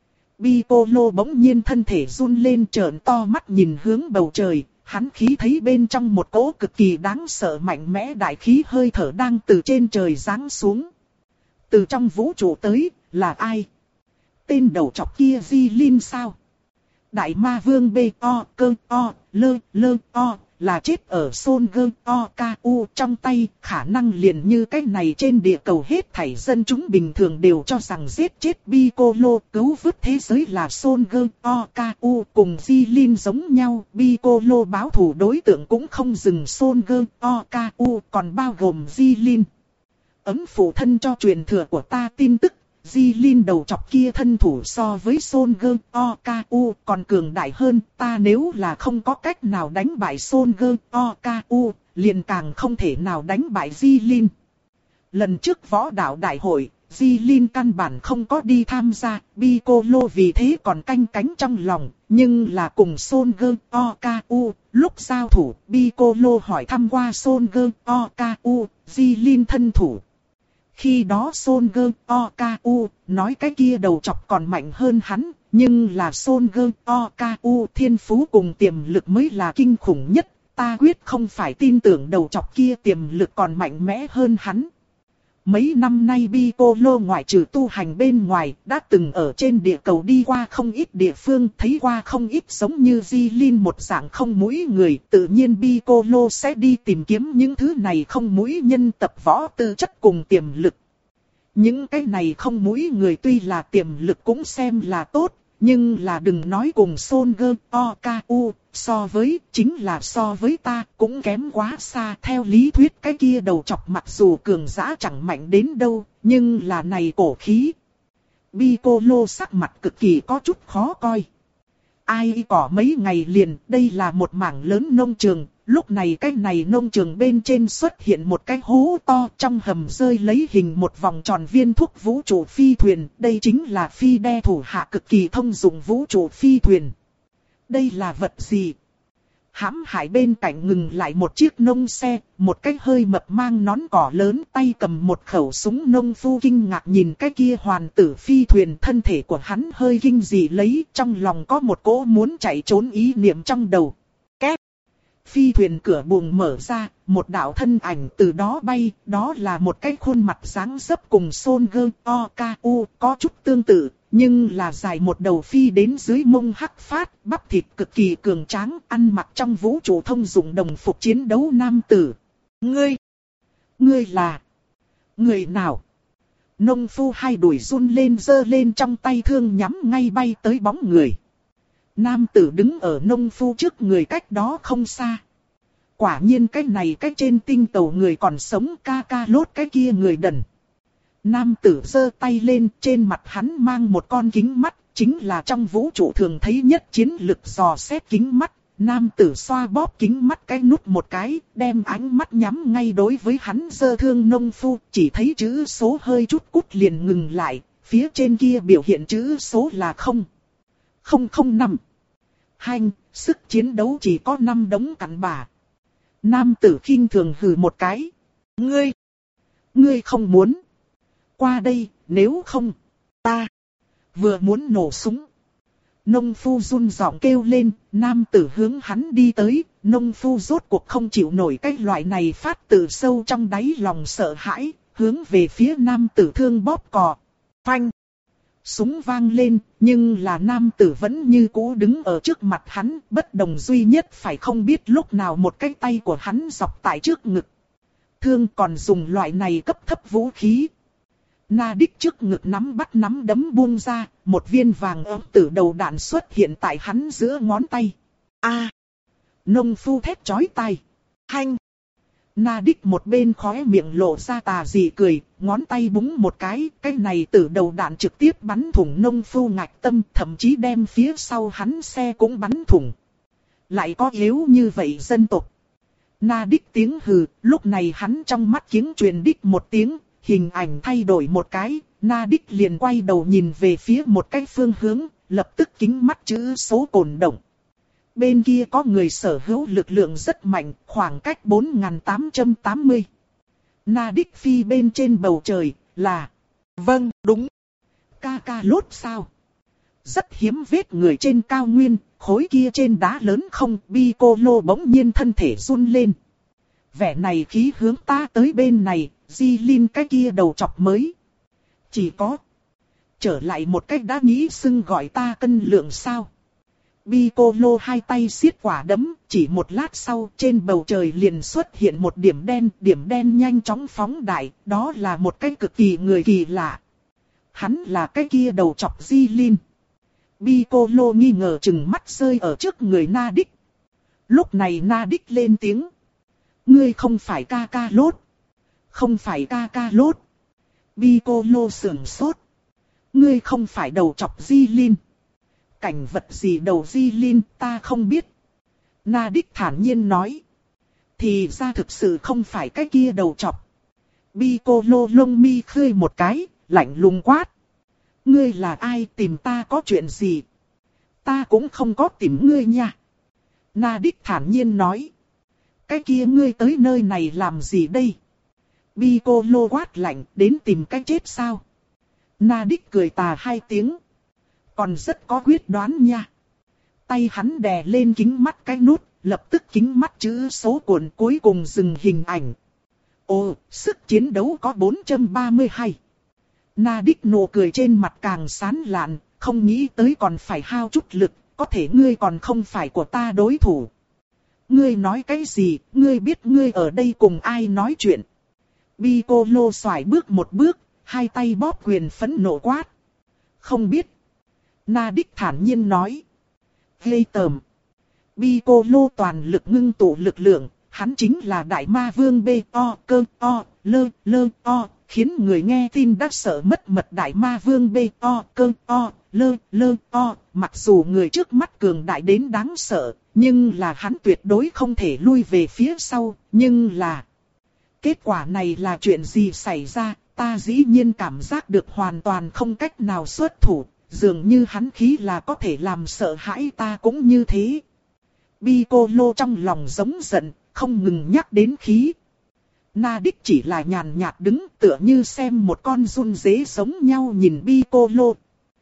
Piccolo bỗng nhiên thân thể run lên trợn to mắt nhìn hướng bầu trời, hắn khí thấy bên trong một cỗ cực kỳ đáng sợ mạnh mẽ đại khí hơi thở đang từ trên trời giáng xuống. Từ trong vũ trụ tới, là ai? Tên đầu trọc kia Di Linh sao? Đại ma vương B O cơ O lơ lơ O là chết ở Son Gơ O K U trong tay, khả năng liền như cái này trên địa cầu hết thảy dân chúng bình thường đều cho rằng giết chết Piccolo cứu vớt thế giới là Son Gơ O K U cùng Di Linh giống nhau, Piccolo báo thù đối tượng cũng không dừng Son Gơ O K U còn bao gồm Di Linh. Ấm phụ thân cho truyền thừa của ta tin tức. Di Linh đầu chọc kia thân thủ so với Son Gơ O K U còn cường đại hơn, ta nếu là không có cách nào đánh bại Son Gơ O K U, liền càng không thể nào đánh bại Di Linh. Lần trước võ đạo đại hội, Di Linh căn bản không có đi tham gia, Piccolo vì thế còn canh cánh trong lòng, nhưng là cùng Son Gơ O K U, lúc giao thủ, Piccolo hỏi thăm qua Son Gơ O K U, Di Linh thân thủ. Khi đó Son Gơ O K U nói cái kia đầu chọc còn mạnh hơn hắn, nhưng là Son Gơ O K U thiên phú cùng tiềm lực mới là kinh khủng nhất, ta quyết không phải tin tưởng đầu chọc kia tiềm lực còn mạnh mẽ hơn hắn. Mấy năm nay Piccolo ngoại trừ tu hành bên ngoài, đã từng ở trên địa cầu đi qua không ít địa phương, thấy qua không ít giống như Di Linh một dạng không mũi người, tự nhiên Piccolo sẽ đi tìm kiếm những thứ này không mũi nhân tập võ tư chất cùng tiềm lực. Những cái này không mũi người tuy là tiềm lực cũng xem là tốt, nhưng là đừng nói cùng Son Gơ O K U, so với, chính là so với ta, cũng kém quá xa. Theo lý thuyết cái kia đầu chọc mặc dù cường dã chẳng mạnh đến đâu, nhưng là này cổ khí. Piccolo sắc mặt cực kỳ có chút khó coi. Ai cỏ mấy ngày liền, đây là một mảng lớn nông trường, lúc này cái này nông trường bên trên xuất hiện một cái hố to, trong hầm rơi lấy hình một vòng tròn viên thuốc vũ trụ phi thuyền, đây chính là phi đe thủ hạ cực kỳ thông dụng vũ trụ phi thuyền. Đây là vật gì? Hãm hại bên cạnh ngừng lại một chiếc nông xe, một cái hơi mập mang nón cỏ lớn tay cầm một khẩu súng nông phu kinh ngạc nhìn cái kia hoàn tử phi thuyền, thân thể của hắn hơi kinh dị lấy, trong lòng có một cỗ muốn chạy trốn ý niệm trong đầu. Két! Phi thuyền cửa buồng mở ra, một đạo thân ảnh từ đó bay, đó là một cái khuôn mặt dáng dấp cùng Son Gơ O K U có chút tương tự. Nhưng là dài một đầu phi đến dưới mông hắc phát, bắp thịt cực kỳ cường tráng, ăn mặc trong vũ trụ thông dụng đồng phục chiến đấu nam tử. Ngươi! Ngươi là... Người nào? Nông phu hai đuổi run lên giơ lên trong tay thương nhắm ngay bay tới bóng người. Nam tử đứng ở nông phu trước người cách đó không xa. Quả nhiên cái này cách trên tinh tàu người còn sống ca ca lốt cái kia người đần. Nam tử giơ tay lên, trên mặt hắn mang một con kính mắt, chính là trong vũ trụ thường thấy nhất chiến lực dò xét kính mắt. Nam tử xoa bóp kính mắt cái nút một cái, đem ánh mắt nhắm ngay đối với hắn giơ thương nông phu, chỉ thấy chữ số hơi chút cút liền ngừng lại, phía trên kia biểu hiện chữ số là không. Không không năm. Hành, sức chiến đấu chỉ có năm đống cặn bã. Nam tử khinh thường hừ một cái. Ngươi, ngươi không muốn. Qua đây, nếu không, ta vừa muốn nổ súng. Nông phu run giọng kêu lên, nam tử hướng hắn đi tới, nông phu rốt cuộc không chịu nổi cái loại này phát từ sâu trong đáy lòng sợ hãi, hướng về phía nam tử thương bóp cò. Phanh! Súng vang lên, nhưng là nam tử vẫn như cũ đứng ở trước mặt hắn, bất đồng duy nhất phải không biết lúc nào một cái tay của hắn dọc tại trước ngực. Thương còn dùng loại này cấp thấp vũ khí. Na đích trước ngực nắm bắt nắm đấm buông ra, một viên vàng ấm tử đầu đạn xuất hiện tại hắn giữa ngón tay. A! À, nông phu thét chói tai. Hanh! Na đích một bên khóe miệng lộ ra tà dị cười, ngón tay búng một cái, cái này tử đầu đạn trực tiếp bắn thủng nông phu ngạch tâm, thậm chí đem phía sau hắn xe cũng bắn thủng. Lại có yếu như vậy dân tộc. Na đích tiếng hừ, lúc này hắn trong mắt kiếng truyền đích một tiếng. Hình ảnh thay đổi một cái, Na đích liền quay đầu nhìn về phía một cái phương hướng, lập tức kính mắt chữ số cồn động. Bên kia có người sở hữu lực lượng rất mạnh, khoảng cách bốn nghìn tám trăm tám mươi. Nadik phi bên trên bầu trời, là... Vâng, đúng. Ca ca lốt sao? Rất hiếm vết người trên cao nguyên, khối kia trên đá lớn không, Piccolo bỗng nhiên thân thể run lên. Vẻ này khí hướng ta tới bên này, Di Linh cái kia đầu chọc mới. Chỉ có... Trở lại một cách đã nghĩ xưng gọi ta cân lượng sao? Piccolo hai tay siết quả đấm, chỉ một lát sau trên bầu trời liền xuất hiện một điểm đen, điểm đen nhanh chóng phóng đại, đó là một cái cực kỳ người kỳ lạ. Hắn là cái kia đầu chọc Di Linh. Piccolo nghi ngờ chừng mắt rơi ở trước người Nadik. Lúc này Nadik lên tiếng. Ngươi không phải ca ca lốt. Không phải ca ca lốt. Piccolo sườn sốt. Ngươi không phải đầu chọc Di Linh. Cảnh vật gì đầu Di Linh ta không biết. Nadik thản nhiên nói. Thì ra thực sự không phải cái kia đầu chọc. Piccolo lông mi khơi một cái, lạnh lùng quát. Ngươi là ai, tìm ta có chuyện gì? Ta cũng không có tìm ngươi nha. Nadik thản nhiên nói. Cái kia ngươi tới nơi này làm gì đây? Piccolo quát lạnh, đến tìm cái chết sao? Nadik cười tà hai tiếng. Còn rất có quyết đoán nha. Tay hắn đè lên kính mắt cái nút, lập tức kính mắt chữ số cuộn cuối cùng dừng hình ảnh. Ồ, sức chiến đấu có bốn trăm ba mươi hai. Nadik nụ cười trên mặt càng sán lạn, không nghĩ tới còn phải hao chút lực, có thể ngươi còn không phải của ta đối thủ. Ngươi nói cái gì, ngươi biết ngươi ở đây cùng ai nói chuyện. Piccolo xoài bước một bước, hai tay bóp quyền phẫn nộ quát. Không biết. Nadik thản nhiên nói. Ghê tởm. Piccolo toàn lực ngưng tụ lực lượng, hắn chính là đại ma vương bê o cơ o lơ lơ o, khiến người nghe tin đã sợ mất mật đại ma vương bê o cơ o lơ lơ o. Mặc dù người trước mắt cường đại đến đáng sợ, nhưng là hắn tuyệt đối không thể lui về phía sau, nhưng là... Kết quả này là chuyện gì xảy ra, ta dĩ nhiên cảm giác được hoàn toàn không cách nào xuất thủ, dường như hắn khí là có thể làm sợ hãi ta cũng như thế. Piccolo trong lòng giống giận, không ngừng nhắc đến khí. Nadik chỉ là nhàn nhạt đứng tựa như xem một con giun dế giống nhau nhìn Piccolo.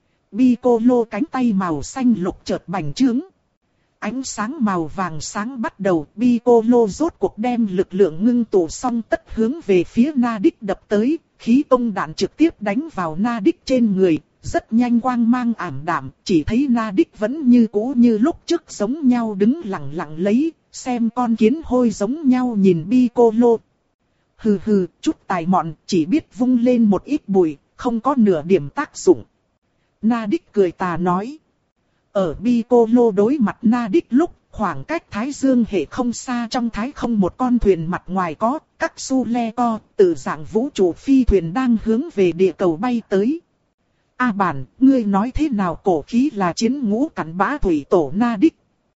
Piccolo cánh tay màu xanh lục chợt bành trướng. Ánh sáng màu vàng sáng bắt đầu, Piccolo rốt cuộc đem lực lượng ngưng tụ xong tất hướng về phía Nadik đập tới, khí công đạn trực tiếp đánh vào Nadik trên người, rất nhanh quang mang ảm đạm, chỉ thấy Nadik vẫn như cũ như lúc trước giống nhau đứng lặng lặng lấy, xem con kiến hôi giống nhau nhìn Piccolo. Hừ hừ, chút tài mọn, chỉ biết vung lên một ít bụi, không có nửa điểm tác dụng. Nadik cười tà nói. Ở Piccolo đối mặt Nadik lúc, khoảng cách Thái Dương hệ không xa trong thái không một con thuyền mặt ngoài có, các su le co, tự dạng vũ trụ phi thuyền đang hướng về địa cầu bay tới. A bản, ngươi nói thế nào cổ khí là chiến ngũ cắn bã thủy tổ Nadik?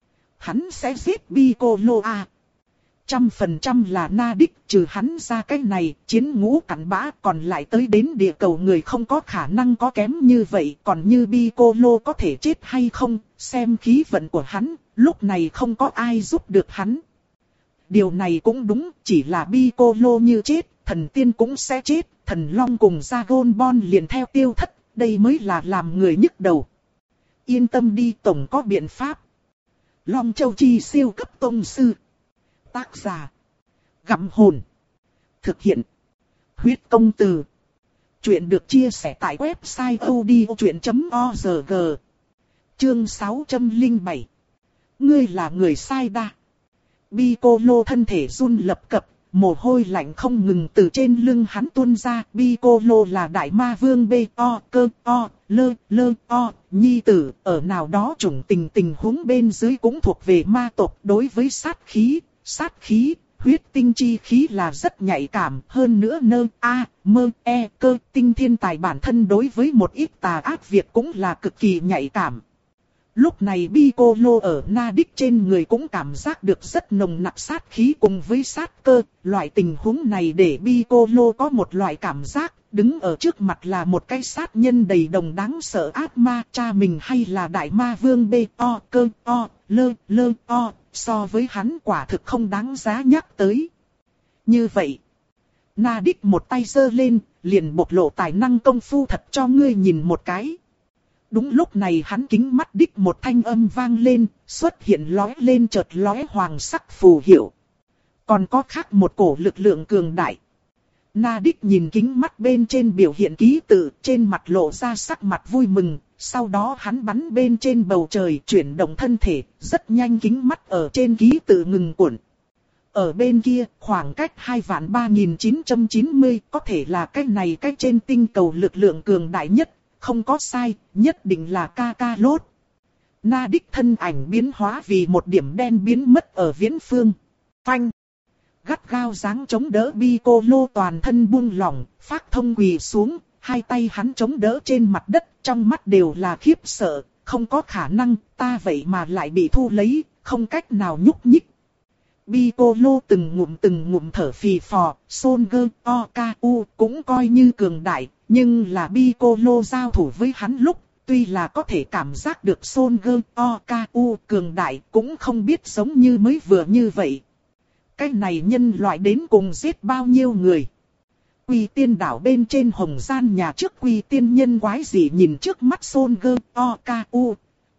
Hắn sẽ giết Piccolo à? Trăm phần trăm là Nadik, trừ hắn ra cái này, chiến ngũ cắn bã còn lại tới đến địa cầu người không có khả năng có kém như vậy, còn như Piccolo có thể chết hay không, xem khí vận của hắn, lúc này không có ai giúp được hắn. Điều này cũng đúng, chỉ là Piccolo như chết, thần tiên cũng sẽ chết, thần long cùng Dragon Ball liền theo tiêu thất, đây mới là làm người nhức đầu. Yên tâm đi, tổng có biện pháp. Long Châu Chi siêu cấp tông sư. Tác giả Gặm Hồn. Thực hiện Huyết Công Từ. Chuyện được chia sẻ tại website odchuyện chấm org. Chương sáu trăm lẻ bảy. Ngươi là người sai đa. Piccolo thân thể run lập cập, mồ hôi lạnh không ngừng từ trên lưng hắn tuôn ra. Piccolo là đại ma vương bê o cơ o lơ lơ o nhi tử, ở nào đó chủng tình tình huống bên dưới cũng thuộc về ma tộc. Đối với sát khí, sát khí, huyết tinh chi khí là rất nhạy cảm, hơn nữa nơ a mơ e cơ tinh thiên tài bản thân đối với một ít tà ác việc cũng là cực kỳ nhạy cảm. Lúc này Piccolo ở Nadik trên người cũng cảm giác được rất nồng nặc sát khí cùng với sát cơ, loại tình huống này để Piccolo có một loại cảm giác, Đứng ở trước mặt là một cái sát nhân đầy đồng đáng sợ ác ma, cha mình hay là đại ma vương B O cơ O lơ lơ O, so với hắn quả thực không đáng giá nhắc tới. Như vậy, Na Đích một tay giơ lên, liền bộc lộ tài năng công phu thật cho ngươi nhìn một cái. Đúng lúc này hắn kính mắt đích một thanh âm vang lên, xuất hiện lóe lên chợt lóe hoàng sắc phù hiệu. Còn có khác một cổ lực lượng cường đại. Na Đích nhìn kính mắt bên trên biểu hiện ký tự, trên mặt lộ ra sắc mặt vui mừng, sau đó hắn bắn bên trên bầu trời chuyển động thân thể, rất nhanh kính mắt ở trên ký tự ngừng cuộn. Ở bên kia, khoảng cách hai vạn ba nghìn chín trăm chín mươi, có thể là cái này cái trên tinh cầu lực lượng cường đại nhất, không có sai, nhất định là Kakarot. Na Đích thân ảnh biến hóa vì một điểm đen biến mất ở viễn phương. Phanh! Gắt gao giáng chống đỡ Piccolo toàn thân buông lỏng, phát thông quỳ xuống, hai tay hắn chống đỡ trên mặt đất, trong mắt đều là khiếp sợ, không có khả năng, ta vậy mà lại bị thu lấy, không cách nào nhúc nhích. Piccolo từng ngụm từng ngụm thở phì phò, Son Goku cũng coi như cường đại, nhưng là Piccolo giao thủ với hắn lúc, tuy là có thể cảm giác được Son Goku cường đại, cũng không biết giống như mới vừa như vậy. Cái này nhân loại đến cùng giết bao nhiêu người? Quỳ tiên đảo bên trên hồng gian nhà trước quỳ tiên nhân quái gì nhìn trước mắt Son Goku.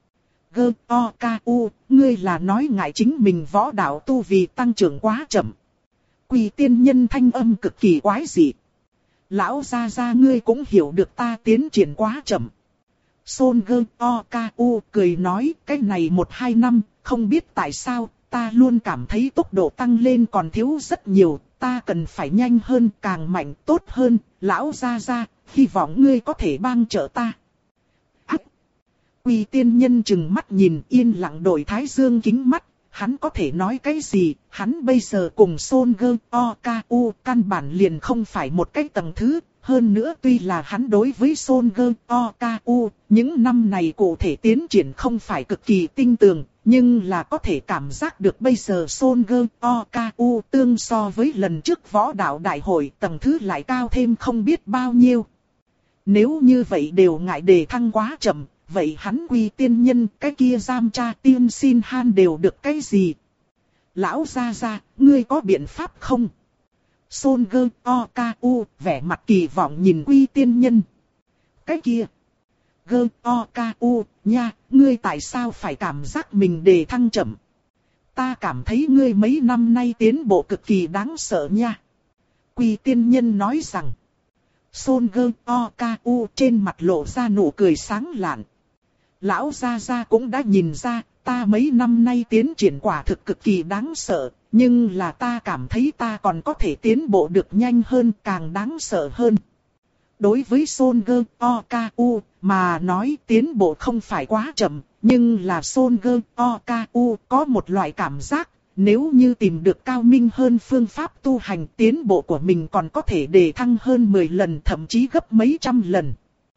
Goku, ngươi là nói ngại chính mình võ đạo tu vì tăng trưởng quá chậm. Quỳ tiên nhân thanh âm cực kỳ quái dị. Lão gia gia ngươi cũng hiểu được ta tiến triển quá chậm. Son Goku cười nói, cái này một hai năm, không biết tại sao, ta luôn cảm thấy tốc độ tăng lên còn thiếu rất nhiều, ta cần phải nhanh hơn, càng mạnh, tốt hơn, lão gia gia, hy vọng ngươi có thể帮trợ ta. Ác! Quỳ tiên nhân chừng mắt nhìn yên lặng đổi thái dương kính mắt, hắn có thể nói cái gì, hắn bây giờ cùng Son Goku căn bản liền không phải một cái tầng thứ. Hơn nữa tuy là hắn đối với Son Goku, những năm này cụ thể tiến triển không phải cực kỳ tinh tường, nhưng là có thể cảm giác được bây giờ Son Goku tương so với lần trước võ đạo đại hội tầng thứ lại cao thêm không biết bao nhiêu. Nếu như vậy đều ngại đề thăng quá chậm, vậy hắn quy tiên nhân cái kia giam tra tiên xin han đều được cái gì? Lão gia gia, ngươi có biện pháp không? Son Goku vẻ mặt kỳ vọng nhìn quy tiên nhân. Cái kia. Goku nha, ngươi tại sao phải cảm giác mình đề thăng chậm? Ta cảm thấy ngươi mấy năm nay tiến bộ cực kỳ đáng sợ nha. Quy tiên nhân nói rằng. Son Goku trên mặt lộ ra nụ cười sáng lạn. Lão gia gia cũng đã nhìn ra, ta mấy năm nay tiến triển quả thực cực kỳ đáng sợ. Nhưng là ta cảm thấy ta còn có thể tiến bộ được nhanh hơn, càng đáng sợ hơn. Đối với Son Goku mà nói tiến bộ không phải quá chậm, nhưng là Son Goku có một loại cảm giác, nếu như tìm được cao minh hơn phương pháp tu hành, tiến bộ của mình còn có thể đề thăng hơn mười lần, thậm chí gấp mấy trăm lần.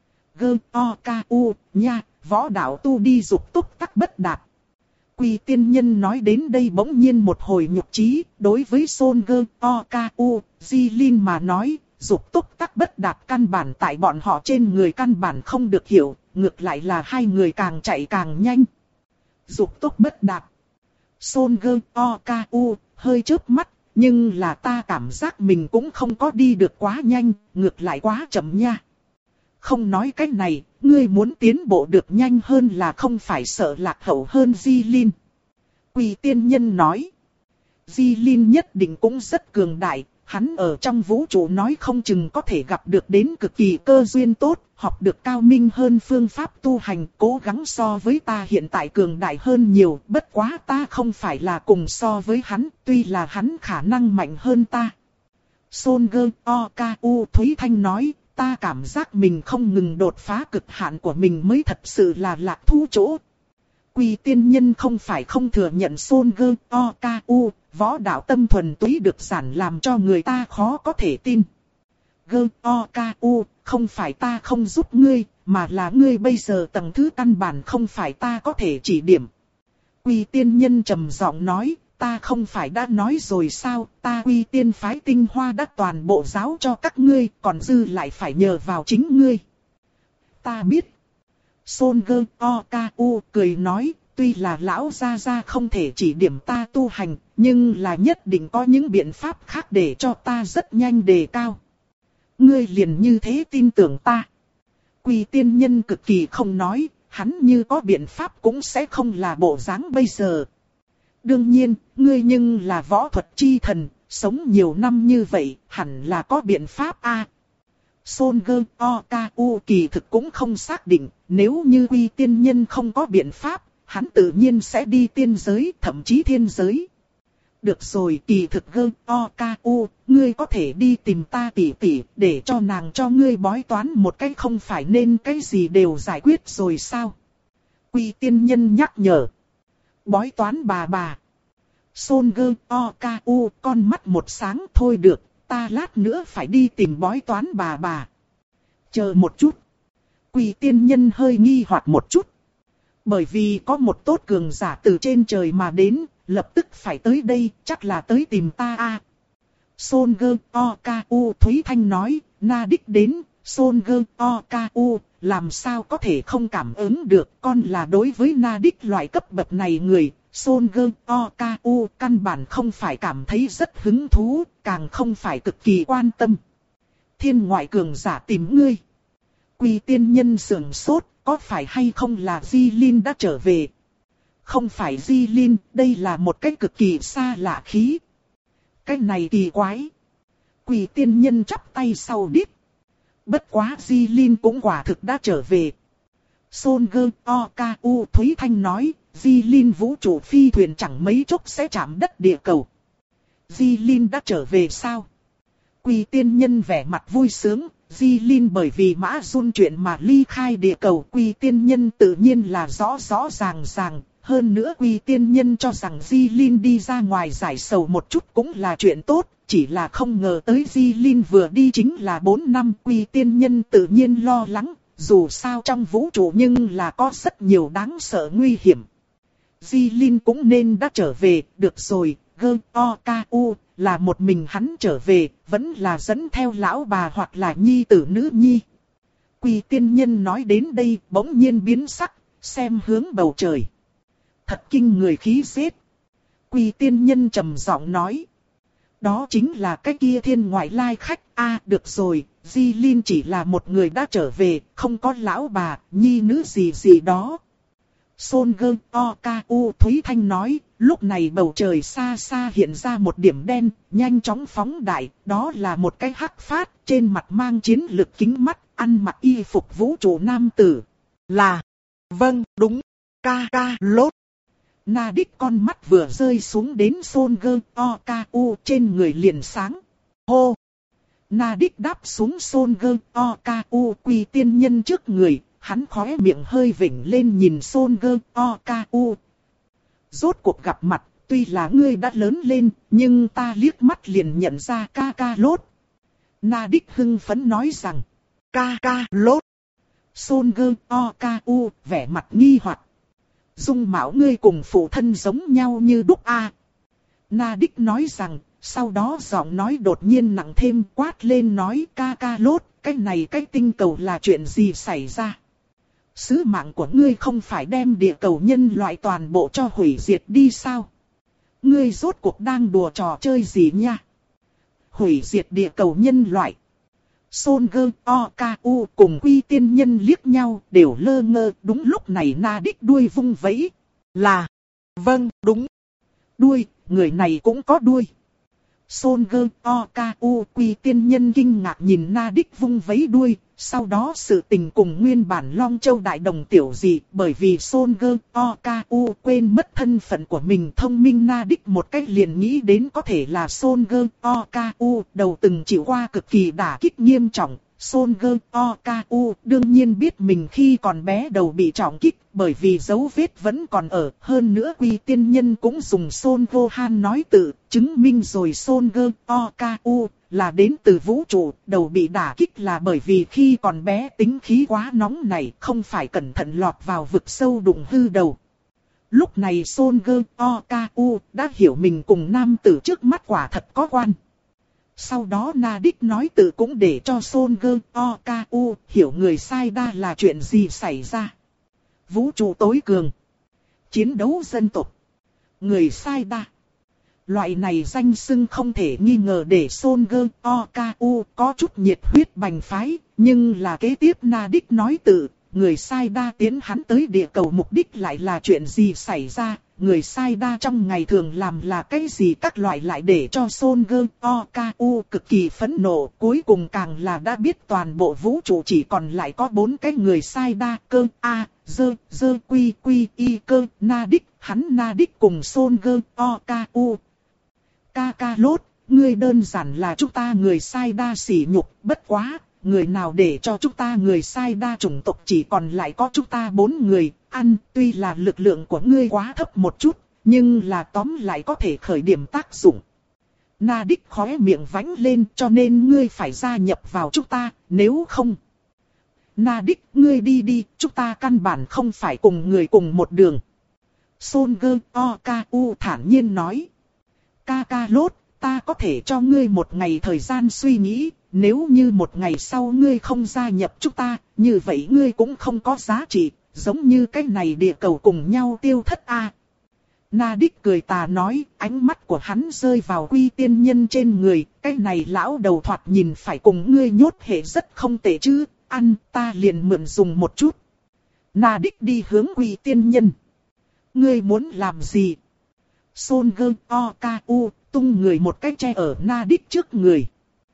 Goku nha, võ đạo tu đi dục túc tắc bất đạt. Quy tiên nhân nói đến đây bỗng nhiên một hồi nhục chí, đối với Son Goku, Jilin mà nói, dục túc tắc bất đạt căn bản tại bọn họ trên người căn bản không được hiểu, ngược lại là hai người càng chạy càng nhanh. Dục túc bất đạt. Son Goku hơi chớp mắt, nhưng là ta cảm giác mình cũng không có đi được quá nhanh, ngược lại quá chậm nha. Không nói cách này, ngươi muốn tiến bộ được nhanh hơn là không phải sợ lạc hậu hơn Jilin. Quỳ tiên nhân nói. Jilin nhất định cũng rất cường đại, hắn ở trong vũ trụ nói không chừng có thể gặp được đến cực kỳ cơ duyên tốt, học được cao minh hơn phương pháp tu hành, cố gắng so với ta hiện tại cường đại hơn nhiều, bất quá ta không phải là cùng so với hắn, tuy là hắn khả năng mạnh hơn ta. Son Goku Thúy Thanh nói. Ta cảm giác mình không ngừng đột phá cực hạn của mình mới thật sự là lạc thú chỗ. Quỳ tiên nhân không phải không thừa nhận Son Goku, võ đạo tâm thuần túy được giản làm cho người ta khó có thể tin. Goku, không phải ta không giúp ngươi, mà là ngươi bây giờ tầng thứ căn bản không phải ta có thể chỉ điểm. Quỳ tiên nhân trầm giọng nói, ta không phải đã nói rồi sao, ta Quy Tiên phái tinh hoa đã toàn bộ giáo cho các ngươi, còn dư lại phải nhờ vào chính ngươi. Ta biết. Son Gơ O Ca U cười nói, tuy là lão gia gia không thể chỉ điểm ta tu hành, nhưng là nhất định có những biện pháp khác để cho ta rất nhanh đề cao. Ngươi liền như thế tin tưởng ta. Quy Tiên nhân cực kỳ không nói, hắn như có biện pháp cũng sẽ không là bộ dáng bây giờ. Đương nhiên, ngươi nhưng là võ thuật chi thần, sống nhiều năm như vậy, hẳn là có biện pháp a. À, Son Gơ O Ca U kỳ thực cũng không xác định, nếu như Quy Tiên nhân không có biện pháp, hắn tự nhiên sẽ đi tiên giới, thậm chí thiên giới. Được rồi, kỳ thực Gơ O Ca U, ngươi có thể đi tìm ta tỷ tỷ, để cho nàng cho ngươi bói toán một cách không phải nên cái gì đều giải quyết rồi sao? Quy Tiên nhân nhắc nhở. Bói toán bà bà. Son Gơ O Ca U con mắt một sáng thôi được, ta lát nữa phải đi tìm bói toán bà bà. Chờ một chút. Quy Tiên nhân hơi nghi hoặc một chút. Bởi vì có một tốt cường giả từ trên trời mà đến, lập tức phải tới đây, chắc là tới tìm ta a. À. Son Gơ O Ca U Thúy Thanh nói, Na Đích đến, Son Gơ O Ca U, làm sao có thể không cảm ứng được, con là đối với Na Đích loại cấp bậc này người, Son Gơ O Ca U căn bản không phải cảm thấy rất hứng thú, càng không phải cực kỳ quan tâm. Thiên ngoại cường giả tìm ngươi. Quy Tiên nhân sườn sốt, có phải hay không là Di Linh đã trở về? Không phải Di Linh, đây là một cái cực kỳ xa lạ khí. Cái này kỳ quái. Quy Tiên nhân chắp tay sau đít. Bất quá Di Linh cũng quả thực đã trở về. Son Gơ O Ca U Thúy Thanh nói, Di Linh vũ trụ phi thuyền chẳng mấy chốc sẽ chạm đất địa cầu. Di Linh đã trở về sao? Quy Tiên nhân vẻ mặt vui sướng, Di Linh bởi vì Mã Jun chuyện mà ly khai địa cầu. Quy Tiên nhân tự nhiên là rõ rõ ràng ràng. Hơn nữa Quy Tiên nhân cho rằng Di Linh đi ra ngoài giải sầu một chút cũng là chuyện tốt. Chỉ là không ngờ tới Di Linh vừa đi chính là bốn năm. Quy Tiên nhân tự nhiên lo lắng. Dù sao trong vũ trụ nhưng là có rất nhiều đáng sợ nguy hiểm. Di Linh cũng nên đã trở về, được rồi, Gơ O Ca U, là một mình hắn trở về, vẫn là dẫn theo lão bà hoặc là nhi tử nữ nhi. Quy Tiên nhân nói đến đây bỗng nhiên biến sắc, xem hướng bầu trời. Thật kinh người khí phết. Quy Tiên nhân trầm giọng nói. Đó chính là cái kia thiên ngoại lai khách, a à, được rồi, Di Linh chỉ là một người đã trở về, không có lão bà, nhi nữ gì gì đó. Son Gơ O Ca U Thúy Thanh nói, lúc này bầu trời xa xa hiện ra một điểm đen, nhanh chóng phóng đại, đó là một cái hắc phát, trên mặt mang chiến lực kính mắt, ăn mặc y phục vũ trụ nam tử. Là, vâng, đúng, ca ca lốt. Na Đích con mắt vừa rơi xuống đến Son Gơ O Ca U trên người liền sáng. Hô! Na Đích đáp xuống Son Gơ O Ca U Quy Tiên nhân trước người. Hắn khóe miệng hơi vểnh lên nhìn Son Gơ O Ca U. Rốt cuộc gặp mặt, tuy là ngươi đã lớn lên, nhưng ta liếc mắt liền nhận ra ca ca lốt. Na Đích hưng phấn nói rằng, ca ca lốt. Son Gơ O Ca U vẻ mặt nghi hoặc. Dung mạo ngươi cùng phụ thân giống nhau như đúc a. Na Đích nói rằng, sau đó giọng nói đột nhiên nặng thêm quát lên nói ca ca lốt, cái này cái tinh cầu là chuyện gì xảy ra? Sứ mạng của ngươi không phải đem địa cầu nhân loại toàn bộ cho hủy diệt đi sao? Ngươi rốt cuộc đang đùa trò chơi gì nha? Hủy diệt địa cầu nhân loại. Son Gơ O Ca U cùng Quy Tiên nhân liếc nhau đều lơ ngơ. Đúng lúc này Na Đích đuôi vung vẫy. Là. Vâng, đúng. Đuôi, người này cũng có đuôi. Son Gơ O Ca U Quy Tiên nhân kinh ngạc nhìn Na Đích vung vẫy đuôi. Sau đó sự tình cùng nguyên bản Long Châu Đại Đồng tiểu dị, bởi vì Son Gơ O Ca U quên mất thân phận của mình, thông minh Na Đích một cách liền nghĩ đến có thể là Son Gơ O Ca U, đầu từng chịu qua cực kỳ đả kích nghiêm trọng. Son Gơ O Ca U đương nhiên biết mình khi còn bé đầu bị trọng kích, bởi vì dấu vết vẫn còn ở. Hơn nữa Quy Tiên nhân cũng dùng Son Vô Han nói tự, chứng minh rồi Son Gơ O Ca U là đến từ vũ trụ, đầu bị đả kích là bởi vì khi còn bé tính khí quá nóng này, không phải cẩn thận lọt vào vực sâu đụng hư đầu. Lúc này Son-ger Oku đã hiểu mình cùng nam tử trước mắt quả thật có quan. Sau đó Nadik nói tự cũng để cho Son-ger Oku hiểu người sai đa là chuyện gì xảy ra. Vũ trụ tối cường. Chiến đấu dân tộc. Người sai đa. Loại này danh xưng không thể nghi ngờ để Son-ger Oku có chút nhiệt huyết bành phái, nhưng là kế tiếp Nadik nói tự, người sai đa tiến hắn tới địa cầu mục đích lại là chuyện gì xảy ra, người sai đa trong ngày thường làm là cái gì các loại lại để cho Son-ger Oku cực kỳ phẫn nộ, cuối cùng càng là đã biết toàn bộ vũ trụ chỉ còn lại có bốn cái người sai đa cơ A, dơ, dơ quy quy y cơ, Nadik, hắn Nadik cùng Son-ger Oku. Kakarot, ngươi đơn giản là chúng ta người sai đa sỉ nhục, bất quá, người nào để cho chúng ta người sai đa chủng tộc chỉ còn lại có chúng ta bốn người, ăn, tuy là lực lượng của ngươi quá thấp một chút, nhưng là tóm lại có thể khởi điểm tác dụng. Nadik khóe miệng vánh lên cho nên ngươi phải gia nhập vào chúng ta, nếu không. Nadik, ngươi đi đi, chúng ta căn bản không phải cùng người cùng một đường. Son-ger Oku thản nhiên nói. Kakarot, ta có thể cho ngươi một ngày thời gian suy nghĩ, nếu như một ngày sau ngươi không gia nhập chúng ta, như vậy ngươi cũng không có giá trị, giống như cái này địa cầu cùng nhau tiêu thất a. À. Nadik cười tà nói, ánh mắt của hắn rơi vào Quy tiên nhân trên người, cái này lão đầu thoạt nhìn phải cùng ngươi nhốt hệ rất không tệ chứ, ăn ta liền mượn dùng một chút. Nadik đi hướng Quy tiên nhân. Ngươi muốn làm gì? Son-ger Oku tung người một cái che ở Nadik trước người.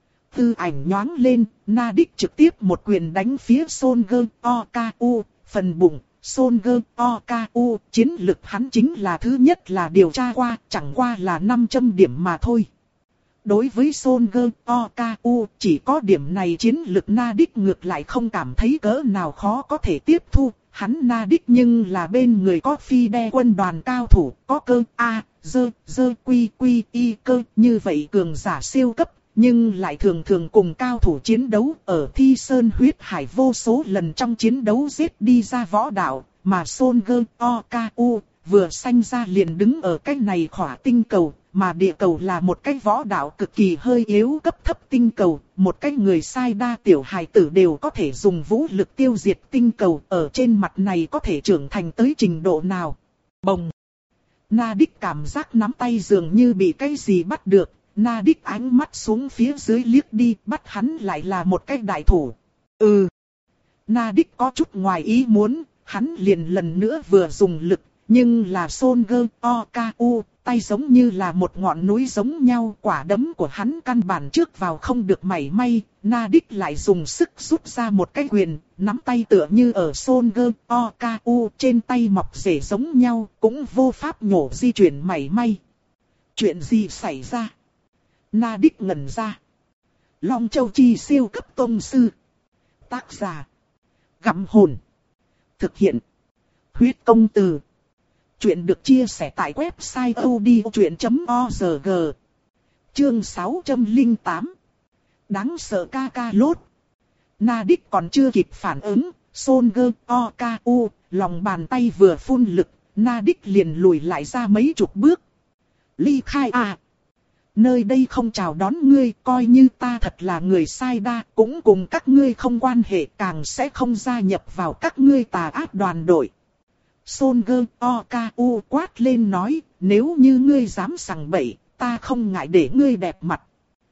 Tư ảnh nhoáng lên, Nadik trực tiếp một quyền đánh phía Son-ger Oku, phần bụng. Son-ger Oku, chiến lực hắn chính là thứ nhất là điều tra qua, chẳng qua là năm trăm điểm mà thôi. Đối với Son-ger Oku, chỉ có điểm này chiến lực Nadik ngược lại không cảm thấy cỡ nào khó có thể tiếp thu. Hắn Nadik nhưng là bên người có phi đe quân đoàn cao thủ, có cơ A, dơ, dơ quy quy y cơ, như vậy cường giả siêu cấp, nhưng lại thường thường cùng cao thủ chiến đấu ở Thi Sơn huyết hải vô số lần trong chiến đấu giết đi ra võ đạo, mà Son-ger Oku vừa sanh ra liền đứng ở cái này khỏa tinh cầu, mà địa cầu là một cái võ đạo cực kỳ hơi yếu cấp thấp tinh cầu, một cái người sai đa tiểu hài tử đều có thể dùng vũ lực tiêu diệt tinh cầu, ở trên mặt này có thể trưởng thành tới trình độ nào. Bồng! Nadik cảm giác nắm tay dường như bị cái gì bắt được, Nadik ánh mắt xuống phía dưới liếc đi, bắt hắn lại là một cái đại thủ. Ừ! Nadik có chút ngoài ý muốn, hắn liền lần nữa vừa dùng lực, nhưng là Son-ger Oku, tay giống như là một ngọn núi giống nhau, quả đấm của hắn căn bản trước vào không được mảy may, Nadik lại dùng sức rút ra một cái quyền, nắm tay tựa như ở Son-ger Oku trên tay mọc rễ giống nhau, cũng vô pháp nhổ di chuyển mảy may. Chuyện gì xảy ra? Nadik ngẩn ra. Long Châu Chi siêu cấp tông sư. Tác giả. Gặm hồn. Thực hiện. Huyết công từ. Chuyện được chia sẻ tại website odchuyện chấm org. Chương sáu trăm lẻ tám. Đáng sợ Kakarot. Nadik còn chưa kịp phản ứng, Son-ger Oku, lòng bàn tay vừa phun lực, Nadik liền lùi lại ra mấy chục bước. Ly khai à! Nơi đây không chào đón ngươi, coi như ta thật là người sai đa, cũng cùng các ngươi không quan hệ, càng sẽ không gia nhập vào các ngươi tà ác đoàn đội. Son-ger Oku quát lên nói, nếu như ngươi dám sằng bậy, ta không ngại để ngươi đẹp mặt.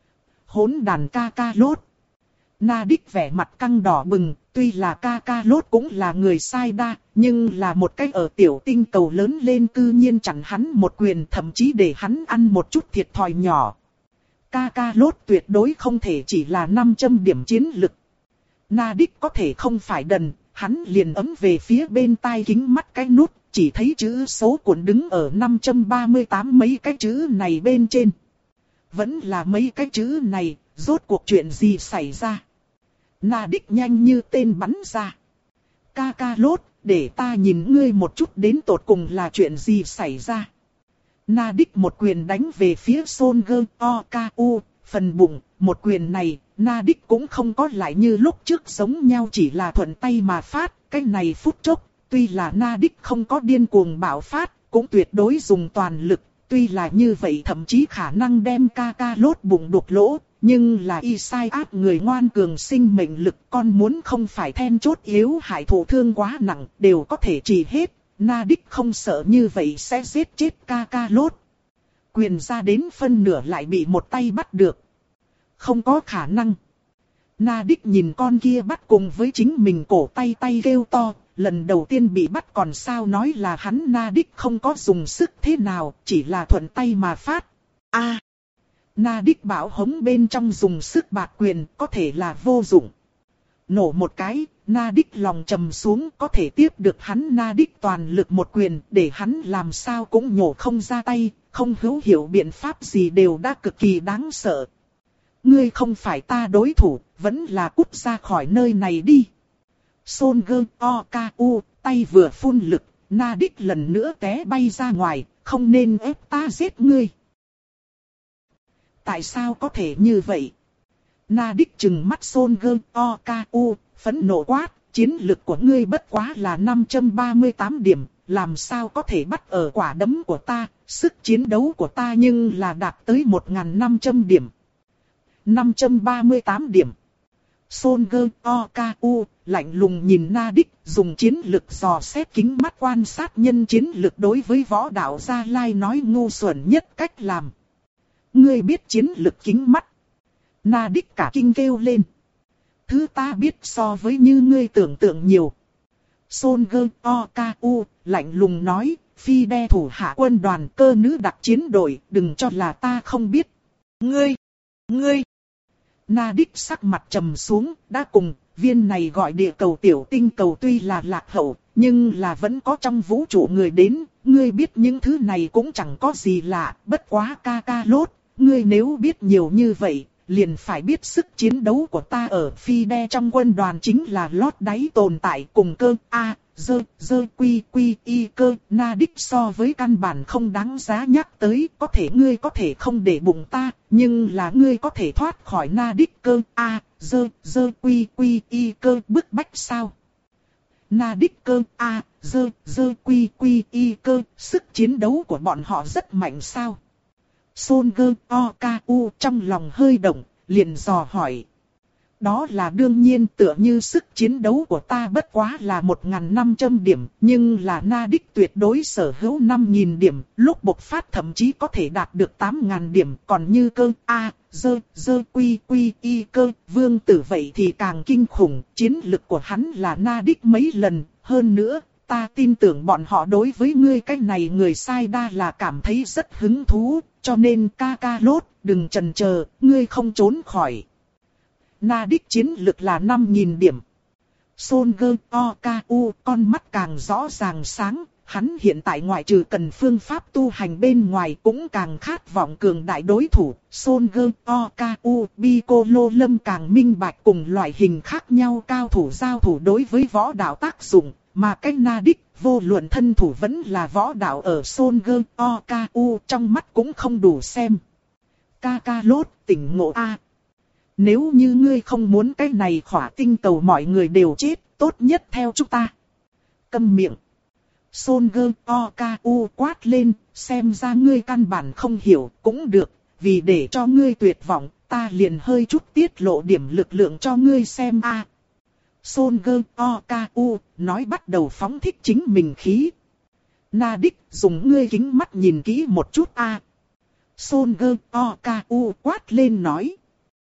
Hỗn đàn Kakarot. Nadik vẻ mặt căng đỏ bừng, tuy là Kakarot cũng là người sai đa, nhưng là một cái ở tiểu tinh cầu lớn lên cư nhiên chặn hắn một quyền, thậm chí để hắn ăn một chút thiệt thòi nhỏ. Kakarot tuyệt đối không thể chỉ là năm trăm điểm chiến lực. Nadik có thể không phải đần, hắn liền ấm về phía bên tai kính mắt cái nút, chỉ thấy chữ số cuộn đứng ở năm trăm ba mươi tám mấy cái chữ này bên trên. Vẫn là mấy cái chữ này, rốt cuộc chuyện gì xảy ra? Nadik nhanh như tên bắn ra. Kakarot, để ta nhìn ngươi một chút đến tột cùng là chuyện gì xảy ra. Nadik một quyền đánh về phía Son-ger Oku, phần bụng, một quyền này, Nadik cũng không có lại như lúc trước giống nhau chỉ là thuận tay mà phát, cái này phút chốc, tuy là Nadik không có điên cuồng bạo phát, cũng tuyệt đối dùng toàn lực. Tuy là như vậy thậm chí khả năng đem ca ca lốt bụng đục lỗ, nhưng là y sai áp người ngoan cường sinh mệnh lực, con muốn không phải then chốt yếu hại thụ thương quá nặng, đều có thể trị hết. Na Đích không sợ như vậy sẽ giết chết ca ca lốt. Quyền ra đến phân nửa lại bị một tay bắt được. Không có khả năng. Na Đích nhìn con kia bắt cùng với chính mình cổ tay tay kêu to. Lần đầu tiên bị bắt còn sao nói là hắn Na Đích không có dùng sức thế nào, chỉ là thuận tay mà phát. A, à, Na Đích bảo hống bên trong dùng sức bạt quyền, có thể là vô dụng. Nổ một cái, Na Đích lòng trầm xuống, có thể tiếp được hắn Na Đích toàn lực một quyền, để hắn làm sao cũng nhổ không ra tay, không hữu hiểu biện pháp gì đều đã cực kỳ đáng sợ. Ngươi không phải ta đối thủ, vẫn là cút ra khỏi nơi này đi. Son Gơ O K U, tay vừa phun lực, Na Đích lần nữa té bay ra ngoài, không nên ép ta giết ngươi. Tại sao có thể như vậy? Na Đích trừng mắt Son Gơ O K U, phẫn nộ quát, chiến lực của ngươi bất quá là năm trăm ba mươi tám điểm, làm sao có thể bắt ở quả đấm của ta, sức chiến đấu của ta nhưng là đạt tới một nghìn năm trăm điểm. năm trăm ba mươi tám điểm. Son Gơ O K U, lạnh lùng nhìn Na Đích, dùng chiến lực dò xét kính mắt quan sát nhân chiến lực đối với võ đạo Gia Lai nói ngu xuẩn nhất cách làm. Ngươi biết chiến lực kính mắt. Na Đích cả kinh kêu lên. Thứ ta biết so với như ngươi tưởng tượng nhiều. Son Gơ O K U, lạnh lùng nói, phi đe thủ hạ quân đoàn cơ nữ đặc chiến đội, đừng cho là ta không biết. Ngươi, ngươi. Na Đích sắc mặt trầm xuống, đã cùng, viên này gọi địa cầu tiểu tinh cầu tuy là lạc hậu, nhưng là vẫn có trong vũ trụ người đến, ngươi biết những thứ này cũng chẳng có gì lạ, bất quá ca ca lốt, ngươi nếu biết nhiều như vậy, liền phải biết sức chiến đấu của ta ở phi đe trong quân đoàn chính là lót đáy tồn tại cùng cơ A, dơ, dơ quy quy y cơ, Na Đích so với căn bản không đáng giá nhắc tới, có thể ngươi có thể không để bụng ta, nhưng là ngươi có thể thoát khỏi Na Đích cơ A, dơ, dơ quy quy y cơ bức bách sao? Na Đích cơ A, dơ, dơ quy quy y cơ, sức chiến đấu của bọn họ rất mạnh sao? Son Gơ O K U trong lòng hơi động, liền dò hỏi. Đó là đương nhiên, tựa như sức chiến đấu của ta bất quá là một nghìn năm trăm điểm, nhưng là Na Đích tuyệt đối sở hữu năm nghìn điểm, lúc bộc phát thậm chí có thể đạt được tám nghìn điểm, còn như cơ A, dơ, dơ quy quy y cơ, vương tử vậy thì càng kinh khủng, chiến lực của hắn là Na Đích mấy lần, hơn nữa, ta tin tưởng bọn họ đối với ngươi cái này người sai đa là cảm thấy rất hứng thú, cho nên ca ca lốt, đừng chần chờ, ngươi không trốn khỏi. Na Đích chiến lực là năm nghìn điểm. Son Gơ O K U con mắt càng rõ ràng sáng, hắn hiện tại ngoại trừ cần phương pháp tu hành bên ngoài cũng càng khát vọng cường đại đối thủ. Son Gơ O K U Piccolo Lâm càng minh bạch cùng loại hình khác nhau cao thủ giao thủ đối với võ đạo tác dụng, mà cái Na Đích vô luận thân thủ vẫn là võ đạo ở Son Gơ O K U trong mắt cũng không đủ xem. Ca ca lốt tỉnh ngộ a. Nếu như ngươi không muốn cái này khỏa tinh cầu mọi người đều chết, tốt nhất theo chúng ta. Câm miệng. Son Gơ O K U quát lên, xem ra ngươi căn bản không hiểu, cũng được, vì để cho ngươi tuyệt vọng, ta liền hơi chút tiết lộ điểm lực lượng cho ngươi xem a. Son Gơ O K U nói bắt đầu phóng thích chính mình khí. Na Đích dùng ngươi kính mắt nhìn kỹ một chút a. Son Gơ O K U quát lên nói.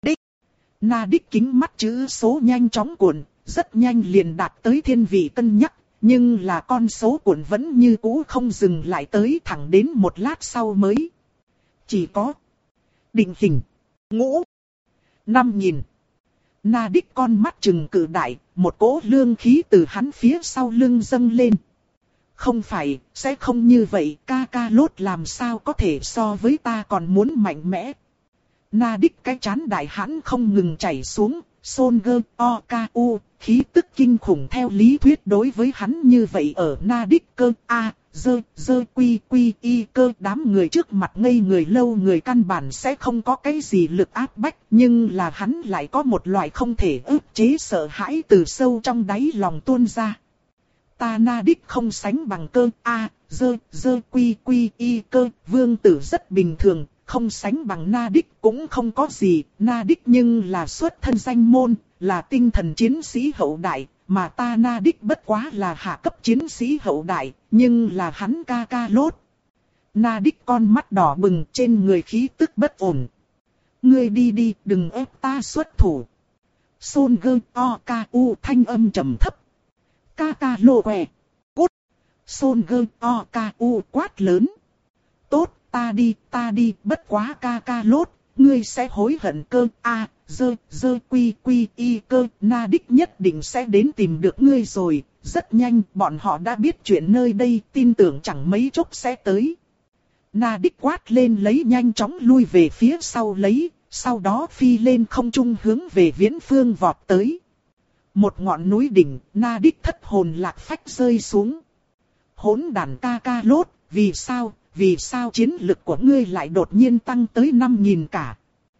Na Đích kính mắt chữ số nhanh chóng cuộn, rất nhanh liền đạt tới thiên vị cân nhắc, nhưng là con số cuộn vẫn như cũ không dừng lại tới thẳng đến một lát sau mới. Chỉ có định hình, ngũ, năm nghìn. Na Đích con mắt trừng cự đại, một cỗ lương khí từ hắn phía sau lưng dâng lên. Không phải, sẽ không như vậy, ca ca lốt làm sao có thể so với ta còn muốn mạnh mẽ. Na Đích cái chán đại hãn không ngừng chảy xuống, Son Gơ O K U, khí tức kinh khủng theo lý thuyết đối với hắn như vậy ở Na Đích cơ A, dơ, dơ quy quy y cơ đám người trước mặt ngây người lâu người căn bản sẽ không có cái gì lực áp bách, nhưng là hắn lại có một loại không thể ức chế sợ hãi từ sâu trong đáy lòng tuôn ra. Ta Na Đích không sánh bằng cơ A, dơ, dơ quy quy y cơ, vương tử rất bình thường, không sánh bằng Na Đích cũng không có gì, Na Đích nhưng là xuất thân danh môn, là tinh thần chiến sĩ hậu đại, mà ta Na Đích bất quá là hạ cấp chiến sĩ hậu đại, nhưng là hắn ca ca lốt. Na Đích con mắt đỏ bừng, trên người khí tức bất ổn. Ngươi đi đi, đừng ép ta xuất thủ. Son gơ o ca u thanh âm trầm thấp. Ca ca lộ quẹ. Cút. Son gơ o ca u quát lớn. Tốt, ta đi, ta đi, bất quá ca ca lốt, ngươi sẽ hối hận cơ. A, dơ, dơ quy quy y cơ, Na Đích nhất định sẽ đến tìm được ngươi rồi. Rất nhanh, bọn họ đã biết chuyện nơi đây, tin tưởng chẳng mấy chốc sẽ tới. Na Đích quát lên lấy nhanh chóng lui về phía sau lấy, sau đó phi lên không trung hướng về viễn phương vọt tới. Một ngọn núi đỉnh, Na Đích thất hồn lạc phách rơi xuống. Hỗn đàn ca ca lốt, vì sao, vì sao chiến lực của ngươi lại đột nhiên tăng tới năm nghìn cả.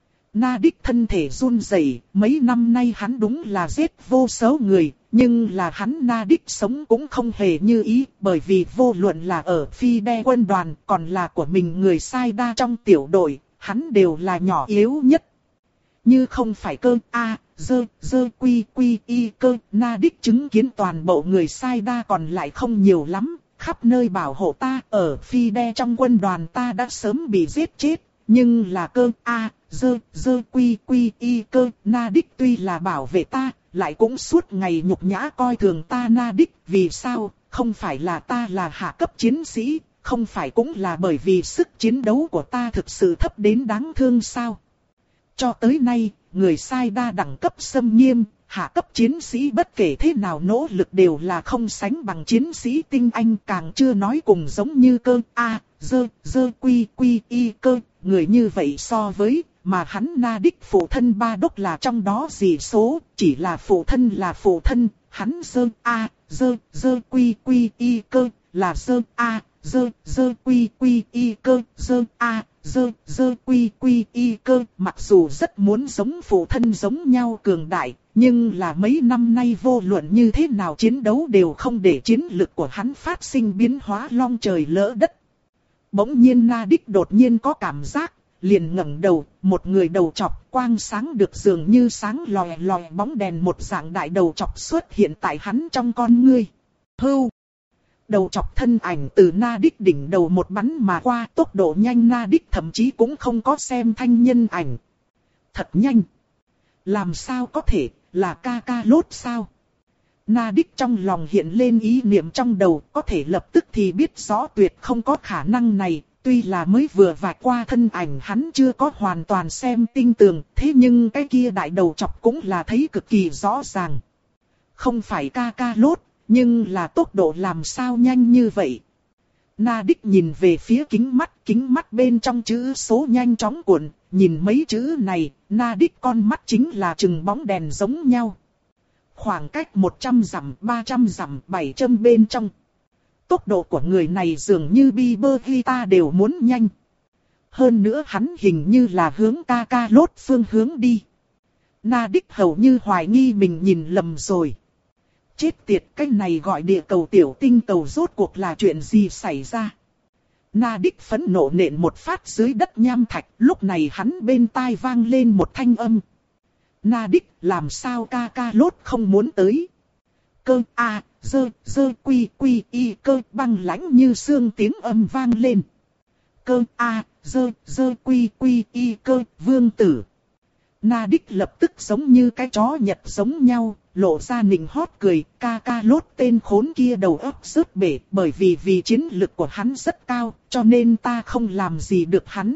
Na Đích thân thể run rẩy, mấy năm nay hắn đúng là giết vô số người, nhưng là hắn Na Đích sống cũng không hề như ý, bởi vì vô luận là ở phi đe quân đoàn, còn là của mình người sai đa trong tiểu đội, hắn đều là nhỏ yếu nhất. Như không phải cơ A, dơ, dơ quy quy y cơ, Na Đích chứng kiến toàn bộ người sai đa còn lại không nhiều lắm, khắp nơi bảo hộ ta, ở phi đe trong quân đoàn ta đã sớm bị giết chết. Nhưng là cơ A, dơ, dơ quy quy y cơ, Na Đích tuy là bảo vệ ta, lại cũng suốt ngày nhục nhã coi thường ta Na Đích. Vì sao, không phải là ta là hạ cấp chiến sĩ, không phải cũng là bởi vì sức chiến đấu của ta thực sự thấp đến đáng thương sao. Cho tới nay, người sai đa đẳng cấp xâm nghiêm, hạ cấp chiến sĩ bất kể thế nào nỗ lực đều là không sánh bằng chiến sĩ tinh anh, càng chưa nói cùng giống như cơ A, dơ, dơ quy quy y cơ, người như vậy so với, mà hắn Na Đích phụ thân ba đốc là trong đó gì số, chỉ là phụ thân là phụ thân, hắn dơ A, dơ, dơ quy quy y cơ, là dơ A, dơ, dơ quy quy y cơ, dơ A, dơ, dơ quy quy y cơ, mặc dù rất muốn giống phụ thân giống nhau cường đại, nhưng là mấy năm nay vô luận như thế nào chiến đấu đều không để chiến lực của hắn phát sinh biến hóa long trời lỡ đất. Bỗng nhiên Na Đích đột nhiên có cảm giác, liền ngẩng đầu, một người đầu chọc quang sáng được dường như sáng lòe lòe bóng đèn một dạng đại đầu chọc xuất hiện tại hắn trong con ngươi. Hưu! Đầu chọc thân ảnh từ Na Đích đỉnh đầu một bắn mà qua, tốc độ nhanh Na Đích thậm chí cũng không có xem thanh nhân ảnh. Thật nhanh! Làm sao có thể, là ca ca lốt sao? Na Đích trong lòng hiện lên ý niệm trong đầu, có thể lập tức thì biết rõ tuyệt không có khả năng này. Tuy là mới vừa vạch qua thân ảnh hắn chưa có hoàn toàn xem tinh tường, thế nhưng cái kia đại đầu chọc cũng là thấy cực kỳ rõ ràng. Không phải ca ca lốt, nhưng là tốc độ làm sao nhanh như vậy. Na Đích nhìn về phía kính mắt, kính mắt bên trong chữ số nhanh chóng cuộn, nhìn mấy chữ này, Na Đích con mắt chính là chừng bóng đèn giống nhau. Khoảng cách một trăm dặm, ba trăm dặm, bảy trăm bên trong. Tốc độ của người này dường như Bieber guitar đều muốn nhanh. Hơn nữa hắn hình như là hướng ca ca lốt phương hướng đi. Na Đích hầu như hoài nghi mình nhìn lầm rồi. Chết tiệt, cái này gọi địa cầu tiểu tinh cầu rốt cuộc là chuyện gì xảy ra. Na Đích phẫn nộ nện một phát dưới đất nham thạch, lúc này hắn bên tai vang lên một thanh âm. Na Đích, làm sao ca ca lốt không muốn tới. Cơ A, dơ, dơ quy quy y cơ, băng lãnh như xương tiếng âm vang lên. Cơ A, dơ, dơ quy quy y cơ, vương tử. Na Đích lập tức giống như cái chó Nhật giống nhau, lộ ra nịnh hót cười, ca ca lốt tên khốn kia đầu óc rớt bể, bởi vì vì chiến lực của hắn rất cao, cho nên ta không làm gì được hắn.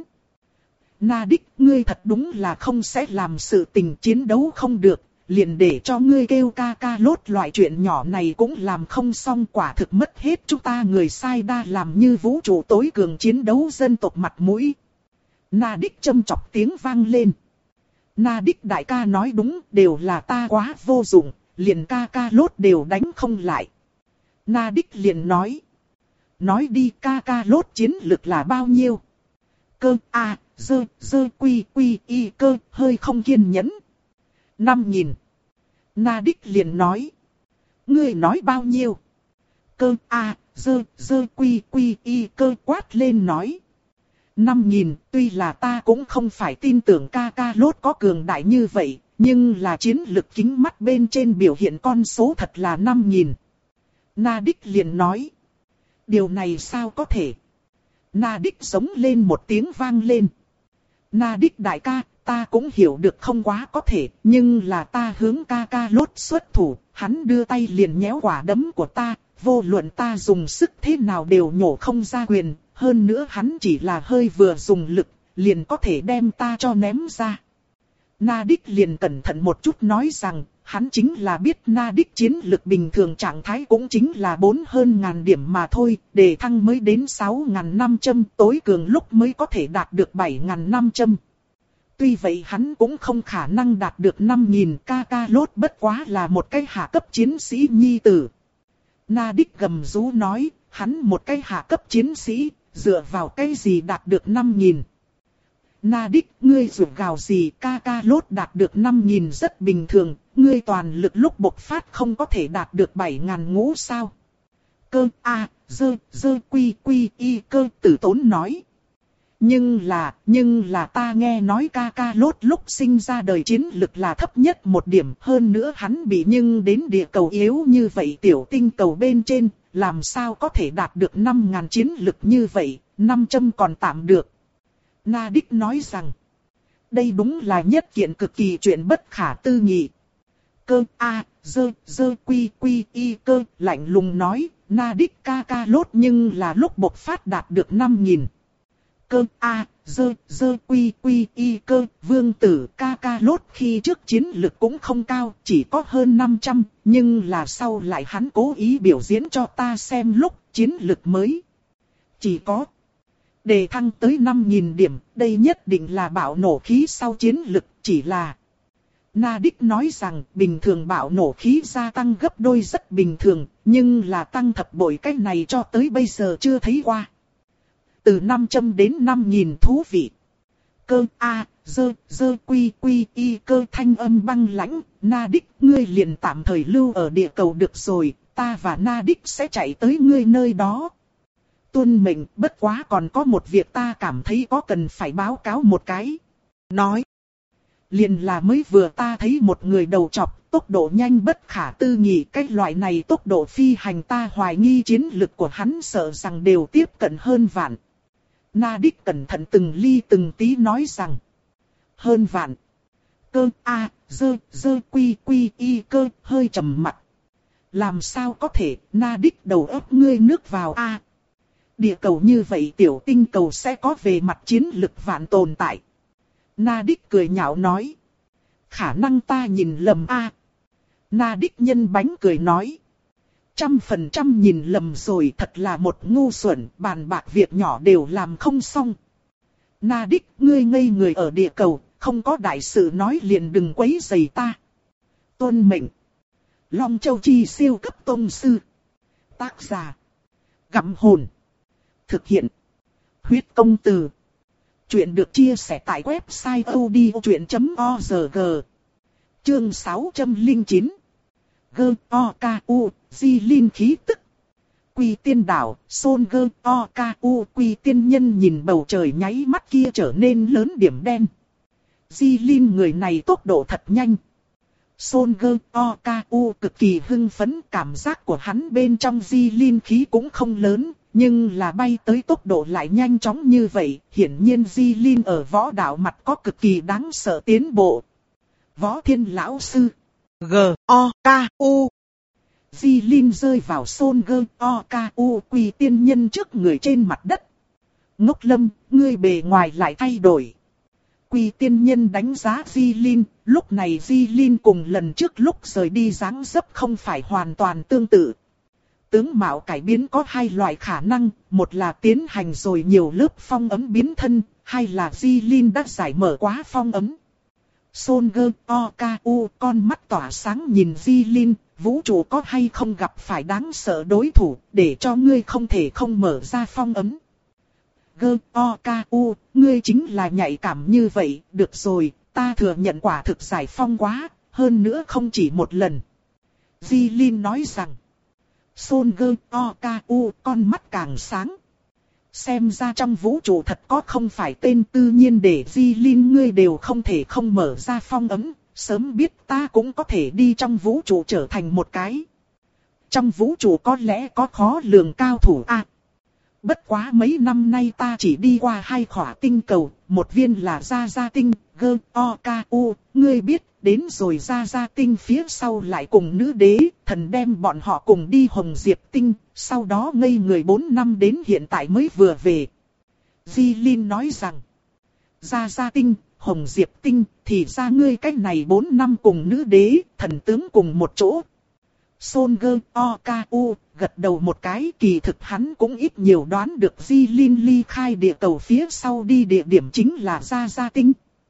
Na Đích, ngươi thật đúng là không sẽ làm sự tình chiến đấu không được, liền để cho ngươi kêu ca ca lốt loại chuyện nhỏ này cũng làm không xong, quả thực mất hết chúng ta người sai đa làm như vũ trụ tối cường chiến đấu dân tộc mặt mũi. Na Đích châm chọc tiếng vang lên. Na Đích đại ca nói đúng, đều là ta quá vô dụng, liền ca ca lốt đều đánh không lại. Na Đích liền nói. Nói đi, ca ca lốt chiến lực là bao nhiêu? Cơ A, dơ, dơ quy quy y cơ, hơi không kiên nhẫn. Năm nghìn. Na Đích liền nói. Ngươi nói bao nhiêu? Cơ A, dơ, dơ quy quy y cơ quát lên nói. Năm nghìn, tuy là ta cũng không phải tin tưởng ca ca lốt có cường đại như vậy, nhưng là chiến lực kính mắt bên trên biểu hiện con số thật là năm nghìn. Na Đích liền nói. Điều này sao có thể? Na Đích giống lên một tiếng vang lên. Na Đích đại ca, ta cũng hiểu được không quá có thể, nhưng là ta hướng ca ca lốt xuất thủ, hắn đưa tay liền nhéo quả đấm của ta, vô luận ta dùng sức thế nào đều nhổ không ra quyền, hơn nữa hắn chỉ là hơi vừa dùng lực, liền có thể đem ta cho ném ra. Na Đích liền cẩn thận một chút nói rằng, hắn chính là biết Na Đích chiến lực bình thường trạng thái cũng chính là bốn hơn ngàn điểm mà thôi, đề thăng mới đến sáu ngàn năm trăm, tối cường lúc mới có thể đạt được bảy ngàn năm trăm. Tuy vậy hắn cũng không khả năng đạt được năm nghìn, ca ca lốt bất quá là một cái hạ cấp chiến sĩ nhi tử. Na Đích gầm rú nói, hắn một cái hạ cấp chiến sĩ, dựa vào cái gì đạt được năm nghìn. Na Đích, ngươi rủa gào gì, ca ca lốt đạt được năm nghìn rất bình thường, ngươi toàn lực lúc bộc phát không có thể đạt được bảy ngàn ngũ sao. Cơ a, dơ, dơ quy quy y cơ tử tốn nói. Nhưng là, nhưng là ta nghe nói ca ca lốt lúc sinh ra đời chiến lực là thấp nhất một điểm, hơn nữa hắn bị nhưng đến địa cầu yếu như vậy tiểu tinh cầu bên trên, làm sao có thể đạt được năm ngàn chiến lực như vậy, năm trăm còn tạm được. Na Đích nói rằng, đây đúng là nhất kiện cực kỳ chuyện bất khả tư nghị. Cơ a, dơ, dơ quy quy y cơ, lạnh lùng nói, Na Đích ca ca lốt nhưng là lúc bộc phát đạt được năm nghìn. Cơ a, dơ, dơ quy quy y cơ, vương tử ca ca lốt khi trước chiến lực cũng không cao, chỉ có hơn năm trăm, nhưng là sau lại hắn cố ý biểu diễn cho ta xem lúc chiến lực mới. Chỉ có đề thăng tới năm nghìn điểm, đây nhất định là bạo nổ khí sau chiến lực, chỉ là. Na Đích nói rằng bình thường bạo nổ khí gia tăng gấp đôi rất bình thường, nhưng là tăng thập bội cái này cho tới bây giờ chưa thấy qua. Từ năm trăm đến năm nghìn thú vị. Cơ a, dơ, dơ quy quy y cơ thanh âm băng lãnh, Na Đích ngươi liền tạm thời lưu ở địa cầu được rồi, ta và Na Đích sẽ chạy tới ngươi nơi đó. Tuân mệnh, bất quá còn có một việc ta cảm thấy có cần phải báo cáo một cái. Nói. Liền là mới vừa ta thấy một người đầu chọc, tốc độ nhanh bất khả tư nghị, cái loại này tốc độ phi hành ta hoài nghi chiến lực của hắn sợ rằng đều tiếp cận hơn vạn. Na Đích cẩn thận từng ly từng tí nói rằng. Hơn vạn. Cơ a, dơ, dơ quy quy y cơ, hơi trầm mặt. Làm sao có thể, Na Đích đầu óc ngươi nước vào a. Địa cầu như vậy tiểu tinh cầu sẽ có về mặt chiến lực vạn tồn tại. Na Đích cười nhạo nói. Khả năng ta nhìn lầm a. Na Đích nhân bánh cười nói. Trăm phần trăm nhìn lầm rồi, thật là một ngu xuẩn, bàn bạc việc nhỏ đều làm không xong. Na Đích, ngươi ngây người ở địa cầu, không có đại sự nói liền đừng quấy rầy ta. Tuân mệnh. Long Châu Chi siêu cấp tông sư. Tác giả. Gặm hồn. Thực hiện. Huyết công từ. Chuyện được chia sẻ tại website odchuyện chấm org. Chương sáu trăm lẻ chín. Gơ o ca u, di linh khí tức. Quy tiên đảo, Sôn gơ o ca u, quy tiên nhân nhìn bầu trời nháy mắt kia trở nên lớn điểm đen. Di linh người này tốc độ thật nhanh. Sôn gơ o ca u cực kỳ hưng phấn, cảm giác của hắn bên trong di linh khí cũng không lớn, nhưng là bay tới tốc độ lại nhanh chóng như vậy, hiển nhiên di linh ở võ đạo mặt có cực kỳ đáng sợ tiến bộ. Võ Thiên lão sư. G O K U. Di Linh rơi vào Sôn gơ O K U quy tiên nhân trước người trên mặt đất. Ngốc Lâm, ngươi bề ngoài lại thay đổi. Quy tiên nhân đánh giá Di Linh, lúc này Di Linh cùng lần trước lúc rời đi dáng dấp không phải hoàn toàn tương tự. Tướng mạo cải biến có hai loại khả năng, một là tiến hành rồi nhiều lớp phong ấm biến thân, hai là Di Linh đã giải mở quá phong ấm. Sôn gơ o ca u con mắt tỏa sáng nhìn Di Linh, vũ trụ có hay không gặp phải đáng sợ đối thủ, để cho ngươi không thể không mở ra phong ấm. Gơ o ca u, ngươi chính là nhạy cảm như vậy, được rồi, ta thừa nhận quả thực giải phong quá, hơn nữa không chỉ một lần. Di Linh nói rằng, Son Gơ O Ca U con mắt càng sáng. Xem ra trong vũ trụ thật có không phải tên tự nhiên để Di Linh ngươi đều không thể không mở ra phong ấn, sớm biết ta cũng có thể đi trong vũ trụ trở thành một cái. Trong vũ trụ có lẽ có khó lường cao thủ a. À, bất quá mấy năm nay ta chỉ đi qua hai khỏa tinh cầu, một viên là Gia Gia Tinh, Gơ O Ca U, ngươi biết, đến rồi Gia Gia Tinh phía sau lại cùng nữ đế, thần đem bọn họ cùng đi Hồng Diệp Tinh, sau đó ngây người bốn năm đến hiện tại mới vừa về. Di Linh nói rằng, Gia Gia Tinh, Hồng Diệp Tinh, thì ra ngươi cách này bốn năm cùng nữ đế, thần tướng cùng một chỗ. Son Gơ O Ca U gật đầu một cái, kỳ thực hắn cũng ít nhiều đoán được Di Linh ly khai địa cầu phía sau đi địa điểm chính là Gia Gia Tinh.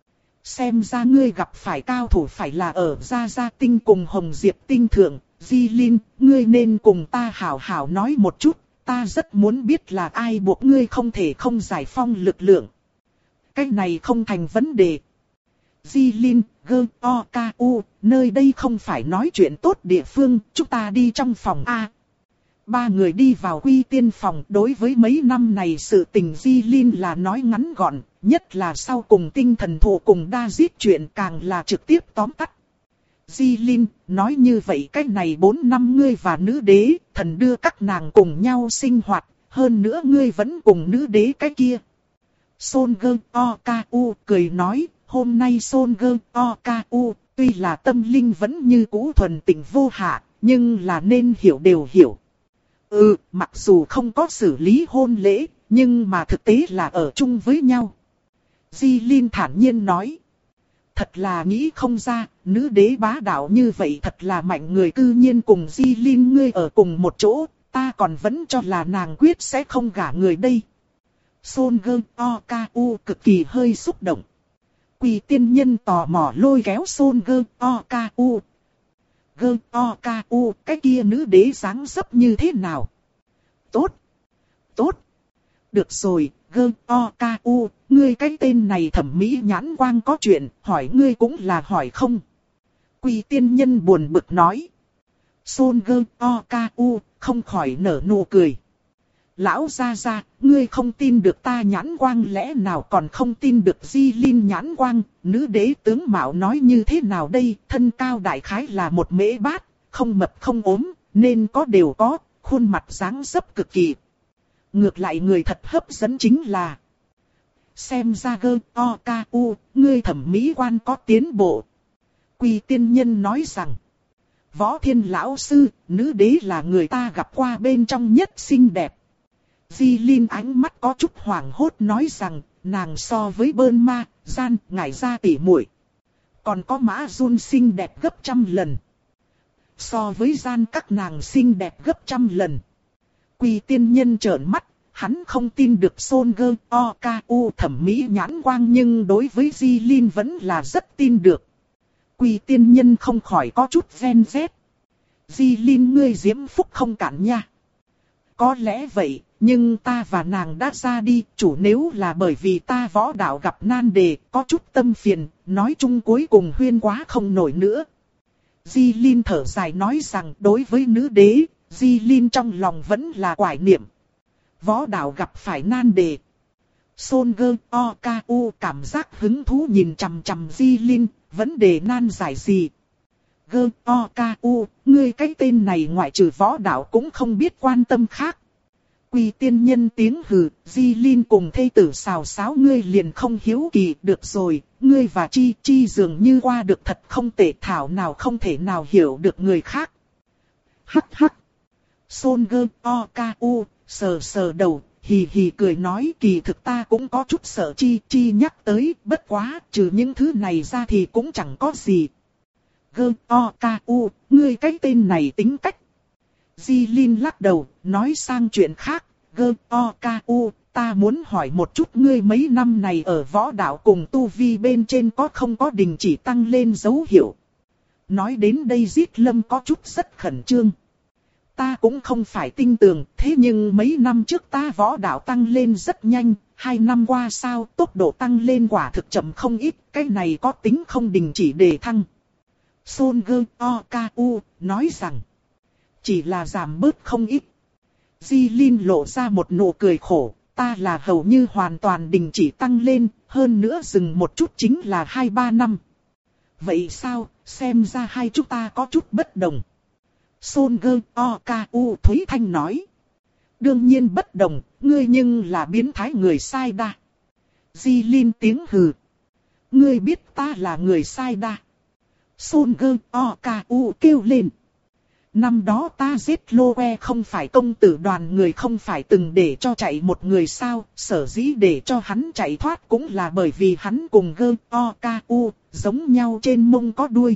Xem ra ngươi gặp phải cao thủ phải là ở Gia Gia Tinh cùng Hồng Diệp Tinh thượng. Di Linh, ngươi nên cùng ta hảo hảo nói một chút, ta rất muốn biết là ai buộc ngươi không thể không giải phong lực lượng. Cái này không thành vấn đề. Di Linh, Gơ O Ca U, nơi đây không phải nói chuyện tốt địa phương, chúng ta đi trong phòng A. Ba người đi vào Quy Tiên phòng, đối với mấy năm này sự tình Di Linh là nói ngắn gọn, nhất là sau cùng tinh thần thụ cùng đa giết chuyện càng là trực tiếp tóm tắt. Di Linh, nói như vậy cách này bốn năm ngươi và nữ đế, thần đưa các nàng cùng nhau sinh hoạt, hơn nữa ngươi vẫn cùng nữ đế cái kia. Son Gơ O Ca U cười nói, hôm nay Son Gơ O Ca U, tuy là tâm linh vẫn như cũ thuần tịnh vô hạ, nhưng là nên hiểu đều hiểu. Ừ, mặc dù không có xử lý hôn lễ, nhưng mà thực tế là ở chung với nhau. Di Linh thản nhiên nói. Thật là nghĩ không ra, nữ đế bá đạo như vậy thật là mạnh người, cư nhiên cùng Di Linh ngươi ở cùng một chỗ, ta còn vẫn cho là nàng quyết sẽ không gả người đây. Son Gơ O Ca U cực kỳ hơi xúc động. Quỳ tiên nhân tò mò lôi kéo Son Gơ O Ca U. Gơ O Ca U, cái kia nữ đế dáng dấp như thế nào? Tốt, tốt. Được rồi, Gơ O Ca U, ngươi cái tên này thẩm mỹ nhãn quang có chuyện, hỏi ngươi cũng là hỏi không? Quỳ tiên nhân buồn bực nói. Son Gơ O Ca U không khỏi nở nụ cười. Lão gia gia, ngươi không tin được ta nhãn quang lẽ nào còn không tin được Di Linh nhãn quang, nữ đế tướng mạo nói như thế nào đây, thân cao đại khái là một mễ bát, không mập không ốm, nên có đều có, khuôn mặt dáng dấp cực kỳ. Ngược lại người thật hấp dẫn chính là, xem ra Gơ O Ca U, ngươi thẩm mỹ quan có tiến bộ. Quỳ tiên nhân nói rằng, Võ Thiên lão sư, nữ đế là người ta gặp qua bên trong nhất xinh đẹp. Di Linh ánh mắt có chút hoảng hốt nói rằng, nàng so với Bơn Ma, Gian, ngải ra tỉ muội, còn có Mã Jun xinh đẹp gấp trăm lần. So với Gian các nàng xinh đẹp gấp trăm lần. Quỳ tiên nhân trợn mắt, hắn không tin được Son Gơ O Ca U thẩm mỹ nhãn quang, nhưng đối với Di Linh vẫn là rất tin được. Quỳ tiên nhân không khỏi có chút ven vét. Di Linh ngươi diễm phúc không cản nha. Có lẽ vậy, nhưng ta và nàng đã ra đi, chủ nếu là bởi vì ta võ đạo gặp nan đề, có chút tâm phiền, nói chung cuối cùng huyên quá không nổi nữa. Di Linh thở dài nói rằng đối với nữ đế, Di Linh trong lòng vẫn là quải niệm. Võ đạo gặp phải nan đề. Son Gơ O Ca U cảm giác hứng thú nhìn chằm chằm Di Linh, vấn đề nan giải gì. Gơ O Ca U, ngươi cái tên này ngoại trừ võ đạo cũng không biết quan tâm khác. Quỳ tiên nhân tiếng hừ, Di Linh cùng thê tử xào xáo ngươi liền không hiếu kỳ, được rồi, ngươi và Chi Chi dường như qua được thật không tệ, thảo nào không thể nào hiểu được người khác. Hắc hắc. Son Gơ O Ca U, sờ sờ đầu, hì hì cười nói kỳ thực ta cũng có chút sợ Chi Chi nhắc tới, bất quá, trừ những thứ này ra thì cũng chẳng có gì. Gơ O Ca U, ngươi cái tên này tính cách. Di Linh lắc đầu, nói sang chuyện khác, Gơ O Ca U, ta muốn hỏi một chút ngươi mấy năm này ở võ đạo cùng tu vi bên trên có không có đình chỉ tăng lên dấu hiệu. Nói đến đây Giết Lâm có chút rất khẩn trương. Ta cũng không phải tin tưởng, thế nhưng mấy năm trước ta võ đạo tăng lên rất nhanh, hai năm qua sao tốc độ tăng lên quả thực chậm không ít, cái này có tính không đình chỉ đề thăng. Son Gơ O Ca U nói rằng, chỉ là giảm bớt không ít. Di Linh lộ ra một nụ cười khổ, ta là hầu như hoàn toàn đình chỉ tăng lên, hơn nữa dừng một chút chính là hai ba năm. Vậy sao, xem ra hai chúng ta có chút bất đồng. Son Gơ O K U Thúy Thanh nói. Đương nhiên bất đồng, ngươi nhưng là biến thái người sai đa. Di Linh tiếng hừ. Ngươi biết ta là người sai đa. Son Gơ O K U kêu lên. Năm đó ta giết Lô Que không phải công tử đoàn người không phải từng để cho chạy một người sao, sở dĩ để cho hắn chạy thoát cũng là bởi vì hắn cùng Gơ O K U giống nhau trên mông có đuôi.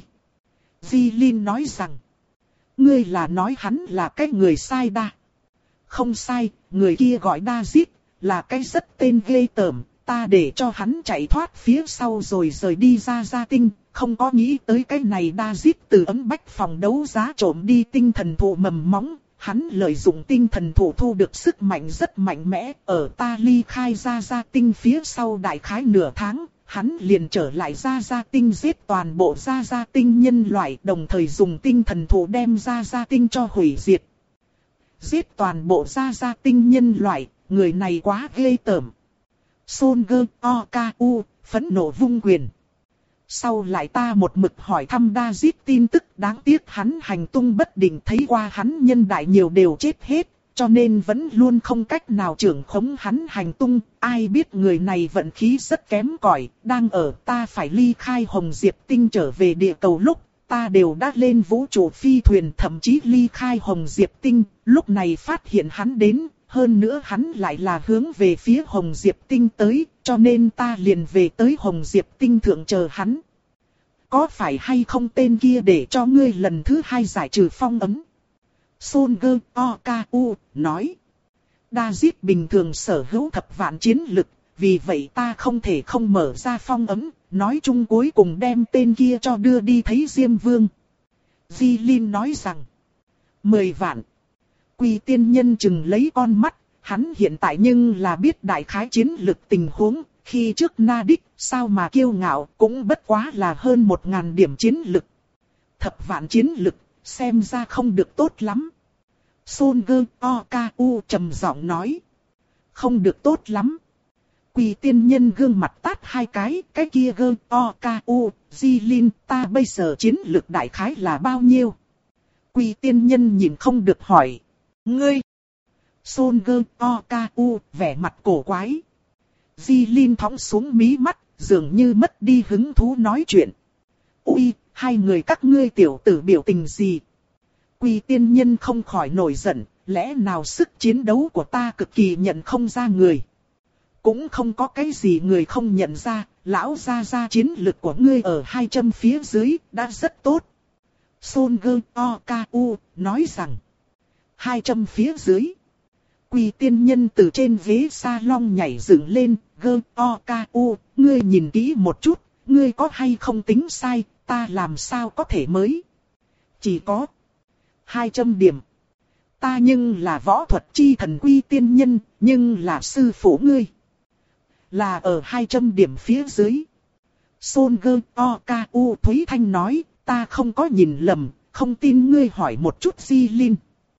Di Linh nói rằng, ngươi là nói hắn là cái người sai đa. Không sai, người kia gọi David, là cái rất tên ghê tởm, ta để cho hắn chạy thoát phía sau rồi rời đi ra gia tinh, không có nghĩ tới cái này David từ ấm bách phòng đấu giá trộm đi tinh thần thụ mầm móng, hắn lợi dụng tinh thần thụ thu được sức mạnh rất mạnh mẽ, ở ta ly khai ra gia tinh phía sau đại khái nửa tháng, hắn liền trở lại ra gia tinh giết toàn bộ ra gia tinh nhân loại, đồng thời dùng tinh thần thụ đem ra gia tinh cho hủy diệt. Giết toàn bộ ra gia tinh nhân loại, người này quá ghê tởm. Son Gơ O K U phẫn nộ vung quyền. Sau lại ta một mực hỏi thăm David tin tức, đáng tiếc hắn hành tung bất định, thấy qua hắn nhân đại nhiều đều chết hết, cho nên vẫn luôn không cách nào trưởng khống hắn hành tung. Ai biết người này vận khí rất kém cỏi, đang ở ta phải ly khai Hồng Diệp Tinh trở về địa cầu lúc, ta đều đã lên vũ trụ phi thuyền, thậm chí ly khai Hồng Diệp Tinh, lúc này phát hiện hắn đến. Hơn nữa hắn lại là hướng về phía Hồng Diệp Tinh tới, cho nên ta liền về tới Hồng Diệp Tinh thượng chờ hắn. Có phải hay không tên kia để cho ngươi lần thứ hai giải trừ phong ấn? Son Gơ O K U nói. David bình thường sở hữu thập vạn chiến lực, vì vậy ta không thể không mở ra phong ấn, nói chung cuối cùng đem tên kia cho đưa đi thấy Diêm Vương. Di Linh nói rằng, mười vạn. Quy tiên nhân chừng lấy con mắt, hắn hiện tại nhưng là biết đại khái chiến lực tình huống, khi trước Na Đích, sao mà kiêu ngạo, cũng bất quá là hơn một ngàn điểm chiến lực. Thập vạn chiến lực, xem ra không được tốt lắm. Son Gơ O K U trầm giọng nói. Không được tốt lắm. Quy tiên nhân gương mặt tát hai cái, cái kia Gơ O K U, Di Linh, ta bây giờ chiến lực đại khái là bao nhiêu? Quy tiên nhân nhìn không được hỏi. Ngươi! Son Gơ O K U vẻ mặt cổ quái. Di Linh thõng xuống mí mắt, dường như mất đi hứng thú nói chuyện. Ui, hai người các ngươi tiểu tử biểu tình gì? Quy tiên nhân không khỏi nổi giận, lẽ nào sức chiến đấu của ta cực kỳ nhận không ra người? Cũng không có cái gì người không nhận ra, lão gia gia chiến lực của ngươi ở hai trăm phía dưới, đã rất tốt. Son Gơ O K U nói rằng, hai trăm phía dưới. Quy tiên nhân từ trên ghế salon nhảy dựng lên, Gơ O K U, ngươi nhìn kỹ một chút, ngươi có hay không tính sai, ta làm sao có thể mới. Chỉ có hai trăm điểm. Ta nhưng là võ thuật chi thần Quy tiên nhân, nhưng là sư phụ ngươi. Là ở hai trăm điểm phía dưới. Son Gơ O K U Thúy Thanh nói, ta không có nhìn lầm, không tin ngươi hỏi một chút Di Linh.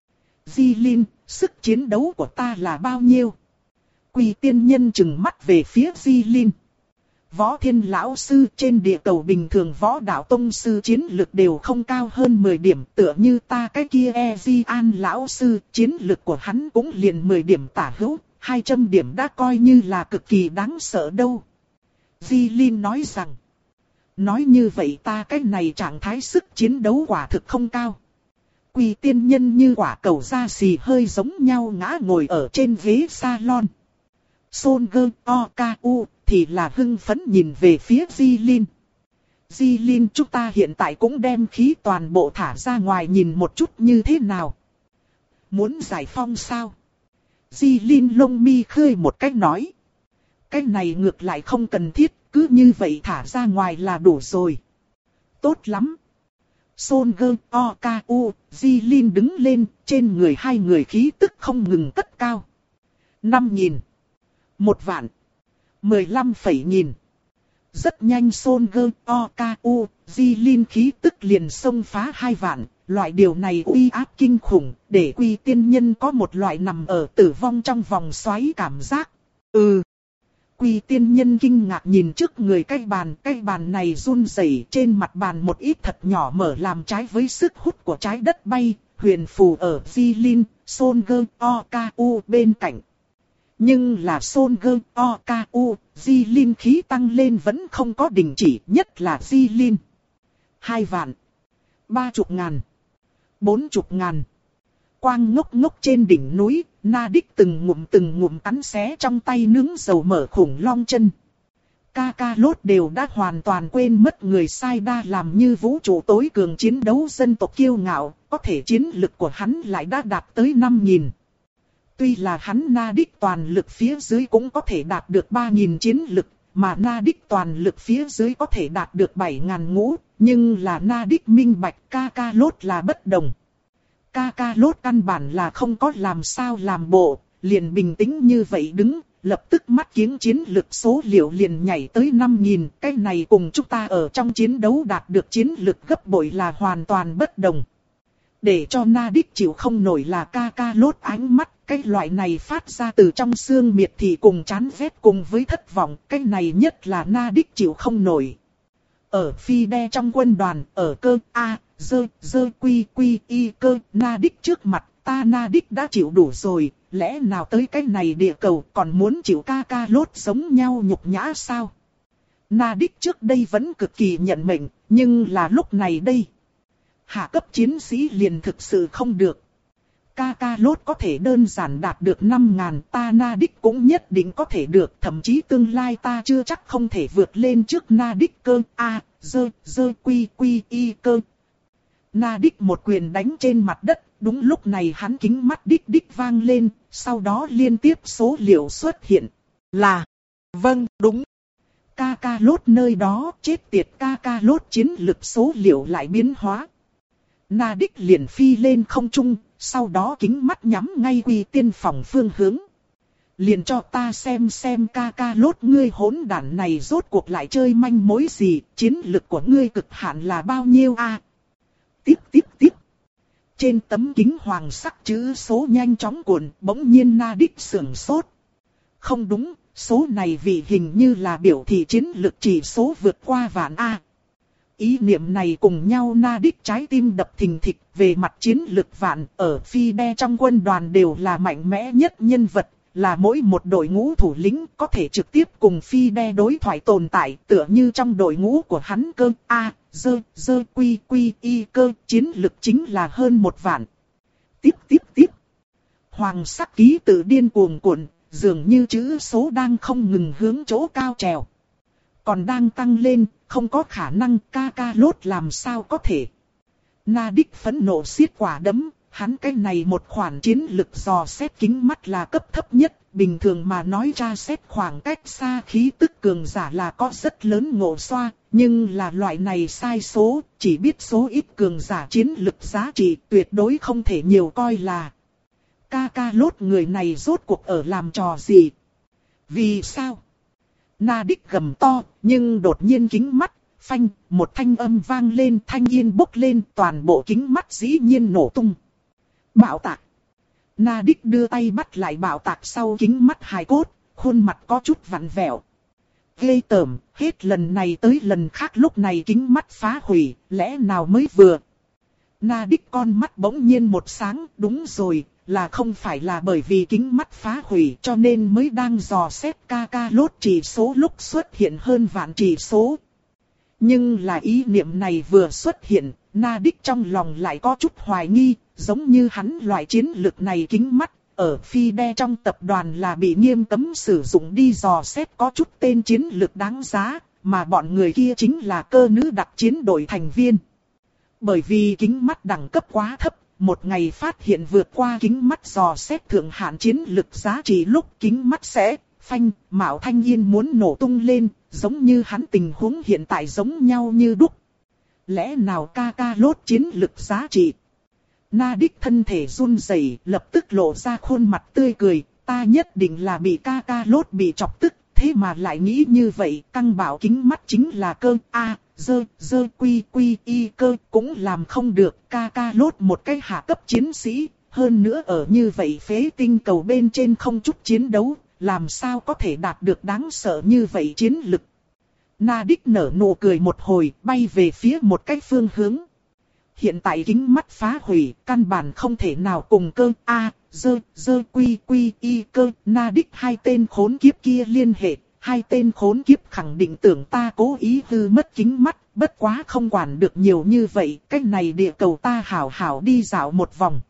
Di Linh, sức chiến đấu của ta là bao nhiêu? Quy tiên nhân chừng mắt về phía Di Linh. Võ Thiên lão sư trên địa cầu bình thường võ đạo tông sư chiến lực đều không cao hơn mười điểm, tựa như ta cái kia E Di An lão sư, chiến lực của hắn cũng liền mười điểm tả hữu, hai trăm điểm đã coi như là cực kỳ đáng sợ đâu. Di Linh nói rằng, nói như vậy ta cái này trạng thái sức chiến đấu quả thực không cao. Quy tiên nhân như quả cầu da xì hơi giống nhau ngã ngồi ở trên ghế salon. Son Gơ O K U thì là hưng phấn nhìn về phía Di Linh. Di Linh, chúng ta hiện tại cũng đem khí toàn bộ thả ra ngoài nhìn một chút như thế nào. Muốn giải phong sao? Di Linh lông mi khơi một cách nói. Cái này ngược lại không cần thiết, cứ như vậy thả ra ngoài là đủ rồi. Tốt lắm. Son Gơ O K U, Di Linh đứng lên, trên người hai người khí tức không ngừng cất cao. Năm nghìn. Một vạn. Mười lăm phẩy nghìn. Rất nhanh Son Gơ O K U, Di Linh khí tức liền xông phá hai vạn, loại điều này uy áp kinh khủng, để Quy Tiên Nhân có một loại nằm ở tử vong trong vòng xoáy cảm giác. Ừ. Quy Tiên Nhân kinh ngạc nhìn trước người cái bàn, cái bàn này run rẩy, trên mặt bàn một ít thật nhỏ mở làm trái với sức hút của trái đất bay, huyền phù ở Jilin, Solger, Oku bên cạnh. Nhưng là Solger, Oku, Jilin khí tăng lên vẫn không có đình chỉ, nhất là Jilin. Hai vạn, ba chục ngàn, bốn chục ngàn. Quang ngốc ngốc trên đỉnh núi, Nadik từng ngụm từng ngụm cắn xé trong tay nướng dầu mở khủng long chân. Kakarot đều đã hoàn toàn quên mất người sai đa làm như vũ trụ tối cường chiến đấu dân tộc kiêu ngạo, có thể chiến lực của hắn lại đã đạt tới năm nghìn. Tuy là hắn Nadik toàn lực phía dưới cũng có thể đạt được ba nghìn chiến lực, mà Nadik toàn lực phía dưới có thể đạt được bảy nghìn ngũ, nhưng là Nadik minh bạch Kakarot là bất đồng. Kakarot căn bản là không có làm sao làm bộ, liền bình tĩnh như vậy đứng, lập tức mắt kiếng chiến lực số liệu liền nhảy tới năm nghìn, cái này cùng chúng ta ở trong chiến đấu đạt được chiến lực gấp bội là hoàn toàn bất đồng. Để cho Nadik chịu không nổi là Kakarot ánh mắt, cái loại này phát ra từ trong xương miệt thị cùng chán ghét cùng với thất vọng, cái này nhất là Nadik chịu không nổi. Ở phi đe trong quân đoàn, ở cơ A, dơ, dơ quy quy y cơ, Nadik trước mặt, ta Nadik đã chịu đủ rồi, lẽ nào tới cái này địa cầu còn muốn chịu Kakarot giống nhau nhục nhã sao? Nadik trước đây vẫn cực kỳ nhận mệnh, nhưng là lúc này đây. Hạ cấp chiến sĩ liền thực sự không được. Kakarot có thể đơn giản đạt được năm ngàn, ta Nadik cũng nhất định có thể được, thậm chí tương lai ta chưa chắc không thể vượt lên trước Nadik cơ A, dơ, dơ quy quy y cơ. Nadik một quyền đánh trên mặt đất, đúng lúc này hắn kính mắt đích đích vang lên, sau đó liên tiếp số liệu xuất hiện. Là, vâng, đúng. Kakarot nơi đó, chết tiệt Kakarot chiến lực số liệu lại biến hóa. Nadik liền phi lên không trung, sau đó kính mắt nhắm ngay Quy Tiên phòng phương hướng. Liền cho ta xem xem Kakarot ngươi hỗn đản này rốt cuộc lại chơi manh mối gì, chiến lực của ngươi cực hạn là bao nhiêu a? À? Tiếp tiếp tiếp. Trên tấm kính hoàng sắc chữ số nhanh chóng cuộn, bỗng nhiên Nadik sửng sốt. Không đúng, số này vì hình như là biểu thị chiến lực chỉ số vượt qua vạn a. Ý niệm này cùng nhau Nadik trái tim đập thình thịch, về mặt chiến lực vạn, ở phi đe trong quân đoàn đều là mạnh mẽ nhất nhân vật, là mỗi một đội ngũ thủ lĩnh có thể trực tiếp cùng phi đe đối thoại tồn tại, tựa như trong đội ngũ của hắn cơ A, dơ, dơ quy quy y cơ, chiến lực chính là hơn một vạn. Tiếp tiếp tiếp. Hoàng sắc ký tự điên cuồng cuộn, dường như chữ số đang không ngừng hướng chỗ cao trèo. Còn đang tăng lên, không có khả năng Kakarot làm sao có thể. Nadik phẫn nộ xiết quả đấm, hắn cái này một khoản chiến lực dò xét kính mắt là cấp thấp nhất, bình thường mà nói ra xét khoảng cách xa khí tức cường giả là có rất lớn ngộ xoa, nhưng là loại này sai số, chỉ biết số ít cường giả chiến lực giá trị tuyệt đối không thể nhiều coi là. Kakarot người này rốt cuộc ở làm trò gì? Vì sao? Nadik gầm to, nhưng đột nhiên kính mắt, phanh, một thanh âm vang lên, thanh yên bốc lên, toàn bộ kính mắt dĩ nhiên nổ tung. Bạo tạc. Nadik đưa tay bắt lại bạo tạc sau kính mắt hài cốt, khuôn mặt có chút vặn vẹo. Ghê tởm, hết lần này tới lần khác lúc này kính mắt phá hủy, lẽ nào mới vừa. Nadik con mắt bỗng nhiên một sáng, đúng rồi, là không phải là bởi vì kính mắt phá hủy cho nên mới đang dò xét Kakarot chỉ số lúc xuất hiện hơn vạn chỉ số. Nhưng là ý niệm này vừa xuất hiện, Nadik trong lòng lại có chút hoài nghi, giống như hắn loại chiến lực này kính mắt, ở phi đe trong tập đoàn là bị nghiêm cấm sử dụng đi dò xét có chút tên chiến lực đáng giá, mà bọn người kia chính là cơ nữ đặc chiến đội thành viên. Bởi vì kính mắt đẳng cấp quá thấp, một ngày phát hiện vượt qua kính mắt dò xét thượng hạn chiến lực giá trị lúc kính mắt sẽ phanh, Mạo Thanh Yên muốn nổ tung lên, giống như hắn tình huống hiện tại giống nhau như đúc. Lẽ nào Kakarot chiến lực giá trị? Nadik thân thể run rẩy, lập tức lộ ra khuôn mặt tươi cười, ta nhất định là bị Kakarot bị chọc tức, thế mà lại nghĩ như vậy, căng bảo kính mắt chính là cơ A, dơ, dơ quy quy y cơ cũng làm không được, ca ca lốt một cái hạ cấp chiến sĩ, hơn nữa ở như vậy phế tinh cầu bên trên không chút chiến đấu, làm sao có thể đạt được đáng sợ như vậy chiến lực. Na Đích nở nụ cười một hồi, bay về phía một cái phương hướng. Hiện tại kính mắt phá hủy, căn bản không thể nào cùng cơ A, dơ, dơ quy quy y cơ, Na Đích hai tên khốn kiếp kia liên hệ. Hai tên khốn kiếp khẳng định tưởng ta cố ý hư mất kính mắt, bất quá không quản được nhiều như vậy, cách này địa cầu ta hảo hảo đi dạo một vòng.